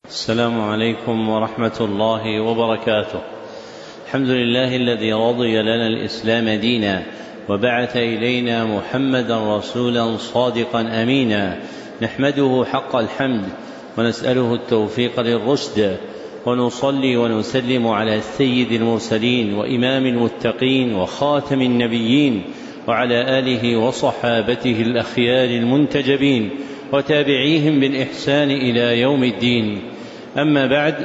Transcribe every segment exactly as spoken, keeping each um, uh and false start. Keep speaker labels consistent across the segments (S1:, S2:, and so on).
S1: السلام عليكم ورحمة الله وبركاته. الحمد لله الذي رضي لنا الإسلام دينا وبعث إلينا محمدا رسولا صادقا أمينا، نحمده حق الحمد ونسأله التوفيق للرشد، ونصلي ونسلم على سيد المرسلين وإمام المتقين وخاتم النبيين وعلى آله وصحابته الأخيار المنتجبين وتابعيهم بالإحسان إلى يوم الدين. أما بعد،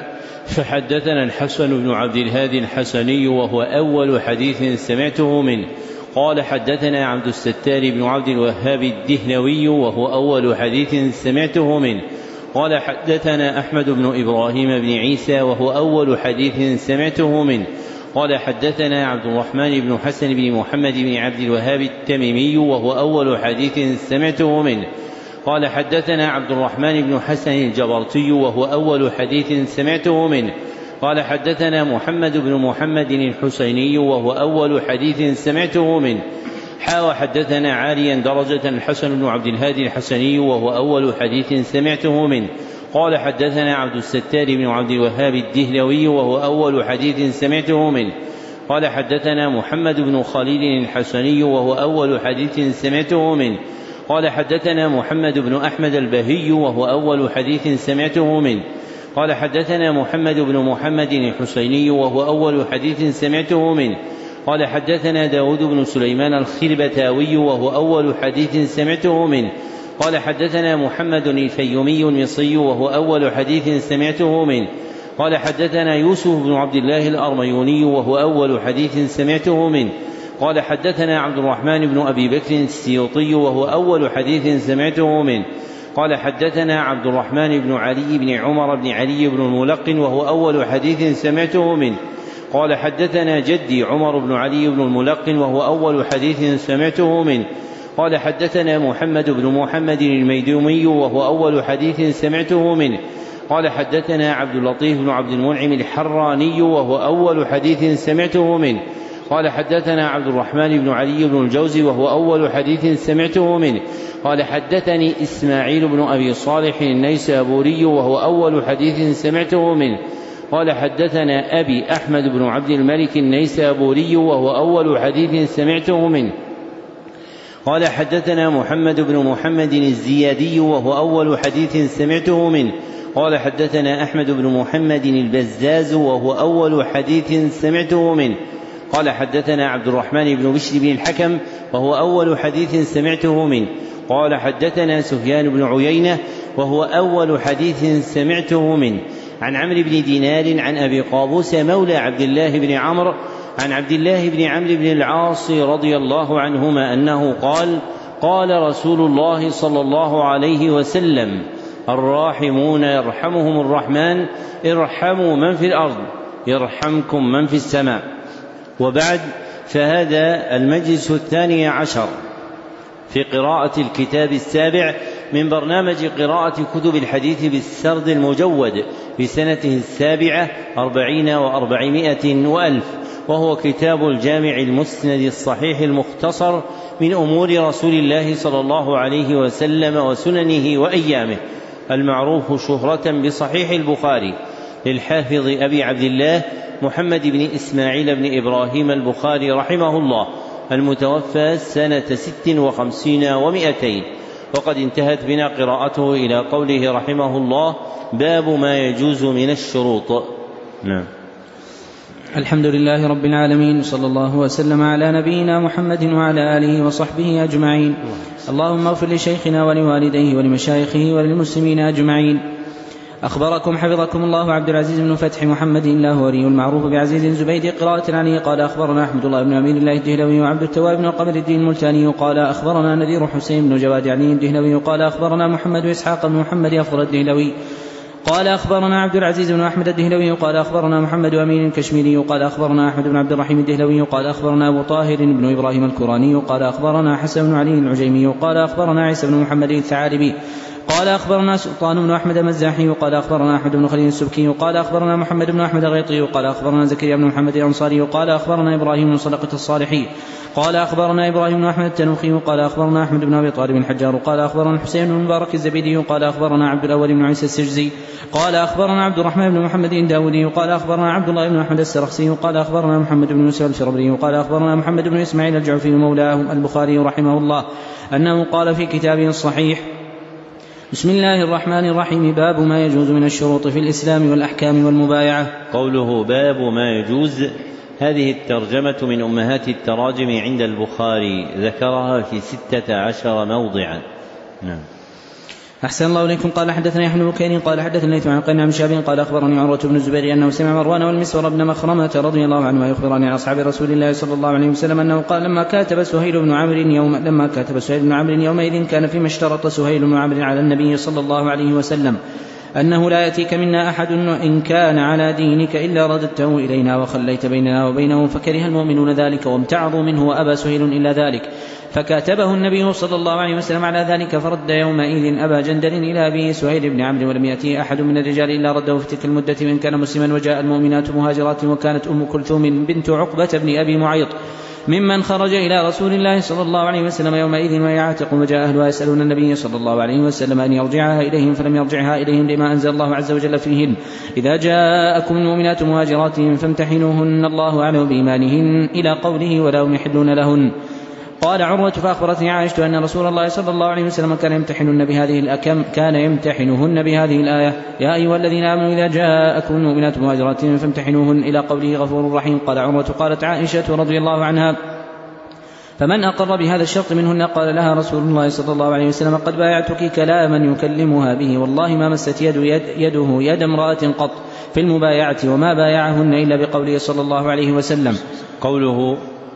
S1: فحدثنا الحسن بن عبد الهادي الحسني وهو أول حديث سمعته منه قال حدثنا عبد الستار بن عبد الوهاب الدهلوي وهو أول حديث سمعته منه قال حدثنا أحمد بن إبراهيم بن عيسى وهو أول حديث سمعته منه قال حدثنا عبد الرحمن بن حسن بن محمد بن عبد الوهاب التميمي وهو أول حديث سمعته منه قال حدثنا عبد الرحمن بن حسن الجبرتي وهو أول حديث سمعته منه قال حدثنا محمد بن محمد الحسيني وهو أول حديث سمعته منه حا حدثنا عاليا درجة الحسن بن عبد الهادي الحسني وهو أول حديث سمعته منه قال حدثنا عبد الستار بن عبد الوهاب الدهلوي وهو أول حديث سمعته منه قال حدثنا محمد بن خليل الحسني وهو أول حديث سمعته منه قال حدثنا محمد بن أحمد البهي وهو أول حديث سمعته منه قال حدثنا محمد بن محمد الحسيني وهو أول حديث سمعته منه قال حدثنا داود بن سليمان الخربتاوي وهو أول حديث سمعته منه قال حدثنا محمد الفيومي المصري وهو أول حديث سمعته منه قال حدثنا يوسف بن عبد الله الأرميوني وهو أول حديث سمعته منه قال حدثنا عبد الرحمن بن أبي بكر السيوطي وهو أول حديث سمعته منه قال حدثنا عبد الرحمن بن علي بن عمر بن علي بن الملقن وهو أول حديث سمعته منه قال حدثنا جدي عمر بن علي بن الملقن وهو أول حديث سمعته منه قال حدثنا محمد بن محمد الميدومي وهو أول حديث سمعته منه قال حدثنا عبد اللطيف بن عبد المنعم الحراني وهو أول حديث سمعته منه قال حدثنا عبد الرحمن بن علي بن الجوزي وهو أول حديث سمعته منه قال حدثني إسماعيل بن أبي صالح النيسابوري وهو أول حديث سمعته منه قال حدثنا أبي أحمد بن عبد الملك النيسابوري وهو أول حديث سمعته منه قال حدثنا محمد بن محمد الزيادي وهو أول حديث سمعته منه قال حدثنا أحمد بن محمد البزاز وهو أول حديث سمعته منه قال حدثنا عبد الرحمن بن بشر بن الحكم وهو أول حديث سمعته منه قال حدثنا سفيان بن عيينة وهو أول حديث سمعته منه عن عمرو بن دينار عن أبي قابوس مولى عبد الله بن عمرو عن عبد الله بن عمرو بن العاص رضي الله عنهما أنه قال قال رسول الله صلى الله عليه وسلم الراحمون يرحمهم الرحمن ارحموا من في الأرض يرحمكم من في السماء. وبعد، فهذا المجلس الثاني عشر في قراءة الكتاب السابع من برنامج قراءة كتب الحديث بالسرد المجود في سنته السابعة أربعين وأربعمائة وألف، وهو كتاب الجامع المسند الصحيح المختصر من أمور رسول الله صلى الله عليه وسلم وسننه وأيامه، المعروف شهرة بصحيح البخاري للحافظ أبي عبد الله محمد بن إسماعيل بن إبراهيم البخاري رحمه الله، المتوفى سنة ست وخمسين ومائتين. وقد انتهت بنا قراءته إلى قوله رحمه الله باب ما يجوز من الشروط. نعم.
S2: الحمد لله رب العالمين، صلى الله وسلم على نبينا محمد وعلى آله وصحبه أجمعين. اللهم اغفر لشيخنا ولوالديه ولمشايخه وللمسلمين أجمعين. أخبركم حفظكم الله عبد العزيز بن فتح محمد اللاهوري المعروف بعزيز الزبيدي قراءة عليه قال أخبرنا أحمد الله بن أمين الله الدهلوي وعبد التواب بن القمر الدين الملتاني قال أخبرنا نذير حسين بن جواد علي الدهلوي قال أخبرنا محمد إسحاق بن محمد أفضل الدهلوي قال أخبرنا عبد العزيز بن أحمد الدهلوي قال أخبرنا محمد أمين الكشميري قال أخبرنا أحمد بن عبد الرحيم الدهلوي قال أخبرنا أبو طاهر بن إبراهيم الكراني قال أخبرنا حسن بن علي العجيمي قال أخبرنا عيسى بن محمد الثعالبي قال أخبرنا سلطان بن أحمد المزاحي قال أخبرنا أحمد بن خليل السبكي قال أخبرنا محمد بن أحمد الغيطي قال أخبرنا زكريا بن محمد الأنصاري قال أخبرنا إبراهيم بن صدقة الصالحي قال أخبرنا إبراهيم بن أحمد التنوخي قال أخبرنا أحمد بن أبي طالب الحجار قال أخبرنا الحسين بن مبارك الزبيدي قال أخبرنا عبد الأول بن عيسى السجزي قال أخبرنا عبد الرحمن بن محمد الداودي قال أخبرنا عبد الله بن أحمد السرخسي قال أخبرنا محمد بن يوسف الفربري قال أخبرنا محمد بن إسماعيل الجعفي مولاه البخاري رحمه الله أنه قال في كتابه الصحيح: بسم الله الرحمن الرحيم. باب ما يجوز من الشروط في الإسلام والأحكام والمبايعة.
S1: قوله باب ما يجوز، هذه الترجمة من أمهات التراجم عند البخاري، ذكرها في ستة عشر موضعا. نعم.
S2: أحسن الله إليكم. قال حدثنا يحيى بن بكير قال حدثنا ليث عن قيس عن شهاب قال أخبرني عروة بن الزبير أنه سمع مروان والمسور بن مخرمة رضي الله عنه يخبرني عن أصحاب رسول الله صلى الله عليه وسلم أنه قال: لما كاتب سهيل بن عمرو يوم لما كاتب سهيل بن عمرو يومئذ كان فيما اشترط سهيل بن عمرو على النبي صلى الله عليه وسلم أنه لا يأتيك منا أحد إن كان على دينك إلا رددته إلينا وخليت بيننا وبينه، فكره المؤمنون ذلك وامتعضوا منه وأبى سهيل إلا ذلك، فكاتبه النبي صلى الله عليه وسلم على ذلك، فرد يومئذ أبا جندل إلى أبي سهيل بن عمرو، ولم يأتي أحد من الرجال إلا رده في تلك المدة من كان مسلما. وجاء المؤمنات مهاجرات، وكانت أم كلثوم بنت عقبة بن أبي معيط ممن خرج إلى رسول الله صلى الله عليه وسلم يومئذ ويعتق، وجاء أهلها يسألون النبي صلى الله عليه وسلم أن يرجعها إليهم، فلم يرجعها إليهم لما أنزل الله عز وجل فيهن: إذا جاءكم المؤمنات مهاجرات فامتحنوهن الله أعلم بإيمانهن، إلى قوله: ولا هم يحلون لهن. قال عروة: فأخبرتني عائشة أن رسول الله صلى الله عليه وسلم كان يمتحنهن بهذه الأكم كان يمتحنهن بهذه الآية: يا أيها الذين آمنوا إذا جاءكم المؤمنات مهاجرات فامتحنوهن، إلى قوله: غفور رحيم. قال عروة: قالت عائشة رضي الله عنها: فمن أقر بهذا الشرط منهن قال لها رسول الله صلى الله عليه وسلم: قد بايعتك كلاما يكلمها به، والله ما مست يد يد يده يد امرأة قط في المبايعة، وما بايعهن إلا بقوله صلى الله عليه وسلم.
S1: قوله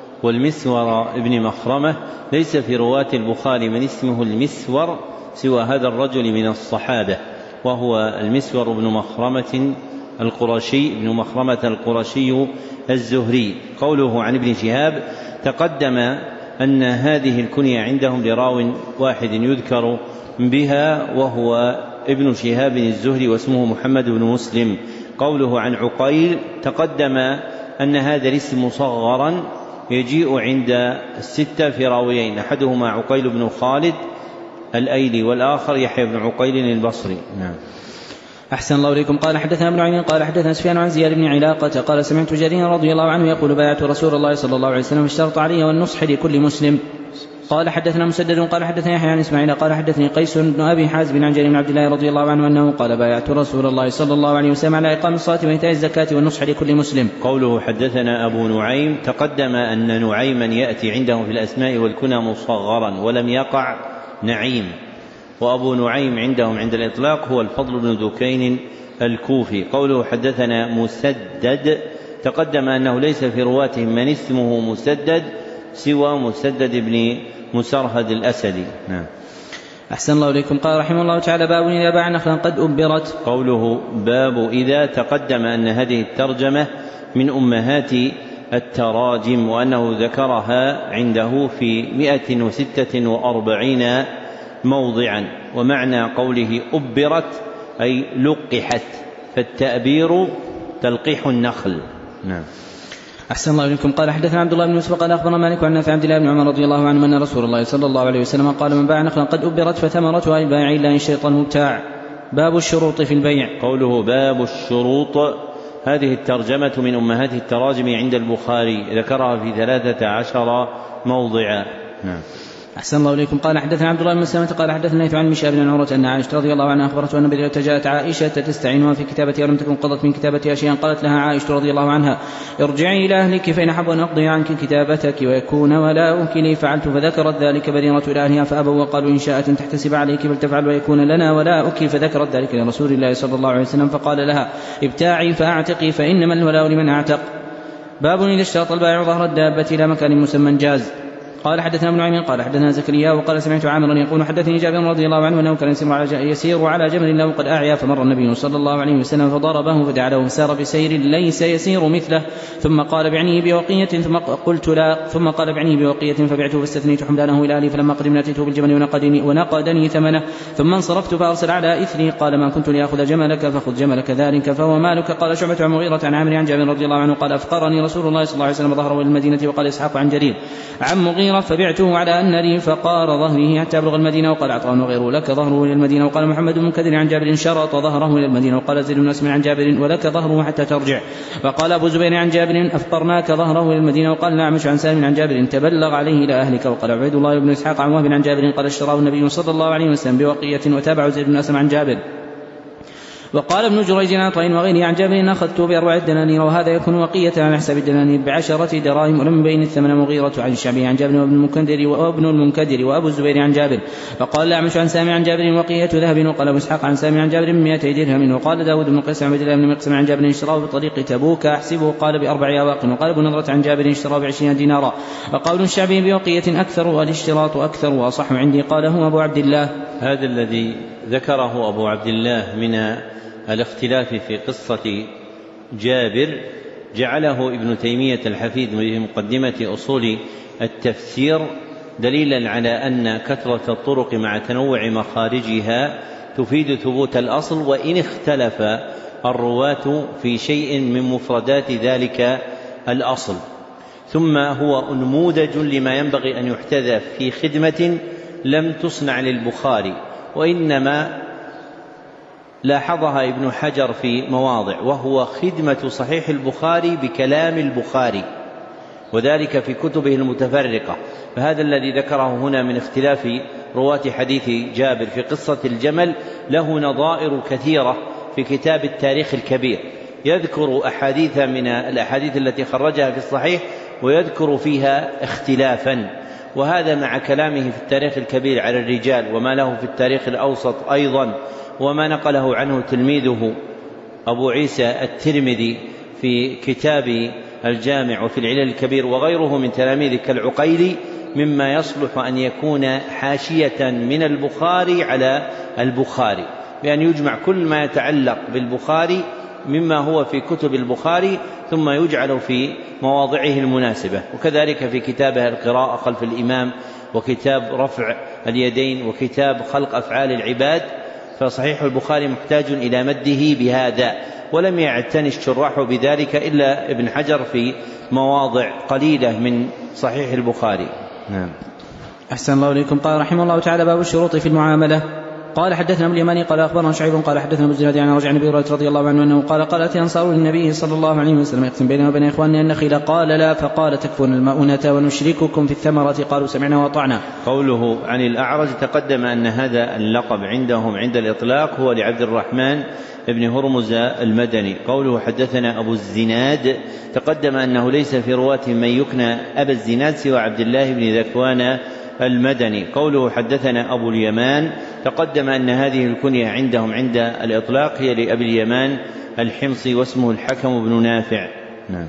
S1: والمسور ابن مخرمة، ليس في رواة البخاري من اسمه المسور سوى هذا الرجل من الصحابة، وهو المسور بن مخرمة القرشي ابن مخرمة القرشي الزهري. قوله عن ابن شهاب، تقدم أن هذه الكنية عندهم لراو واحد يذكر بها وهو ابن شهاب الزهري واسمه محمد بن مسلم. قوله عن عقيل، تقدم أن هذا الاسم مصغرا يجيء عند الستة في راويين، أحدهما عقيل بن خالد الأيلي والآخر يحيى بن عقيل البصري. نعم.
S2: أحسن الله إليكم. قال حدثنا ابن عيين قال حدثنا سفيان عن زياد بن علاقة قال سمعت جرير رضي الله عنه يقول: بايعت رسول الله صلى الله عليه وسلم اشترط علي والنصح لكل مسلم. قال حدثنا مسدد قال حدثنا يحيى عن إسماعيل قال حدثني قيس بن أبي حازم عن جرير بن عبد الله رضي الله عنه أنه قال: بايعت رسول الله صلى الله عليه وسلم على إقام الصلاة وإيتاء الزكاة والنصح لكل مسلم.
S1: قوله حدثنا أبو نعيم، تقدم أن نعيما يأتي عندهم في الأسماء والكنى مصغرا ولم يقع نعيم، وأبو نعيم عندهم عند الإطلاق هو الفضل بن ذكين الكوفي. قوله حدثنا مسدد، تقدم أنه ليس في رواتهم من اسمه مسدد سوى مسدد بن مسرهد الأسدي. نعم.
S2: أحسن الله إليكم. قال رحمه الله تعالى: باب إذا باع نخلا قد أبرت.
S1: قوله باب إذا، تقدم أن هذه الترجمة من أمهات التراجم، وأنه ذكرها عنده في مئة وستة وأربعين موضعا. ومعنى قوله أبرت أي لقحت، فالتأبير تلقيح النخل. نعم.
S2: أحسن الله إليكم. قال حدثنا عبد الله بن يوسف قال أخبرنا مالك عن نافع عن عبد الله بن عمر رضي الله عنه أن رسول الله صلى الله عليه وسلم قال: من باع نخلا قد أبرت فثمرتها للبائع إلا إن شيطان مبتاع. باب الشروط في البيع.
S1: قوله باب الشروط، هذه الترجمة من أمهات التراجم عند البخاري، ذكرها في ثلاثة عشر موضعا. نعم.
S2: أحسن الله إليكم. قال حدثنا عبد الله بن سلمة قال حدثنا ليث عن مشاب بن عروة أن عائشة رضي الله عنها أخبرته أن بدرة جاءت عائشة تستعينها في كتابتها ولم تكن قضت من كتابتها شيئا، قالت لها عائشة رضي الله عنها: ارجعي إلى أهلك فإن أحب أن أقضي عنك كتابتك ويكون ولاؤك لي، فعلت. فذكرت ذلك بريرة إلى أهلها فأبوا وقالوا: إن شاءت أن تحتسب عليك فلتفعل ويكون لنا ولاؤك. فذكرت ذلك لرسول الله صلى الله عليه وسلم فقال لها: ابتاعي فأعتقي فإنما الولاء لمن أعتق. باب إذا اشترط البائع ظهر الدابة إلى مكان مسمى جاز. قال حدثنا ابن نعيم قال حدثنا زكريا وقال سمعت عامرا يقول حدثني جابر رضي الله عنه أنه كان يسير على جمل له قد أعيا فمر النبي صلى الله عليه وسلم فضربه فدعا له فسار بسير ليس يسير مثله ثم قال بعني بوقية ثم قلت لا ثم قال بعني بوقية فبعته فاستثنيت حملانه إلى أهلي فلما قدمنا أتيته بالجمل ونقدني, ونقدني ثمنه ثم انصرفت فأرسل على إثري قال ما كنت لأخذ جملك فخذ جملك ذلك فهو مالك. قال شعبة عن مغيرة عن عامر عن جابر رضي الله عنه قال أفقرني رسول الله صلى الله عليه وسلم ظهره إلى المدينة. وقال إسحاق عن جرير عن مغيرة فبعته على أن لي فقار ظهره حتى أبلغ المدينة. وقال عطاء وغيره لك ظهره إلى المدينة. وقال محمد بن منكدر عن جابر شرط ظهره إلى المدينة. وقال زيد بن أسلم عن جابر ولك ظهره حتى ترجع. وقال أبو زبير عن جابر أفقرناك ظهره إلى المدينة. وقال الأعمش عن سالم عن جابر تبلغ عليه إلى أهلك. وقال عبيد الله بن إسحاق عن وهب عن جابر قال اشتراه النبي صلى الله عليه وسلم بوقية. وتابع زيد بن أسلم عن جابر. وقال ابن جريج عن عطاء وغيره عن جابر أخذته بأربع دنانير وهذا يكون وقية على حساب الدنانير بعشرة دراهم. ولم يبين الثمن مغيرة عن الشعبي عن جابر وابن المنكدر وابن المنكدر وأبو الزبير عن جابر. وقال الأعمش عن سامي عن جابر وقية ذهب. وقال أبو إسحاق عن سامي عن جابر مئتي درهم. وقال داود بن قيس عن عبد الله بن مقسم عن جابر اشتراه بطريق تبوك أحسبه قال بأربع أواق. وقال ابو نضرة عن جابر اشتراه بعشرين دينارا. وقول الشعبي بوقية أكثر والاشتراط أكثر وأصح عندي قال هو أبو عبد الله.
S1: هذا الذي ذكره أبو عبد الله من الاختلاف في قصة جابر جعله ابن تيمية الحفيد في مقدمة أصول التفسير دليلا على أن كثرة الطرق مع تنوع مخارجها تفيد ثبوت الأصل وإن اختلف الرواة في شيء من مفردات ذلك الأصل. ثم هو نموذج لما ينبغي أن يحتذى في خدمة لم تصنع للبخاري وإنما لاحظها ابن حجر في مواضع وهو خدمة صحيح البخاري بكلام البخاري وذلك في كتبه المتفرقة. فهذا الذي ذكره هنا من اختلاف رواة حديث جابر في قصة الجمل له نظائر كثيرة في كتاب التاريخ الكبير يذكر أحاديث من الأحاديث التي خرجها في الصحيح ويذكر فيها اختلافا. وهذا مع كلامه في التاريخ الكبير على الرجال وما له في التاريخ الأوسط أيضا وما نقله عنه تلميذه أبو عيسى الترمذي في كتاب الجامع وفي العلل الكبير وغيره من تلاميذ كالعقيلي مما يصلح أن يكون حاشية من البخاري على البخاري بأن يجمع كل ما يتعلق بالبخاري مما هو في كتب البخاري ثم يجعل في مواضعه المناسبة. وكذلك في كتابه القراءة خلف الإمام وكتاب رفع اليدين وكتاب خلق أفعال العباد. فصحيح البخاري محتاج إلى مده بهذا ولم يعتني الشراح بذلك إلا ابن حجر في مواضع قليلة من صحيح البخاري. نعم.
S2: أحسن الله إليكم. قال رحمه الله تعالى باب الشروط في المعاملة. قال حدثنا ابن اليماني قال أخبرنا شعيب قال حدثنا ابو الزناد عن رجع النبي رضي الله عنه أنه قال قالت أنصار للنبي صلى الله عليه وسلم يقسم بيننا وبين إخواننا النخيل قال لا فقال تكفون المؤونة ونشرككم في الثمرة قالوا سمعنا وأطعنا.
S1: قوله عن الأعرج تقدم أن هذا اللقب عندهم عند الإطلاق هو لعبد الرحمن ابن هرمز المدني. قوله حدثنا أبو الزناد تقدم أنه ليس في رواة من يكنى أبا الزناد سوى عبد الله بن ذكوان المدني. قوله حدثنا أبو اليمان تقدم أن هذه الكنية عندهم عند الإطلاق هي لأبي اليمان الحمصي واسمه الحكم بن نافع. نعم.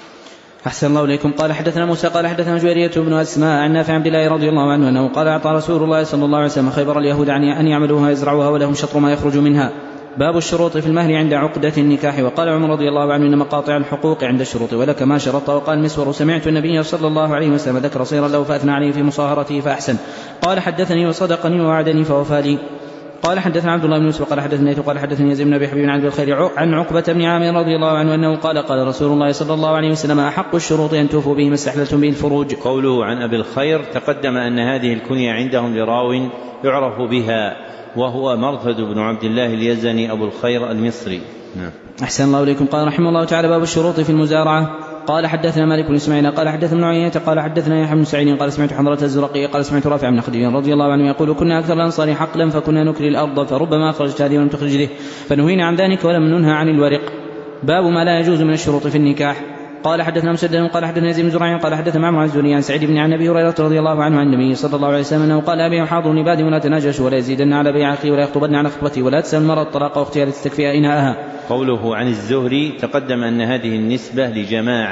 S2: أحسن الله إليكم. قال حدثنا موسى قال حدثنا جويرية بن أسماء عن نافع عبد الله رضي الله عنه أنه قال أعطى رسول الله صلى الله عليه وسلم خيبر اليهود عن أن يعملوها يزرعوها ولهم شطر ما يخرج منها. باب الشروط في المهر عند عقدة النكاح. وقال عمر رضي الله عنه إن مقاطع الحقوق عند الشروط ولك ما شرط. وقال مسور سمعت النبي صلى الله عليه وسلم ذكر صيرا له فأثنى عليه في مصاهرته فأحسن. قال حدثني وصدقني ووعدني فوفى لي. قال حدثنا عبد الله بن يوسف قال حدثني قال حدثني يزيد بن أبي حبيب عن الخير عن عقبة بن عامر رضي الله عنه أنه قال قال رسول الله صلى الله عليه وسلم أحق الشروط أن توفوا به ما استحللتم به الفروج.
S1: قوله عن أبي الخير تقدم أن هذه الكنية عندهم لراو يعرف بها وهو مرثد بن عبد الله اليزني أبو الخير المصري. نعم.
S2: أحسن الله إليكم. قال رحمه الله تعالى باب الشروط في المزارعة. قال حدثنا مالك بن اسماعيل قال حدثنا ابن عيينة قال حدثنا يحيى بن سعيد قال سمعت حمرة الزرقي قال سمعت رافع بن خديج رضي الله عنه يقول كنا أكثر الأنصار حقلا فكنا نكري الأرض فربما أخرجت هذه ولم تخرج له فنهينا عن ذلك ولم ننهى عن الورق. باب ما لا يجوز من الشروط في النكاح. قال حدثنا مسدد قال حدثنا يزيد بن زريع قال حدثنا معمر الزهري عن سعيد بن عن ابي هريره رضي الله عنه عن النبي صلى الله عليه وسلم انه قال ابي حاضر لبادي ولا تناجش ولا يزيدن على بيع اخي ولا يخطبن على خطبتي ولا تسال المرأة الطلاق واختها لتستكفي اناءها.
S1: قوله عن الزهري تقدم ان هذه النسبه لجماعه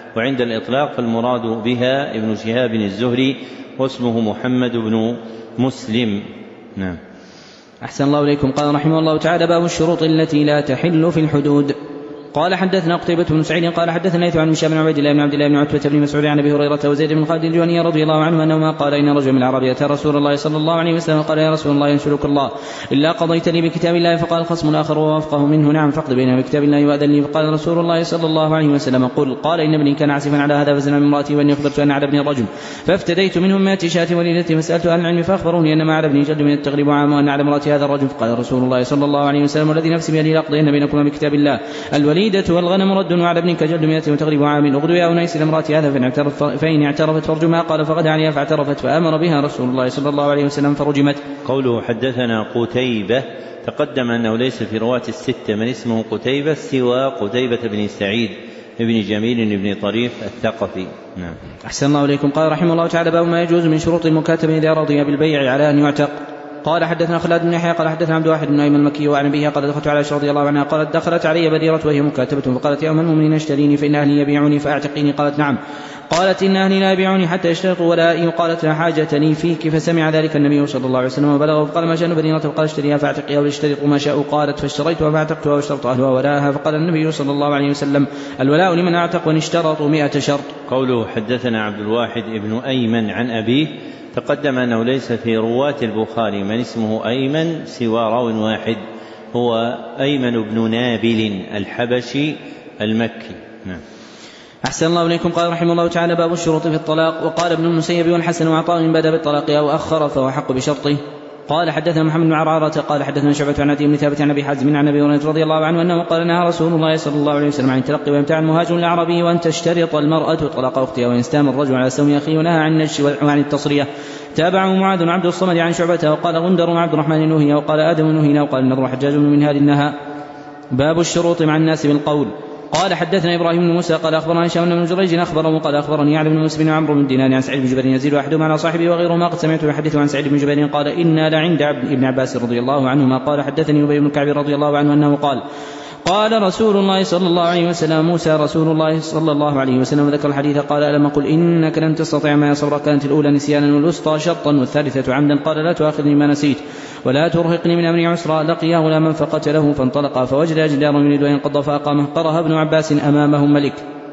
S1: وعند الإطلاق فالمراد بها ابن شهاب الزهري واسمه محمد بن مسلم. نعم.
S2: أحسن الله إليكم. قال رحمه الله تعالى: باب الشروط التي لا تحل في الحدود. قال حدثنا قتيبة بن سعيد قال حدثنا ليث عن هشام بن عبيد الله بن عبد الله بن عتبة بن مسعود عن أبي هريرة وزيد بن خالد الجهني رضي الله عنه أنهما قال: إن رجلا من العرب أتى رسول الله صلى الله عليه وسلم قال: يا رسول الله ينشرك الله إلا قضيت لي بكتاب الله. فقال خصم آخر ووافقه منه: نعم فاقض بيننا بكتاب الله وأذن لي. فقال رسول الله صلى الله عليه وسلم: قل. قال: إن ابني كان عاسفا على هذا فزنا من امرأتي وإني أخبرت أن على ابني رجل فافتديت منهم مائة شاة وليدتي فسألت أهل العلم فأخبروني أن ما على ابني جلد من التغريب عام وأن على امرأتي هذا الرجل. فقال رسول الله صلى الله عليه وسلم: والذي نفسي بيده لأقضين بينكما بكتاب الله الوليدة والغنم رد وعلى ابنك جلد مئة وتغريب عام. اغدو يا أنيس لامرأتي هذا فإن اعترفت, فإن اعترفت فرجمها. قال: فغدا عليها فاعترفت فأمر بها رسول الله صلى الله عليه وسلم فرجمت.
S1: قوله حدثنا قتيبة تقدم أنه ليس في رواة الستة من اسمه قتيبة سوى قتيبة بن سعيد ابن جميل بن طريف الثقفي. نعم.
S2: أحسن الله إليكم. قال رحمه الله تعالى: باب ما يجوز من شروط المكاتب إذا رضي بالبيع على أن يعتق. قال حدثنا خالد بن يحيى قال حدثنا عبد الواحد بن أيمن المكي وعن أبيها قال: دخلت على عائشة رضي الله عنها قالت: دخلت علي بديرة وهي مكاتبة فقالت: يا أم المؤمنين اشتريني فإن أهلي يبيعوني فأعتقيني. قالت: نعم. قالت: إن أهلي لا يبيعوني حتى يشترطوا ولائي. قالت: لا حاجة لي فيك. فسمع ذلك النبي صلى الله عليه وسلم وبلغه فقال: ما شأن بديرة؟ فقال: اشتريها فاعتقيها وليشترطوا ما شاءوا. قالت: فاشتريتها فاعتقتها واشترط أهلها ولاها. فقال النبي صلى الله عليه وسلم: الولاء لمن أعتق وإن اشترطوا مئة شرط.
S1: قوله حدثنا عبد الواحد بن أيمن عن أبيه تقدم أنه ليس في رواة البخاري من اسمه أيمن سوى راو واحد هو أيمن بن نابل الحبشي المكي. نعم.
S2: أحسن الله إليكم. قال رحمه الله تعالى: باب الشروط في الطلاق. وقال ابن المسيب والحسن وعطاء: من بدأ بالطلاق أو أخر فهو حق بشرطه. قال حدثنا محمد بن عرارة قال حدثنا شعبة عن عدي بن ثابت عن أبي حازم عن أبي هريرة رضي الله عنه أنه قال: نهى رسول الله صلى الله عليه وسلم عن التلقي ويمتع المهاجر العربي وأن تشترط المرأة طلاق أختها وإن استام الرجل على سوم أخيه. ونهى عن النجش وعن التصرية. تابعه معاذ عبد الصمد عن شعبة وقال غندر عبد الرحمن النهي وقال آدم النهي وقال النضر حجاج بن منهال النهى. باب الشروط مع الناس بالقول. قال حدثنا إبراهيم بن موسى قال أخبرنا هشام بن جريج أخبره قال أخبرني يعلى بن مسلم وعمرو بن دينار عن سعيد بن جبير يزيد أحدهما على صاحبه وغيره ما قد سمعت يحدث عن سعيد بن جبير قال: إنا لعند ابن عباس رضي الله عنهما. قال حدثني أبي بن كعب رضي الله عنه أنه قال: قال رسول الله صلى الله عليه وسلم: موسى رسول الله صلى الله عليه وسلم. ذكر الحديث قال: ألم أقل إنك لن تستطيع ما يصبر؟ كانت الأولى نسيانا والوسطى شطا والثالثة عمدا. قال: لا تؤاخذني ما نسيت ولا ترهقني من أمري عسرا. لقيا غلاما فقتله فانطلقا فوجد جدارا يريد أن ينقض فأقامه. قرأ ابن عباس أمامهم ملك.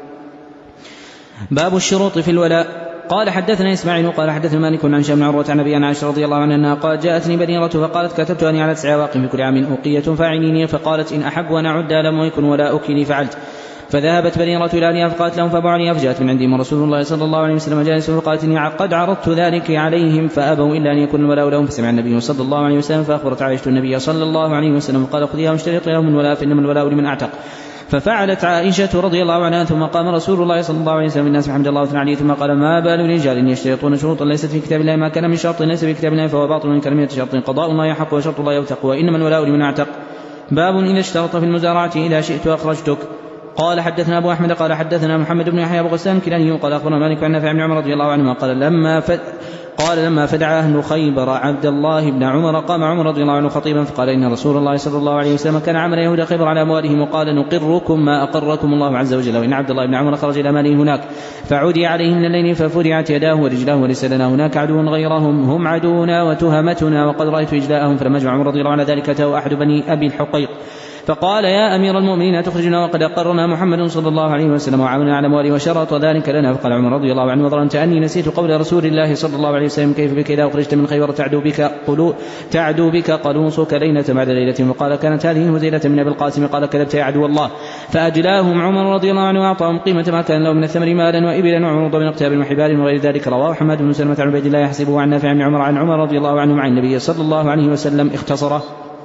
S2: باب الشروط في الولاء. قال حدثنا إسماعيل قال حدثنا مالك عن هشام بن عروة عن أبي عائشة رضي الله عنها أنها قالت: جاءتني بديرة فقالت: كتبت أني على تسع أواق في كل عام أوقية فاعليني. فقالت: إن أحب وأن أعد لم يكن ولاؤك لي فعلت. فذهبت بديرة إلى أهلها فقالت لهم فأبوا عليها. فجاءت من عندهم رسول الله صلى الله عليه وسلم جالس فقالت: إني قد عرضت ذلك عليهم فأبوا إلا أن يكون الولاء لهم. فسمع النبي صلى الله عليه وسلم فأخبرت عائشة النبي صلى الله عليه وسلم قال: خذيها واشترطي لهم الولاء فإنما الولاء لمن أعتق. ففعلت عائشة رضي الله عنها. ثم قام رسول الله صلى الله عليه وسلم الناس بحمد الله وثنى عليه ثم قال: ما بال رجال يشترطون شروطا ليست في كتاب الله؟ ما كان من شرط ليس في كتاب الله فهو باطل من كلمة شرط. قضاء الله يحق وشرط الله يوثق وإنما الولاء لمن أعتق. باب إذا اشترط في المزارعة إذا شئت أخرجتك. قال حدثنا أبو أحمد قال حدثنا محمد بن يحيى أبو غسان كلاني قال أخبرنا مالك عن نافع بن عمر رضي الله عنهما قال: لما فد قال لما فدع أهل خيبر عبد الله بن عمر قام عمر رضي الله عنه خطيبا فقال: إن رسول الله صلى الله عليه وسلم كان عمل يهود خيبر على أموالهم وقال: نقركم ما أقركم الله عز وجل. وإن عبد الله بن عمر خرج إلى ماله هناك فعدي عليه من الليل ففرعت يداه ورجلاه وليس لنا هناك عدو غيرهم هم عدونا وتهمتنا. وقد رأيت إجلاءهم. فلما جمع عمر رضي الله عنه ذلك أتاه أحد بني أبي الحقيق فقال: يا أمير المؤمنين تخرجنا وقد أقرنا محمد صلى الله عليه وسلم وعاملنا على أمواله وشرط ذلك لنا. فقال عمر رضي الله عنه: وظننت أني نسيت قول رسول الله صلى الله عليه وسلم: كيف بك إذا أخرجت من خيبر تعدو بك قلو تعدو بك قلوصك ليلة بعد ليلة. وقال: كانت هذه هزيلة من أبي القاسم. قال: كذبت يا عدو الله. فأجلاهم عمر رضي الله عنه وأعطاهم قيمة ما كان له من الثمر مالا وإبلا وعروض من أقتاب وحبال وغير ذلك. رواه حماد بن سلمة عن عبيد الله يحسبه عن نافع بن عمر عن عمر رضي الله عنه مع النبي صلى الله عليه وسلم اختصره.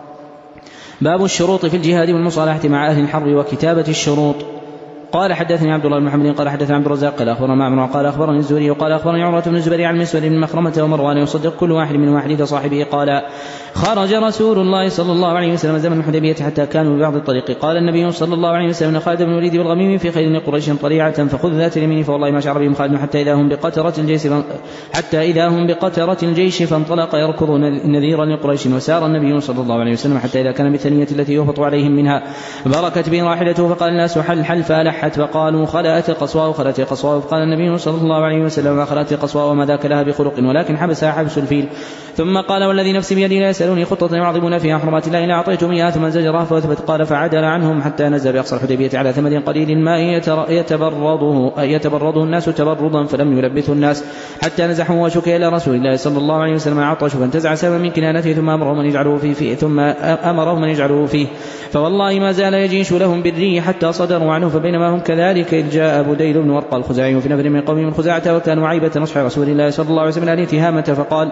S2: باب الشروط في الجهاد والمصالحة مع أهل الحرب وكتابة الشروط. قال حدثني عبد الله بن محمد قال حدثنا عبد الرزاق قال أخبرنا معمر قال أخبرني الزهري وقال أخبرني عروة بن الزبير عن مسود بن مخرمة ومروان يصدق كل واحد من حديث صاحبه. قال: خرج رسول الله صلى الله عليه وسلم زمن الحديبية حتى كانوا ببعض الطريق. قال النبي صلى الله عليه وسلم: خالد بن الوليد بالغميم في خيل قريش طليعة فخذ ذات اليمين فوالله ما شعر بهم خالد حتى إذا هم بقترة الجيش حتى إذا هم بقترة الجيش فانطلق يركض نذيرا لقريش. وسار النبي صلى الله عليه وسلم حتى إذا كان بالثنية التي يهبط عليهم منها بركت به راحلته فقال الناس: حل حل فألح فلحت فقالوا خلأت القصواء خلأت القصواء. فقال النبي صلى الله عليه وسلم ما خلأت القصواء وما ذاك لها بخلق ولكن حبسها حبس الفيل. ثم قال والذي نفسي بيدي لا يسألوني خطة يعظمون فيها حرمات الله إلا أعطيتهم إياها. ثم زجره فأثبت قال فعدل عنهم حتى نزل بأقصى الحديبية على ثمن قليل الماء يتبرضه, يتبرضه الناس تبرضا فلم يلبثه الناس حتى نزحوا وشكي إلى رسول الله صلى الله عليه وسلم عطش فانتزع سببا من كنانته ثم أمره من يجعله فيه, فيه ثم أمره من يجعله فيه فوالله ما زال يجيش لهم بالريح حتى صدروا عنه. فبينما هم كذلك إذ جاء بديل بن ورقة الخزاعي في نفر من قوم من خزاعة وكانوا عيبة نصح رسول الله صلى الله عليه وسلم عليه تهامة فقال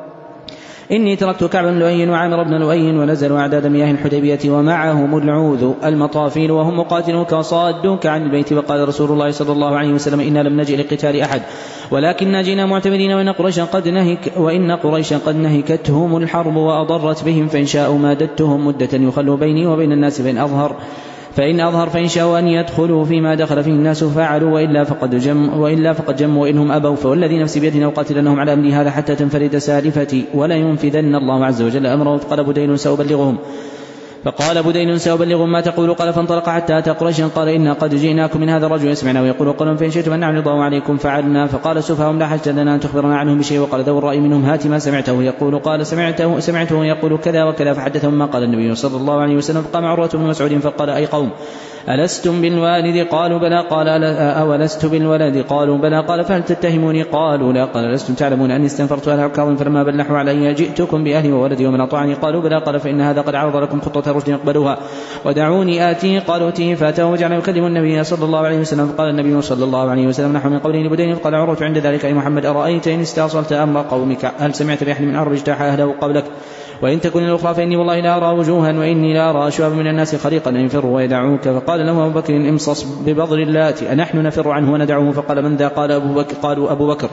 S2: إني تركت كعب بن لؤي وعامر بن لؤي ونزلوا أعداد مياه الحديبية ومعهم العوذ المطافيل وهم مقاتلوك وصادوك عن البيت. وقال رسول الله صلى الله عليه وسلم إنا لم نجئ لقتال أحد ولكن جئنا معتمرين وإن قريشا قد نهك وإن قريشا قد نهكتهم الحرب وأضرت بهم فإن شاءوا مادتهم مدة يخلوا بيني وبين الناس فإن أظهر فإن أظهر فإن شاءوا أن يدخلوا فيما دخل فيه الناس فعلوا وإلا فقد جم وإلا فقد جموا وإنهم أبوا. فوالذي نفسي بيدنا أقاتلنهم على أمري هذا حتى تنفرد سالفتي ولا ينفذن الله عز وجل أمره. فقال بديل سأبلغهم فقال بديل سأبلغهم ما تقول. قال فانطلق حتى أتى قريشا قال إنا قد جئناكم من هذا الرجل يسمعنا ويقول قولا فإن شئتم أن نعرض عليكم فعلنا. فقال سفهاهم لا حاجة لنا أن تخبرنا عنهم بشيء. وقال ذو الرأي منهم هات ما سمعته يقول. قال سمعته, سمعته يقول كذا وكذا فحدثهم ما قال النبي صلى الله عليه وسلم. فقام عروة بن مسعود فقال أي قوم ألستم بالوالد قالوا بلى. قال أولست بالولد قالوا بلى. قال فهل تتهموني قالوا لا. قال لستم تعلمون أني استنفرت أهل عكاظ فلما بلحوا علي جئتكم بأهلي وولدي ومن أطاعني قالوا بلى. قال فإن هذا قد عرض لكم خطة رشد اقبلوها ودعوني آتيه. قالوا أتيه فأتاه وجعل يكلم النبي صلى الله عليه وسلم. فقال النبي صلى الله عليه وسلم نحو من قوله لبدين. فقال عروة عند ذلك أي محمد أرأيت إن استأصلت أمر قومك هل سمعت بأحد من عرب اجتاح أهله قبلك وإن تكن الأخرى فإني والله لا أرى وجوها وإني لا أرى أشواب من الناس خريقا ينفروا ويدعوك. فقال له أبو بكر امصص ببضر اللات أنحن نفر عنه وندعوه. فقال من ذا؟ قال أبو بكر. قالوا أبو بكر.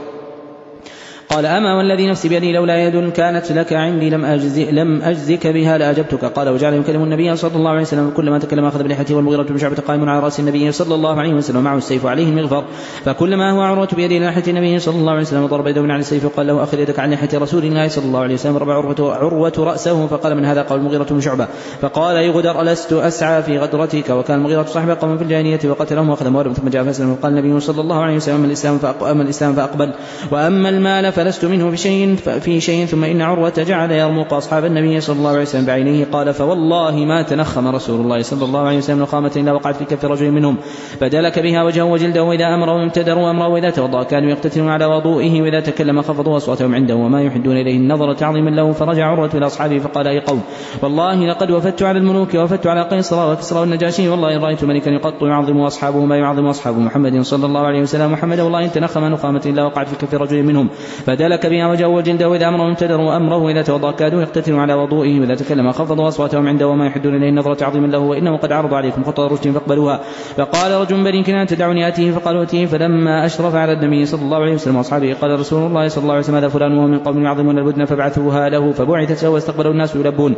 S2: قال أما والذي نفسي بيدي لولا يد كانت لك عندي لم أجزك, لم أجزك بها لأجبتك. قال وجعل يكلم النبي صلى الله عليه وسلم كلما تكلم أخذ بلحيته والمغيرة بن شعبة قائم على رأس النبي صلى الله عليه وسلم معه السيف عليه المغفر. فكلما هو عروة بيده لحية النبي صلى الله عليه وسلم ضرب يده على السيف وقال له أخذ يدك عن لحية رسول الله صلى الله عليه وسلم. ربع عروة, عروة رأسه فقال من هذا؟ قال المغيرة بن شعبة. فقال يغدر ألست أسعى في غدرتك. وكان المغيرة صاحب قوم في الجاهلية وقتلهم وأخذ أموالهم ثم جاء فأسلم. وقال النبي صلى الله عليه وسلم أما الإسلام فأقبل وأما المال فلست منه بشيء في شيء. ثم إن عروة جعل يرمق أصحاب النبي صلى الله عليه وسلم بعينيه. قال فوالله ما تنخم رسول الله صلى الله عليه وسلم نخامة إلا وقعت في كف رجل منهم فدلك بها وجهه وجلده وإذا أمروا امتدروا أمره وإذا توضأ كانوا يقتتلون على وضوئه وإذا تكلم خفضوا أصواتهم عنده وما يحدون إليه النظر تعظيما له. فرجع عروة إلى أصحابه فقال أي قوم والله لقد وفدت على الملوك ووفدت على قيصر وكسرى والنجاشي والله إن رأيت ملكا يقط يعظم أصحابه ما يعظم أصحاب محمد صلى الله عليه وسلم محمد والله إن تنخم نخامة إلا وقعت في كف رجل منهم فدلك بها وجهه وجلده وإذا أمرهم امتدروا أمره إذا توضأ كادوا يقتتلون على وضوئه وإذا تكلم خفضوا أصواتهم عنده وما يحدون إليه النظر تعظيما له وإنه قد عرض عليكم خطة رشد فاقبلوها. فقال رجل بني كنانة تدعوني آتيه. فقالوا أتيه. فلما أشرف على النبي صلى الله عليه وسلم وأصحابه قال رسول الله صلى الله عليه وسلم هذا فلان وهو من قوم يعظمون البدن فبعثوها له فبعثت له واستقبلوا الناس يلبون.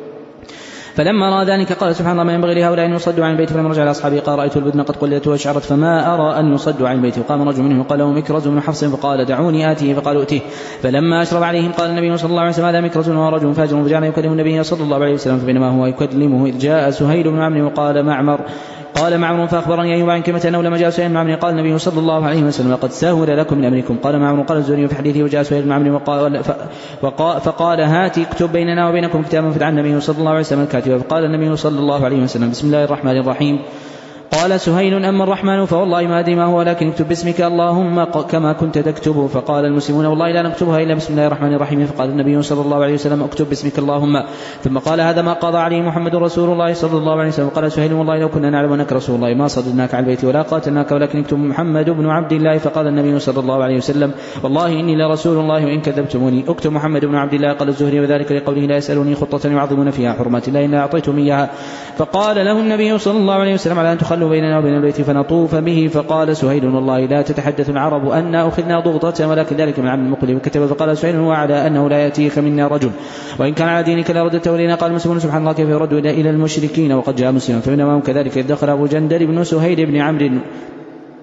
S2: فلما رأى ذلك قال سبحان الله ما ينبغي لهؤلاء أن يصدوا عن البيت. فلما رجع إلى أصحابه قال رأيت البدن قد قلت واشعرت فما أرى أن يصدوا عن البيت. وقام رجل منهم قال له مكرز بن حفص فقال دعوني آتيه. فقالوا أتيه. فلما أشرب عليهم قال النبي صلى الله عليه وسلم هذا مكرز وهو رجل فاجر فجعل يكلم النبي صلى الله عليه وسلم. فبينما هو يكلمه إذ جاء سهيل بن عمرو وقال معمر قال معمر فأخبرني أيوب عن كلمة أنه لما جاء سهيل بن عمرو قال النبي صلى الله عليه وسلم قد سهل لكم من أمركم. قال معمر قال الزهري في حديثه وجاء سهيل بن عمرو وقال فقال هاتي اكتب بيننا وبينكم كتابا فدعا النبي صلى الله عليه وسلم الكاتب. فقال النبي صلى الله عليه وسلم بسم الله الرحمن الرحيم. قال سهيل أما الرحمن فوالله ما أدري ما هو لكن اكتب باسمك اللهم كما كنت تكتبه. فقال المسلمون والله لا نكتبها إلا بسم الله الرحمن الرحيم. فقال النبي صلى الله عليه وسلم اكتب باسمك اللهم. ثم قال هذا ما قضى عليه محمد رسول الله صلى الله عليه وسلم. قال سهيل والله لو كنا نعلم أنك رسول الله ما صددناك على البيت ولا قاتلناك ولكن اكتب محمد بن عبد الله. فقال النبي صلى الله عليه وسلم والله إني لرسول الله وإن كذبتموني اكتب محمد بن عبد الله. قال الزهري وذلك لقوله لا يسألوني خطة يعظمون فيها حرمات الله إلا أعطيتم إياها. فقال له النبي صلى الله عليه وسلم على أن تخلوا بيننا وبين البيت فنطوف به. فقال سهيل والله لا تتحدث العرب أن أخذنا ضغطة ولكن ذلك من عمل المقلب. وكتب فقال سهيل وعلى أنه لا يأتيك منا رجل وإن كان على دينك لردته إلينا. قال مسلم سبحان الله كيف يرد إلى المشركين وقد جاء مسلم. فإنما هم كذلك إذ دخل أبو جندل بن سهيل بن عمرو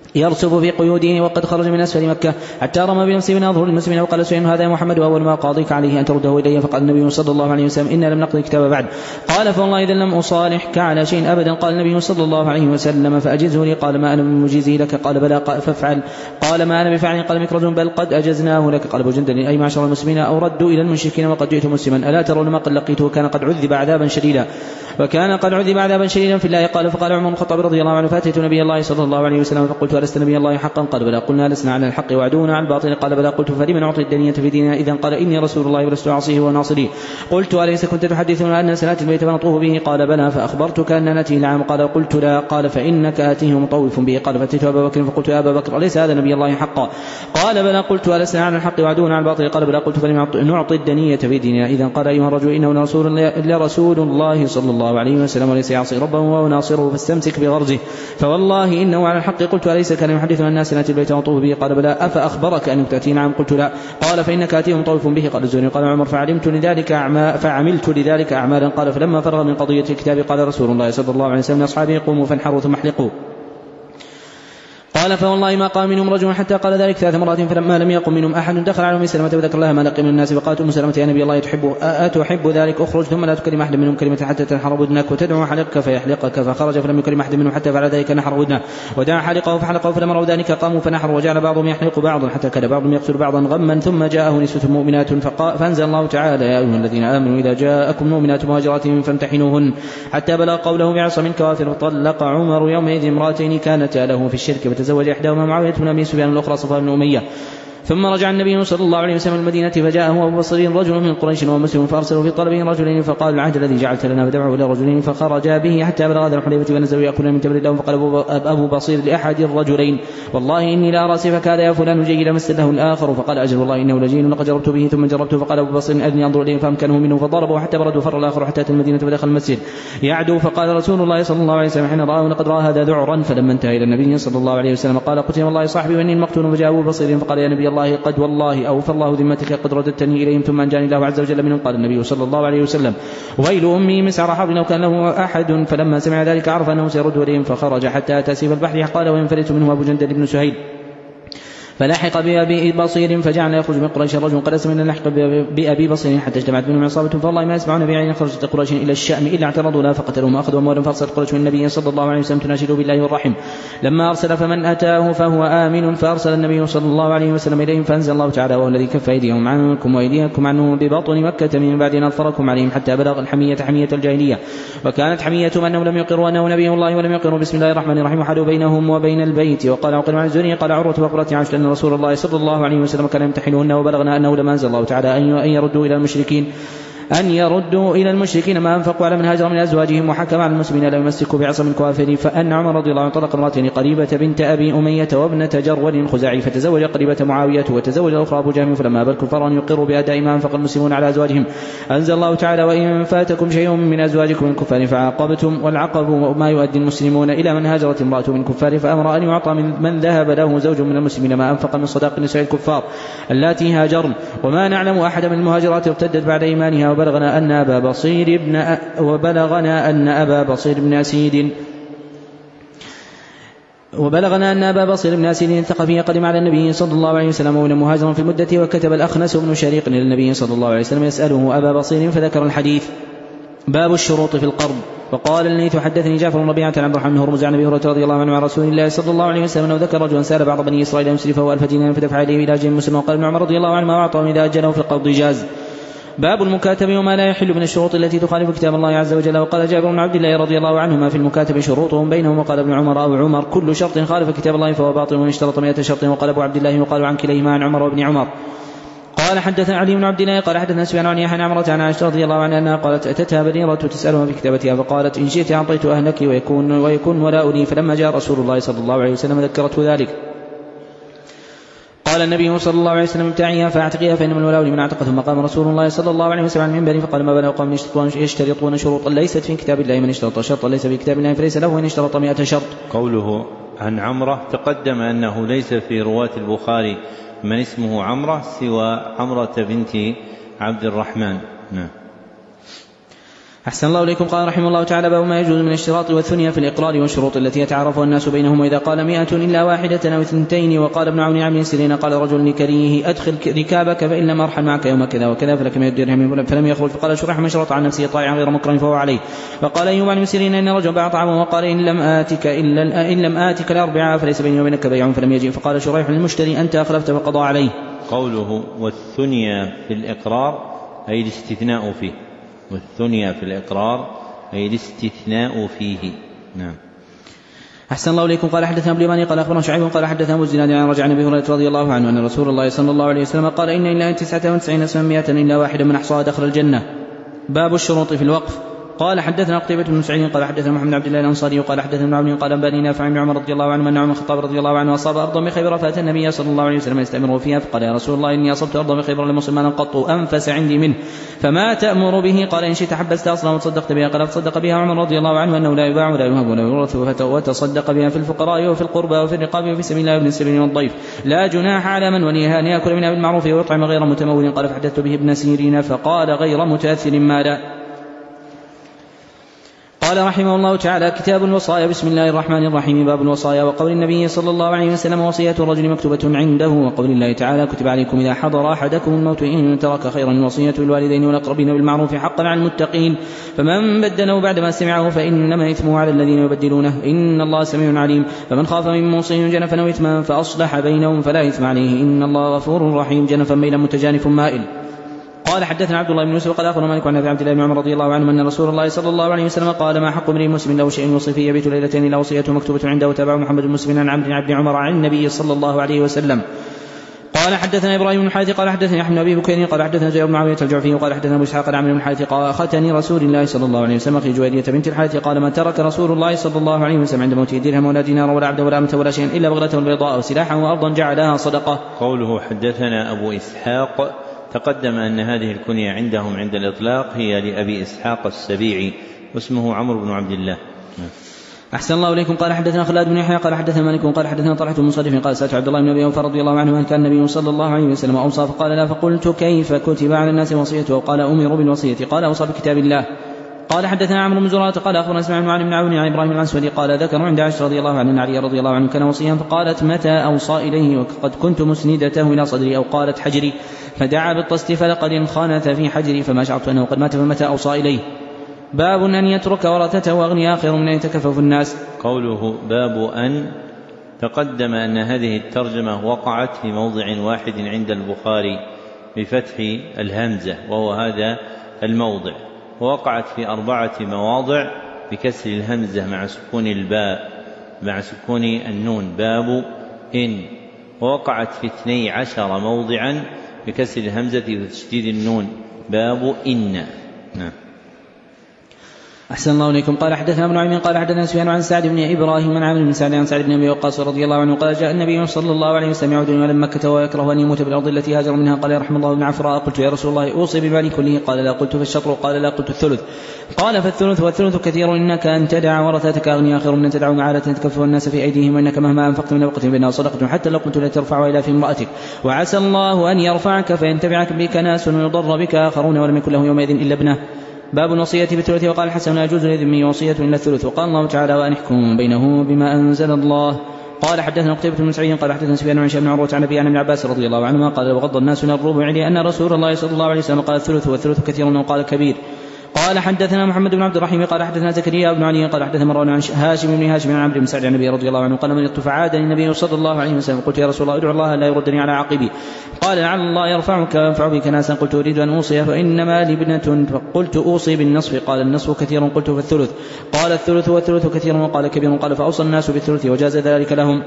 S2: يرسف في قيوده وقد خرج من أسفل مكة حتى رمى بنفسه من أظهر المسلمين وقال سعيد هذا يا محمد وأول ما قاضيك عليه أن ترده إلي. فقال النبي صلى الله عليه وسلم إنا لم نقضي كتاب بعد. قال فوالله إذا لم أصالحك على شيء أبدا. قال النبي صلى الله عليه وسلم فأجزه لي. قال ما أنا بمجيزه لك. قال بلى فافعل. قال ما أنا بفعل. قال مكرز بل قد أجزناه لك. قال أبو جندل أي معشر المسلمين أو ردوا إلى المشركين وقد جئت مسلما ألا ترون ما قد لقيته كان قد عذب عذابا شديدا وكان قد عذب عذابا شديدا في الله. قال فقال عمر بن الخطاب رضي الله عنه فأتيت نبي الله صلى الله عليه وسلم فقلت ألست نبي الله حقا؟ قال بلى. قلنا لسنا على الحق وعدونا على الباطل. قال بلى. قلت فلمن أعطي الدنية في ديننا إذن؟ قال إني رسول الله ولست أعصيه وناصريه. قلت أليس كنت تحدثنا أن سنأتي البيت فنطوف به؟ قال بلى. فأخبرتك أن نأتيه العام؟ قال قلت لا. قال فإنك آتيه مطوف به. قال فأتيت أبا بكر فقلت يا أبا بكر أليس هذا نبي الله حقا؟ قال بلى. قلت ألسنا على الحق وعدونا على الباطل؟ قال بلى. قلت فلمن نعطي الدنية في ديننا إذن؟ قال أيها الرجل إنه لرسول, لرسول الله صلى الله عليه وسلم وليس يعصي ربه وهو ناصره فاستمسك بغرزه فوالله إنه على الحق. قلت أليس كان يحدثنا الناس نأتي البيت ونطوف به؟ قال بلى. أفأخبرك أن تأتي؟ نعم. قلت لا. قال فإنك آتيه مطوف به. قال الزهري قال عمر فعلمت لذلك أعمال فعملت لذلك أعمالا. قال فلما فرغ من قضية الكتاب قال رسول الله صلى الله عليه وسلم لأصحابه قوموا فانحروا ثم احلقوا. قال فوالله ما قام منهم رجل حتى قال ذلك ثلاث مرات فلما لم يقم منهم أحد دخل على أم سلمة وذكر لها ما لقي من الناس فقالت أم سلمة يا نبي الله تحب أتحب ذلك؟ أخرج ثم لا تكلم أحد منهم كلمة حتى تنحر ودنك وتدعو حلقك فيحلقك. فخرج فلم يكلم أحد منهم حتى فعل ذلك نحر ودنه ودعا حلقه فحلقه. فلما رأوا ذلك قاموا فنحروا وجعل بعضهم يحلق بعضا حتى كان بعضهم يقتل بعضا غما. ثم جاءه نسوة مؤمنات فأنزل الله تعالى يا أيها الذين آمنوا إذا جاءكم مؤمنات مهاجرات فامتحنوهن حتى بلغ قوله بعصم كافر. طلق عمر يومئذ امرأتين كانتا له في الشرك فتزوج إحداهما معاوية بن أبي سفيان الأخرى صفوان بن أمية. ثم رجع النبي صلى الله عليه وسلم المدينة فجاءه أبو بصير رجل من قريش ومسلم فأرسلوا في طلبه رجلين فقال العهد الذي جعلت لنا فدعوا إلى رجلين فخرجا به حتى بلغ ذا الحليفة ونزلوا يأكلون من تمر لهم. فقال أبو بصير لأحد الرجلين والله إني لا أرى سيفك هذا يا فلان جيد مس له الآخر. فقال أجل والله إنه لجين لقد جربت به ثم جربته. فقال أبو بصير أذني أنظر إليه فأمكنه منه فضربه حتى برد وفر الآخر حتى أتى المدينة ودخل المسجد يعدو. فقال رسول الله صلى الله عليه وسلم حين رآه لقد رأى هذا ذعرا. فلما انتهى إلى النبي صلى الله عليه وسلم قال قتل والله صاحبي وإني المقتول. فجاء أبو بصير فقال يا نبي الله قد والله أوفى الله ذمتك قد رددتني إليهم ثم أنجاني الله عز وجل منهم. قال النبي صلى الله عليه وسلم ويل أمي مسعر حرب لو كان له أحد. فلما سمع ذلك عرف أنه سيرد إليهم فخرج حتى أتى سيف البحر. قال وينفلت منه أبو جندل بن سهيل فلحق بأبي بصير فجعل يخرج من قريش الرجل قد أسلم لحق بأبي بصير حتى اجتمعت منهم عصابة فالله ما يسمعون بعين خرجت قريش إلى الشام إلا اعترضوا لا فقتلهم وأخذوا أموالا فأرسلت قريش من النبي صلى الله عليه وسلم تناشدوا بالله والرحم. لما أرسل فمن أتاه فهو آمن فأرسل النبي صلى الله عليه وسلم إليهم فأنزل الله تعالى وهو الذي كف أيديهم عنكم وأيديكم عنهم ببطن مكة من بعد أن أظفركم عليهم حتى بلغ الحمية حمية الجاهلية. وكانت حميتهم أنهم لم يقروا أنه نبي الله ولم يقروا بسم الله الرحمن الرحيم وحالوا بينهم وبين البيت. وقال عقل عن الزهري قال عروة وقرة عائشة أن رسول الله صلى الله الله عليه وسلم كان يمتحنون وبلغنا أنه لما أنزل الله تعالى أن يردوا إلى المشركين أن يردوا إلى المشركين ما أنفقوا على من هاجر من أزواجهم وحكم على المسلمين لا يمسكوا بعصم كافر. فأن عمر رضي الله عنه طلق امرأتين قريبة بنت أبي أمية وابنة جرول خزاعي فتزوج قريبة معاوية وتزوج الأخرى أبو جهم. فلما أبى الكفار أن يقروا بأداء ما أنفق المسلمون على أزواجهم أنزل الله تعالى وإن فاتكم شيء من أزواجكم من كفار فعاقبتم والعقب ما يؤدي المسلمون إلى من هاجرت امرأة من كفار فأمر أن يعطى من, من ذهب له زوج من المسلمين ما أنفق من صداق نساء الكفار اللاتي هاجرن. وما نعلم أحد من المهاجرات ارتدت بعد إيمانها. وبلغنا أن أبا بصير بن أ... وبلغنا أن أبا بصير بن أسيد وبلغنا أن أبا بصير بن أسيد الثقفي قدم على النبي صلى الله عليه وسلم ومن مهاجر في المدة. وكتب الأخنس بن شريق إلى النبي صلى الله عليه وسلم يسأله أبا بصير فذكر الحديث. باب الشروط في القرض. وقال الليث حدثني جعفر بن ربيعة عن عبد الرحمن بن هرمز عن أبي هريرة رضي الله عنه عن رسول الله صلى الله عليه وسلم أنه ذكر رجلا سأل بعض بني إسرائيل يسرفه ألف دينار فدفع إليه إلى أجل مسلم. وقال ابن عمر رضي الله عنه ما أعطاه إذا أجله في القرض جاز. باب المكاتب وما لا يحل من الشروط التي تخالف كتاب الله عز وجل. وقال جابر بن عبد الله رضي الله عنهما في المكاتب شروطهم بينهم. وقال ابن عمر أو عمر كل شرط خالف كتاب الله فهو باطل وإن اشترط مئة شرط. وقال أبو عبد الله يقال عن كليهما عن عمر وابن عمر. قال حدثنا علي بن عبد الله قال حدثنا سفيان عن يحيى عن عمرة عن عائشة رضي الله عنها أنها قالت أتتها بريرة تسألها في كتابتها فقالت إن شئت أعطيت أهلك ويكون, ويكون ولاء لي. فلما جاء رسول الله صلى الله عليه وسلم ذكرته ذلك قال النبي صلى الله عليه وسلم ابتعيها فاعتقيها فإنما الولاء لمن اعتق. ثم قام رسول الله صلى الله عليه وسلم عن المنبر فقال ما بلغ قوم يشترطون شروطا ليست في كتاب الله من اشترط شرطا ليس في كتاب الله فليس له وإن اشترط مئة شرط.
S1: قوله عن عمرة تقدم أنه ليس في رواة البخاري من اسمه عمرة سوى عمرة بنت عبد الرحمن. نعم.
S2: أحسن الله إليكم. قال رحمه الله تعالى: باب ما يجوز من الاشتراط والثنيا في الإقرار والشروط التي يتعارفها الناس بينهم، وإذا قال مئة إلا واحدة أو اثنتين. وقال ابن عون عن سيرين قال رجل لكريه: أدخل ركابك فإن لم أرحل معك يوم كذا وكذا فلك مئة درهم فلم يخرج. فقال شريح: من شرط عن نفسه طائعا غير مكرم فهو عليه. وقال أيوب عن سيرين: إن رجل باع طعاما وقال: إن لم آتك إلا إن لم آتك الأربعاء فليس بيني وبينك بيع فلم يجئ. فقال شريح للمشتري: أنت أخلفت فقضى عليه.
S1: قوله والثنيا في الإقرار أي الاستثناء فيه، والثنيا في الإقرار أي الاستثناء فيه. نعم.
S2: أحسن الله إليكم. قال حدثنا أبو اليماني قال أخبرنا شعيب قال حدثنا أبو الزناد عن رجع عن أبي هريرة رضي الله عنه أن رسول الله صلى الله عليه وسلم قال: إن إلا تسعة وتسعين اسما مئة إلا واحدا من أحصاها دخل الجنة. باب الشروط في الوقف. قال حدثنا قتيبة بن سعيد قال حدثنا محمد بن عبد الله الأنصاري قال حدثنا ابن عون قال أنبأني نافع بن عمر رضي الله عنه أن عمر الخطاب رضي الله عنه أصاب أرضا بخيبر فأتى النبي صلى الله عليه وسلم يستأمره فيها فقال: يا رسول الله إني أصبت أرضا بخيبر لم أصب مالا قط أنفس عندي منه فما تأمر به؟ قال: إن شئت حبست أصلا وتصدقت بها. قال: فصدق بها عمر رضي الله عنه أنه لا يباع ولا يهب ولا يورث وتصدق بها في الفقراء وفي القربى وفي الرقاب وفي سبيل الله وابن السبيل والضيف لا جناح على من وليها أن يأكل منها بالمعروف ويطعم غير متمول. قال: فحدثت به ابن سيرين فقال: غير متأثر مالا. قال رحمه الله تعالى: كتاب الوصايا. بسم الله الرحمن الرحيم. باب الوصايا. وقول النبي صلى الله عليه وسلم: وصية الرجل مكتوبة عنده. وقول الله تعالى: كتب عليكم إذا حضر أحدكم الموت إن ترك خيرا الوصية للوالدين والأقربين بالمعروف حقا على المتقين، فمن بدله بعدما سمعه فإنما إثمه على الذين يبدلونه إن الله سميع عليم. فمن خاف من موص جنفا أو إثما فأصلح بينهم فلا إثم عليه إن الله غفور رحيم. جنفا بين متجانف مائل. قال حدثنا عبد الله بن يوسف قال أخبرنا مالك عن أبي عبد الله بن عمر رضي الله عنه أن رسول الله صلى الله عليه وسلم قال: ما حق امرئ مسلم له شيء يوصي فيه يبيت ليلتين إلا وصيته مكتوبة عنده. وتابعه محمد بن مسلم عن عبد بن عمر عن النبي صلى الله عليه وسلم. قال حدثنا إبراهيم بن الحارث قال حدثني أحمد بن أبي بكر قال حدثنا زيد بن معاوية الجعفي قال حدثنا أبو إسحاق عن عمرو بن الحارث قال: أخذني رسول الله صلى الله عليه وسلم أخي جويرية بنت الحارث قال: ما ترك رسول الله صلى الله عليه وسلم عند موته درهم ولا دينار ولا عبد ولا أمة ولا شيئا إلا بغلة بيضاء وسلاحا وأرضا جعلها صدقة.
S1: قوله حدثنا أبو إسحاق تقدم أن هذه الكنية عندهم عند الإطلاق هي لأبي إسحاق السبيعي واسمه عمرو بن عبد الله.
S2: أحسن الله إليكم. قال حدثنا خلاد بن يحيى قال حدثنا مالك قال حدثنا طلحة بن مصرف قال: سألت عبد الله بن أبي أوفى رضي الله عنه أن كان النبي صلى الله عليه وسلم أوصى فقال: لا. فقلت: كيف كتب على الناس وصيته؟ قال: أمروا بالوصية. قال: أوصى بكتاب الله. قال حدثنا عمرو بن زرارة قال أخبرنا اسماعيل بن علي بن عون عن إبراهيم الأسودي قال: ذكر عند عائشة رضي الله عنها أن علي رضي الله عنه كان وصيا فقالت: متى أوصى إليه وقد كنت مسندته إلى صدري، أو قالت حجري، فدعا بالطست فلقد انخنث في حجري فما شعرت أنه قد مات فمتى أوصى إليه. باب أن يترك ورثته وأغنياء خير من أن يتكفف الناس.
S1: قوله باب أن تقدم أن هذه الترجمة وقعت في موضع واحد عند البخاري بفتح الهمزة وهو هذا الموضع، ووقعت في أربعة مواضع بكسر الهمزة مع سكون الباء مع سكون النون باب إن، ووقعت في اثني عشر موضعا بكسر الهمزة وتشديد النون باب إن. نعم.
S2: أحسن الله إليكم. قال حدثنا ابن عمين قال حدثنا سفيان عن سعد بن إبراهيم عن عامر بن سعد عن سعد بن أبي وقاص رضي الله عنه قال: جاء النبي صلى الله عليه وسلم يعود إلى مكة ويكره أن يموت بالأرض التي هاجر منها. قال: يرحم الله ابن عفراء. قلت: يا رسول الله أوصي بالمال كله؟ قال: لا. قلت: فالشطر؟ قال: لا. قلت: الثلث. قال: فالثلث والثلث كثير. إنك أن تدع ورثتك أغنياء خير من أن تدعوا معالة تكفف الناس في أيديهم، وإنك مهما أنفقت من نفقة بينها صدقة حتى لو كنت لترفعها إلى في امرأتك، وعسى الله أن يرفعك فينتفعك بك ناس ويضر بك آخرون ولم يكن له يومئذ إلا ابنه. باب الوصية بالثلث. وقال الحسن: لا يجوز لذمي وصية إلا الثلث. وقال الله تعالى: وأن احكم بينه بما أنزل الله. قال حدثنا قتيبة بن سعيد قال حدثنا سفيان عن بن عروة عن أبي عن ابن عباس رضي الله عنهما قال: وغض الناس من الربع لأن رسول الله صلى الله عليه وسلم قال: الثلث والثلث كثير وقال كبير. قال حدثنا محمد بن عبد الرحيم قال حدثنا زكريا بن علي قال حدثنا مروان عن هاشم بن هاشم عن عمرو بن سعد عن النبي رضي الله عنه قال: من يطف عادني النبي صلى الله عليه وسلم. قلت: يا رسول الله ادعو الله لا يردني على عقبي. قال: لعل الله يرفعك وينفع بك ناسا. قلت: اريد ان اوصي فانما لي ابنة. فقلت: اوصي بالنصف. قال: النصف كثير. قلت: فالثلث. قال: الثلث والثلث كثير وقال كبير. قال: فاوصى الناس بالثلث وجاز ذلك لهم.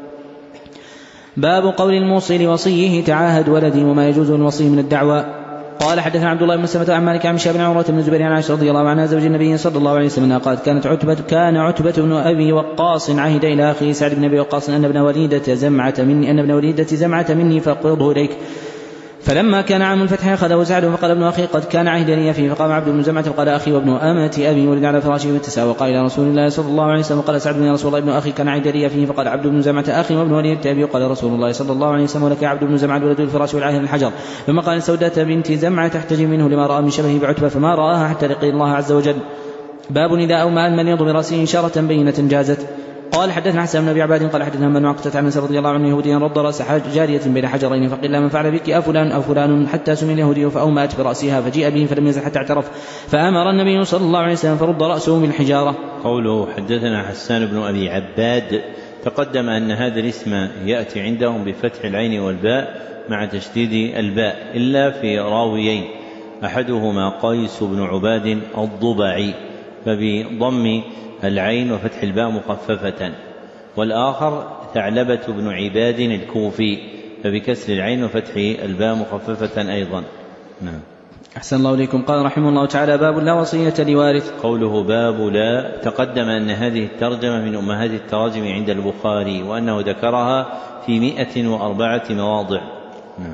S2: باب قول الموصي لوصيه: تعاهد ولدي، وما يجوز للوصي من الدعوى. قال حدثنا عبد الله بن مسلمة عن مالك عن شاب بن عروة بن الزبير عن عائشة رضي الله عنها زوج النبي صلى الله عليه وسلم قالت: كانت عتبة كان عتبة بن أبي وقاص عهد إلى أخيه سعد بن أبي وقاص أن ابن وليدة زمعة مني أن ابن وليدة زمعة مني فاقبضه إليك فلما كان عام الفتح أخذه سعد فقال ابن أخي قد كان عهد لي فيه، فقام عبد بن زمعة فقال أخي وابن أمة أبي ولد على فراشه فتساوقا إلى رسول الله صلى الله عليه وسلم. قال سعد يا رسول الله ابن أخي كان عهد لي فيه، فقال عبد بن زمعة أخي وابن ولد أبي. قال رسول الله صلى الله عليه وسلم ولك عبد بن زمعة ولد الفراش والعاهر الحجر. ثم قال سودة بنت زمعة تحتجي منه لما رأى من شبهه بعتبة فما رآها حتى لقي الله عز وجل. باب إذا أومأ المريض برأسه إشارة بينة جازت. قال حدثنا حسن بن ابي عباد قال حدثنا من معقدة عن انس رضي الله عنه يهوديا رد راس جارية بين حجرين فقيل من فعل بك افلان او فلان حتى سمي اليهودي فاومأت براسها فجيء به فلم يزل حتى اعترف فامر النبي صلى الله عليه وسلم فرد راسه من الحجارة.
S1: قوله حدثنا حسان بن ابي عباد تقدم ان هذا الاسم ياتي عندهم بفتح العين والباء مع تشديد الباء الا في راويين، احدهما قيس بن عباد الضبعي فبضم العين وفتح الباء مخففة، والآخر ثعلبة بن عباد الكوفي فبكسر العين وفتح الباء مخففة أيضا. نعم.
S2: أحسن الله إليكم. قال رحمه الله تعالى باب لا وصية لوارث.
S1: قوله باب لا تقدم أن هذه الترجمة من أمهات التراجم عند البخاري وأنه ذكرها في مئة وأربعة مواضع. نعم.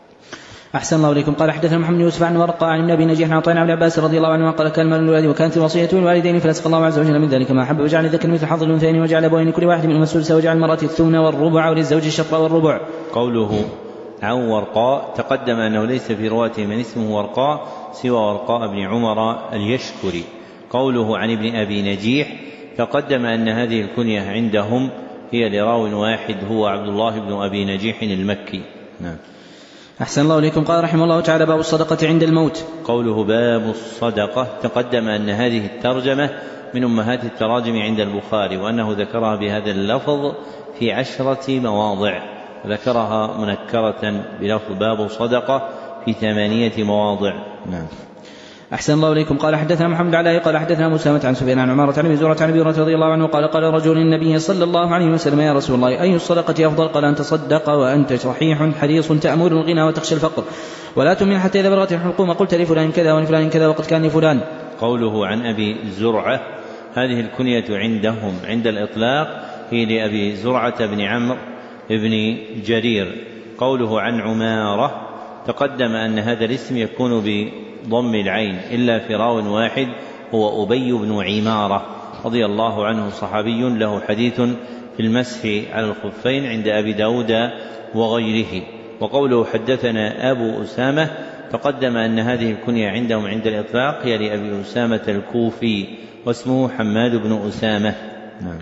S2: أحسن الله إليكم. قال حدثنا محمد يوسف عن ورقة عن ابن أبي نجيح عن عطاء بن عباس رضي الله عنه قال كان المال للولد وكانت الوصية للوالدين فلسق الله عز وجل من ذلك ما أحب وجعل الذكر مثل حظ الأنثيين وجعل أبوين كل واحد منهما السدس وجعل المرأة الثمن والربع وللزوج الشطر والربع.
S1: قوله عن ورقاء تقدم أنه ليس في رواته من اسمه ورقاء سوى ورقاء بن عمر اليشكري. قوله عن ابن أبي نجيح تقدم أن هذه الكنية عندهم هي لراو واحد هو عبد الله بن أبي نجيح المكي. نعم.
S2: أحسن الله إليكم. قال رحمه الله تعالى باب الصدقة عند الموت.
S1: قوله باب الصدقة تقدم أن هذه الترجمة من أمهات التراجم عند البخاري وأنه ذكرها بهذا اللفظ في عشرة مواضع، ذكرها منكرة بلفظ باب صدقة في ثمانية مواضع. نعم.
S2: أحسن الله إليكم. قال حدثنا محمد علاء قال حدثنا مسامة عن سفيان عن عمارة عن أبي زرعة عن أبي هريرة رضي الله عنه قال قال رجل للنبي صلى الله عليه وسلم يا رسول الله أي الصدقة أفضل؟ قال أن تصدق وأنت صحيح حريص تأمر الغنى وتخشى الفقر ولا تمن حتى إذا بلغت الحلقوم قلت لفلان كذا ولفلان كذا وقد كان لفلان.
S1: قوله عن أبي زرعة هذه الكنية عندهم عند الإطلاق هي لأبي زرعة بن عمرو بن جرير. قوله عن عمارة تقدم أن هذا الاسم يكون بضم العين إلا في راو واحد هو أبي بن عمارة رضي الله عنه صحابي له حديث في المسح على الخفين عند أبي داود وغيره. وقوله حدثنا أبو أسامة تقدم أن هذه الكنية عندهم عند الإطلاق هي لأبي أسامة الكوفي واسمه حماد بن أسامة. نعم.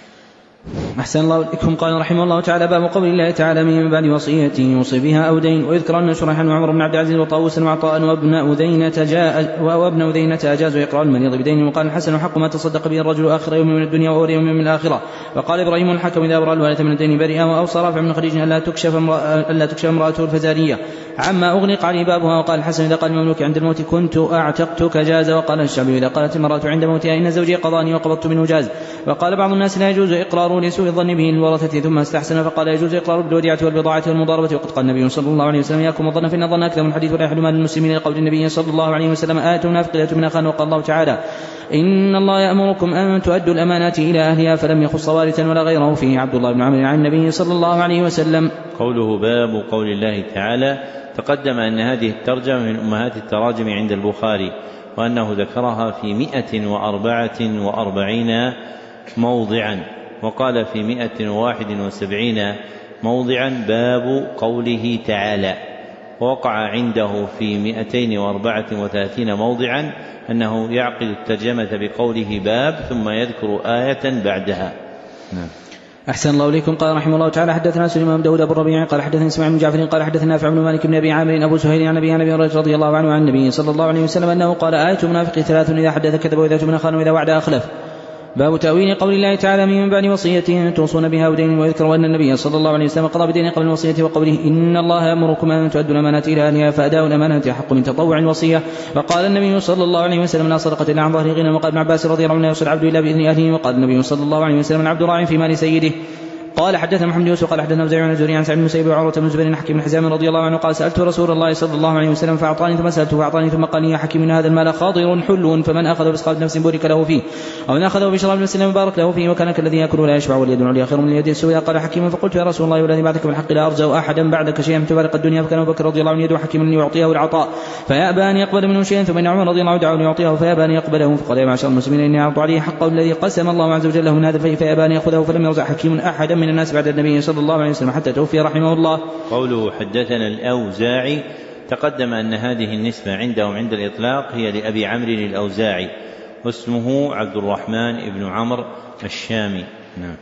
S2: أحسن الله إليكم. قال رحمه الله تعالى باب قول الله تعالى من بعد وصية يوصي بها أو دين. ويذكر أن شريحا وعمر بن عبد العزيز وطاووسا وعطاء وابن أذينة جاء وابن أذينة أجازوا إقرار المريض بدين. وقال الحسن حق ما تصدق به الرجل آخر يوم من الدنيا وأول يوم من الآخرة. وقال إبراهيم الحكم إذا أبرأ الوالدة من الدين بريئا. وأوصى رافع بن خديج ألا تكشف ألا تكشف امرأته الفزارية عما أغلق عليه بابها. وقال الحسن إذا قال المملوك عند الموت كنت أعتقتك جاز. وقال الشعبي إذا قالت المرأة عند موتها إن زوجي قضاني وقبضت منه جاز. وقال بعض الناس لا يجوز إقرار لسوء الظن به الورثة ثم استحسن فقال يجوز إقرار بالوديعة والبضاعة والمضاربة. وقد قال النبي صلى الله عليه وسلم ياكم الظن فإن الظن أكذب الحديث ولا يحل مال المسلمين لقول النبي صلى الله عليه وسلم آية منافق من أخان. وقال الله تعالى إن الله يأمركم أن تؤدوا الأمانات إلى أهلها فلم يخص وارثا ولا غيره فيه عبد الله بن عمرو عن النبي صلى الله عليه وسلم.
S1: قوله باب قول الله تعالى تقدم أن هذه الترجمة من أمهات التراجم عند البخاري وأنه ذكرها في مئة وأربعة وأربعين موضعا وقال في مئة وواحد وسبعين موضعا باب قوله تعالى. ووقع عنده في مئتين وأربعة وثلاثين موضعا أنه يعقد الترجمة بقوله باب ثم يذكر آية بعدها. نعم.
S2: أحسن الله إليكم. قال رحمه الله تعالى حدثنا سليمان بن داود أبو الربيع قال حدثنا إسماعيل بن جعفر قال حدثنا نافع بن مالك بن أبي عامر أبو سهيل عن أبي هريرة رضي الله عنه عن النبي صلى الله عليه وسلم أنه قال آية منافق ثلاث إذا حدث كذب وإذا اؤتمن خان وإذا وعد أخلف. باب تأويل قول الله تعالى من بعد وصية توصون بها ودين. ويذكر أن النبي صلى الله عليه وسلم قضى بدين قبل الوصية وقوله إن الله يأمركم أن تؤدوا الأمانات إلى أهلها فأداء الأمانات أحق من تطوع الوصية. وقال النبي صلى الله عليه وسلم لا صدقة إلا عن ظهر غنى. وقال ابن عباس رضي الله عنه يوصي العبد إلا بإذن أهله. وقال النبي صلى الله عليه وسلم العبد راع في مال سيده. قال حدثنا محمد يوسف قال حدثنا زيد بن الزهري عن سعيد بن المسيب وعروة بن الزبير حكيم بن حزام رضي الله عنه قال سألت رسول الله صلى الله عليه وسلم فأعطاني ثم سألته فأعطاني ثم قال يا حكيم إن هذا المال خاضر حلو فمن أخذه بسخاء نفس بورك له فيه ومن أخذه بشراب نفس مبارك له فيه وكان كالذي يأكل ولا يشبع واليد العليا خير من اليد السوية. قال حكيم فقلت يا رسول الله والذي بعدك بالحق لا أرجو أحدا بعدك شيئا تفارق الدنيا. فكان أبو بكر رضي الله عنه يدعو حكيم ليعطيه العطاء فيأبى أن يقبل منه شيئا ثم إن عمر رضي الله عنه دعاه ليعطيه فيأبى أن يقبله فقال يا معشر المسلمين إني أعطى عليه حقه الذي قسم الله عز وجل له من هذا الفيء فيأبى أن يأخذه فلم يرزق حكيم أحدا من الناس بعد النبي صلى الله عليه وسلم حتى توفي رحمه الله.
S1: قوله حدثنا الأوزاعي تقدم أن هذه النسبة عندهم عند الإطلاق هي لأبي عمرو الأوزاعي واسمه عبد الرحمن بن عمرو الشامي. نعم.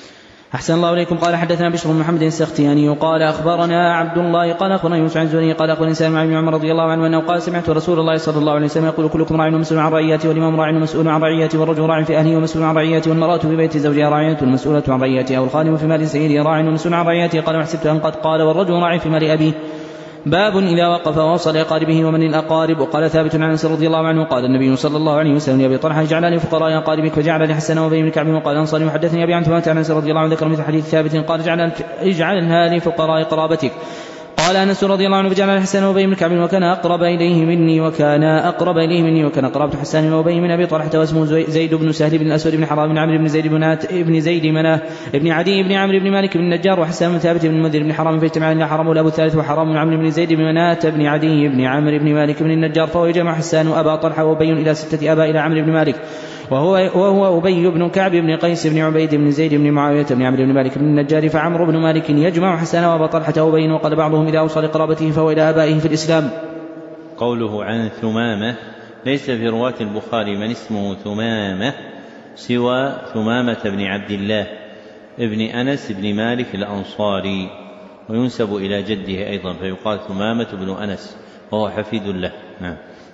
S2: أحسن الله إليكم. قال حدثنا بشر بن محمد السختياني قال أخبرنا عبد الله قال أخبرنا يوسف عن الزهري قال أخبرني سالم عن عمر رضي الله عنه أنه قال سمعت رسول الله صلى الله عليه وسلم يقول كلكم راع ومسؤول عن رعيته والإمام راع ومسؤول عن رعيته والرجل راع في أهله ومسؤول عن رعيته والمرأة في بيت زوجها راعية والمسؤولة عن رعيتها والخادم في مال سيده راع ومسؤول عن رعيته. قال وحسبت أن قد قال والرجل راع في مال أبيه. باب إذا وقف ووصل لأقاربه ومن الأقارب. وقال ثابت عن أنس رضي الله عنه قال النبي صلى الله عليه وسلم لأبي طلحة اجعل لي فقراء أقاربك فجعل لحسن وبين بن كعب. وقال أنصاري وحدثني أبي عن ثابت عن أنس رضي الله عنه ذكر مثل حديث ثابت قال اجعلها لفقراء قرابتك. قال أنس رضي الله عنه فجعل حسان وبين بن كعب وكان أقرب إليه مني وكان أقرب إليه مني وكان قرابة حسان وبين من أبي طلحة واسمه زيد بن سهل بن الأسود بن حرام بن عمرو بن زيد بن ابن زيد مناه ابن عدي بن عمرو بن مالك بن النجار وحسان بن ثابت بن المنذر بن حرام فاجتمع إلى حرام الأبو الثالث وحرام بن عمرو بن زيد بن مناه بن عدي بن عمرو بن مالك بن النجار فهو يجمع حسان وأبا طلحة وبين إلى ستة آباء إلى عمرو بن مالك وهو, وهو أبي بن كعب بن قيس بن عبيد بن زيد بن معاوية بن عمرو بن مالك بن النجار فعمرو بن مالك يجمع حسان وأبا طلحة وبين. وقال بعضهم إذا أوصى لقرابته فهو إلى آبائه في الإسلام.
S1: قوله عن ثمامة ليس في رواة البخاري من اسمه ثمامة سوى ثمامة بن عبد الله ابن أنس بن مالك الأنصاري وينسب إلى جده أيضا فيقال ثمامة بن أنس وهو حفيد له. نعم.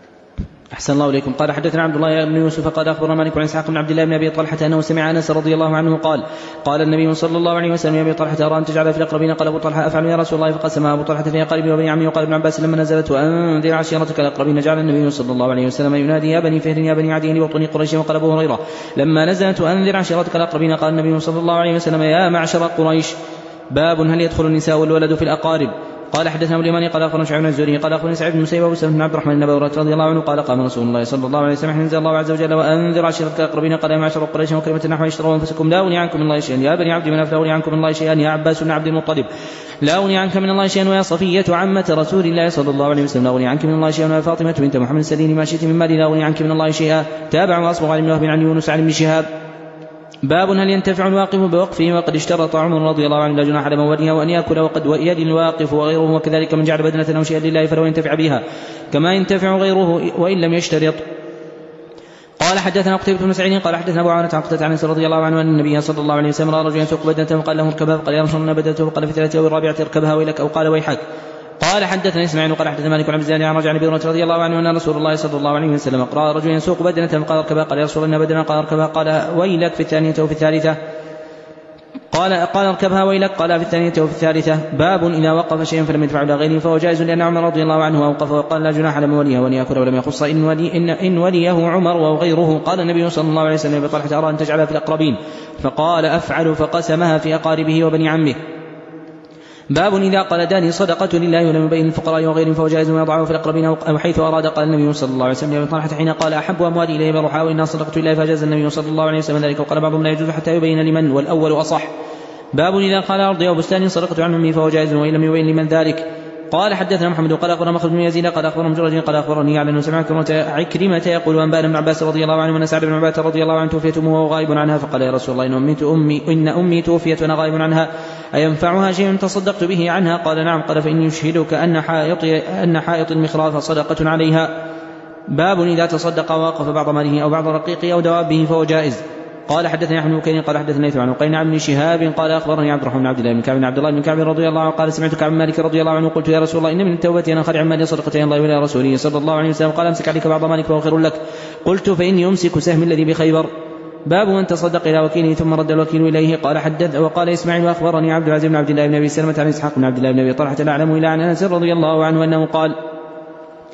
S2: أحسن الله إليكم. قال حدثنا عبد الله بن يوسف قال أخبرنا مالك عن إسحاق بن عبد الله بن أبي طلحة أنه سمع أنس رضي الله عنه قال قال النبي صلى الله عليه وسلم يا أبي طلحة أرى أن تجعل في الأقربين. قال أبو طلحة أفعل يا رسول الله فقسمها أبو طلحة في أقاربه وبني عمه. وقال ابن عباس لما نزلت وأنذر عشيرتك الأقربين جعل النبي صلى الله عليه وسلم ينادي يا بني فهر يا بني عدي لبطن قريش. وقال أبو هريرة لما نزلت وأنذر عشيرتك الأقربين قال النبي صلى الله عليه وسلم يا معشر قريش. باب هل يدخل النساء والولد في الأقارب. قال حدثنا اليماني قال أخبرنا شعيب بن الزهري قال أخبرني سعيد بن المسيب وسلمة بن عبد الرحمن النبوي رضي الله عنه قال قام رسول الله صلى الله عليه وسلم حين الله عز وجل وأنذر عشيرتك الأقربين قال يا معشر قريش وكلمة النحو اشتروا أنفسكم لا أغني عنكم من الله شيئا يا بني عبد مناف لا أغني عنكم من الله شيئا يا عباس بن عبد المطلب لا أغني عنك من الله شيئا ويا صفية عمة رسول الله صلى الله عليه وسلم لا أغني عنك من الله شيئا ويا فاطمة بنت محمد سليني ما شئت من مالي لا أغني عنك من الله شيئا. تابع وأصبغ عن وهب عن يونس عن ابن شهاب. باب هل ينتفع الواقف بوقفه وقد اشترط عمر رضي الله عنه لا جناح على موليها وأن يأكل وقد يد الواقف وغيره وكذلك من جعل بدنة أو شيئا لله فلو ينتفع بها كما ينتفع غيره وإن لم يشترط. قال حدثنا قتيبة بن سعيد قال حدثنا أبو عوانة عن قتادة عن أنس رضي الله عنه أن النبي صلى الله عليه وسلم رأى رجلا يسوق بدنة وقال له اركبها فقال يرشن بدنته وقال في الثالثة والرابعة اركبها ويلك أو قال ويحك. قال حدثنا اسماعيل قال حدثنا مالك بن عبد الزاني عن رجع عن ابي هريره رضي الله عنه ان رسول الله صلى الله عليه وسلم قرأ رجل يسوق بدنة فقال اركبها قال يا رسول الله بدنة قال اركبها قال ويلك في الثانية وفي الثالثة قال قال اركبها ويلك قال في الثانية وفي الثالثة. باب إذا وقف شيئا فلم يدفع إلى غيره فهو جائز لأن عمر رضي الله عنه أوقف وقال لا جناح على وليه وأن يأكل ولم يخص إن, ولي إن, إن وليه عمر وغيره. قال النبي صلى الله عليه وسلم بطلحة أرى أن تجعلها في الأقربين فقال أفعل فقسمها في أقاربه وبني عمه. باب إذا قال داني صدقة لله ولم يبين الفقراء وغيرهم فهو جائز ويضعه في الأقربين أو حيث أراد. قال النبي صلى الله عليه وسلم لأبي طلحة حين قال أحب أموالي إلي بروحها وإنها صدقة لله فجاز النبي صلى الله عليه وسلم ذلك. وقال بعضهم لا يجوز حتى يبين لمن والأول أصح. باب إذا قال أرضي أو بستاني صدقة عن أمي فهو جائز وإن لم يبين لمن ذلك. قال حدثنا محمد قال أخبرنا مخلد بن يزيد قال أخبرنا مجرد قال أخبرني على أنه سمع عكرمة يقول وأنبأنا ابن عباس رضي الله عنه أن سعد بن عبادة رضي الله عنه توفيت أمه وهو غائب عنها فقال يا رسول الله إن أمي, أمي, إن أمي توفيت وأنا غائب عنها أينفعها شيء تصدقت به عنها؟ قال نعم. قال فإني يشهدك أن حائط, أن حائط المخراف صدقة عليها. باب إذا تصدق ووقف بعض ماله أو بعض رقيقه أو دوابه فهو جائز. قال حدثني أحمد بن بكير قال حدثني ليث عن عقيل عن ابن شهاب قال أخبرني عبد الرحمن بن عبد الله بن كعب بن عبد الله بن كعب رضي الله عنه قال سمعت كعب بن مالك رضي الله عنه قلت يا رسول الله إن من التوبة أن أخرج عن مالي صدقة الله وإلى رسوله صلى الله عليه وسلم قال أمسك عليك بعض مالك فهو خير لك. قلت فإني أمسك سهم الذي بخيبر. باب من تصدق إلى وكيله ثم رد الوكيل إليه. قال حدث وقال إسماعيل وأخبرني عبد العزيز بن عبد الله بن أبي سلمة عن إسحاق بن عبد الله بن أبي طلحة لا أعلم إلا عن أنس رضي الله عنه أنه قال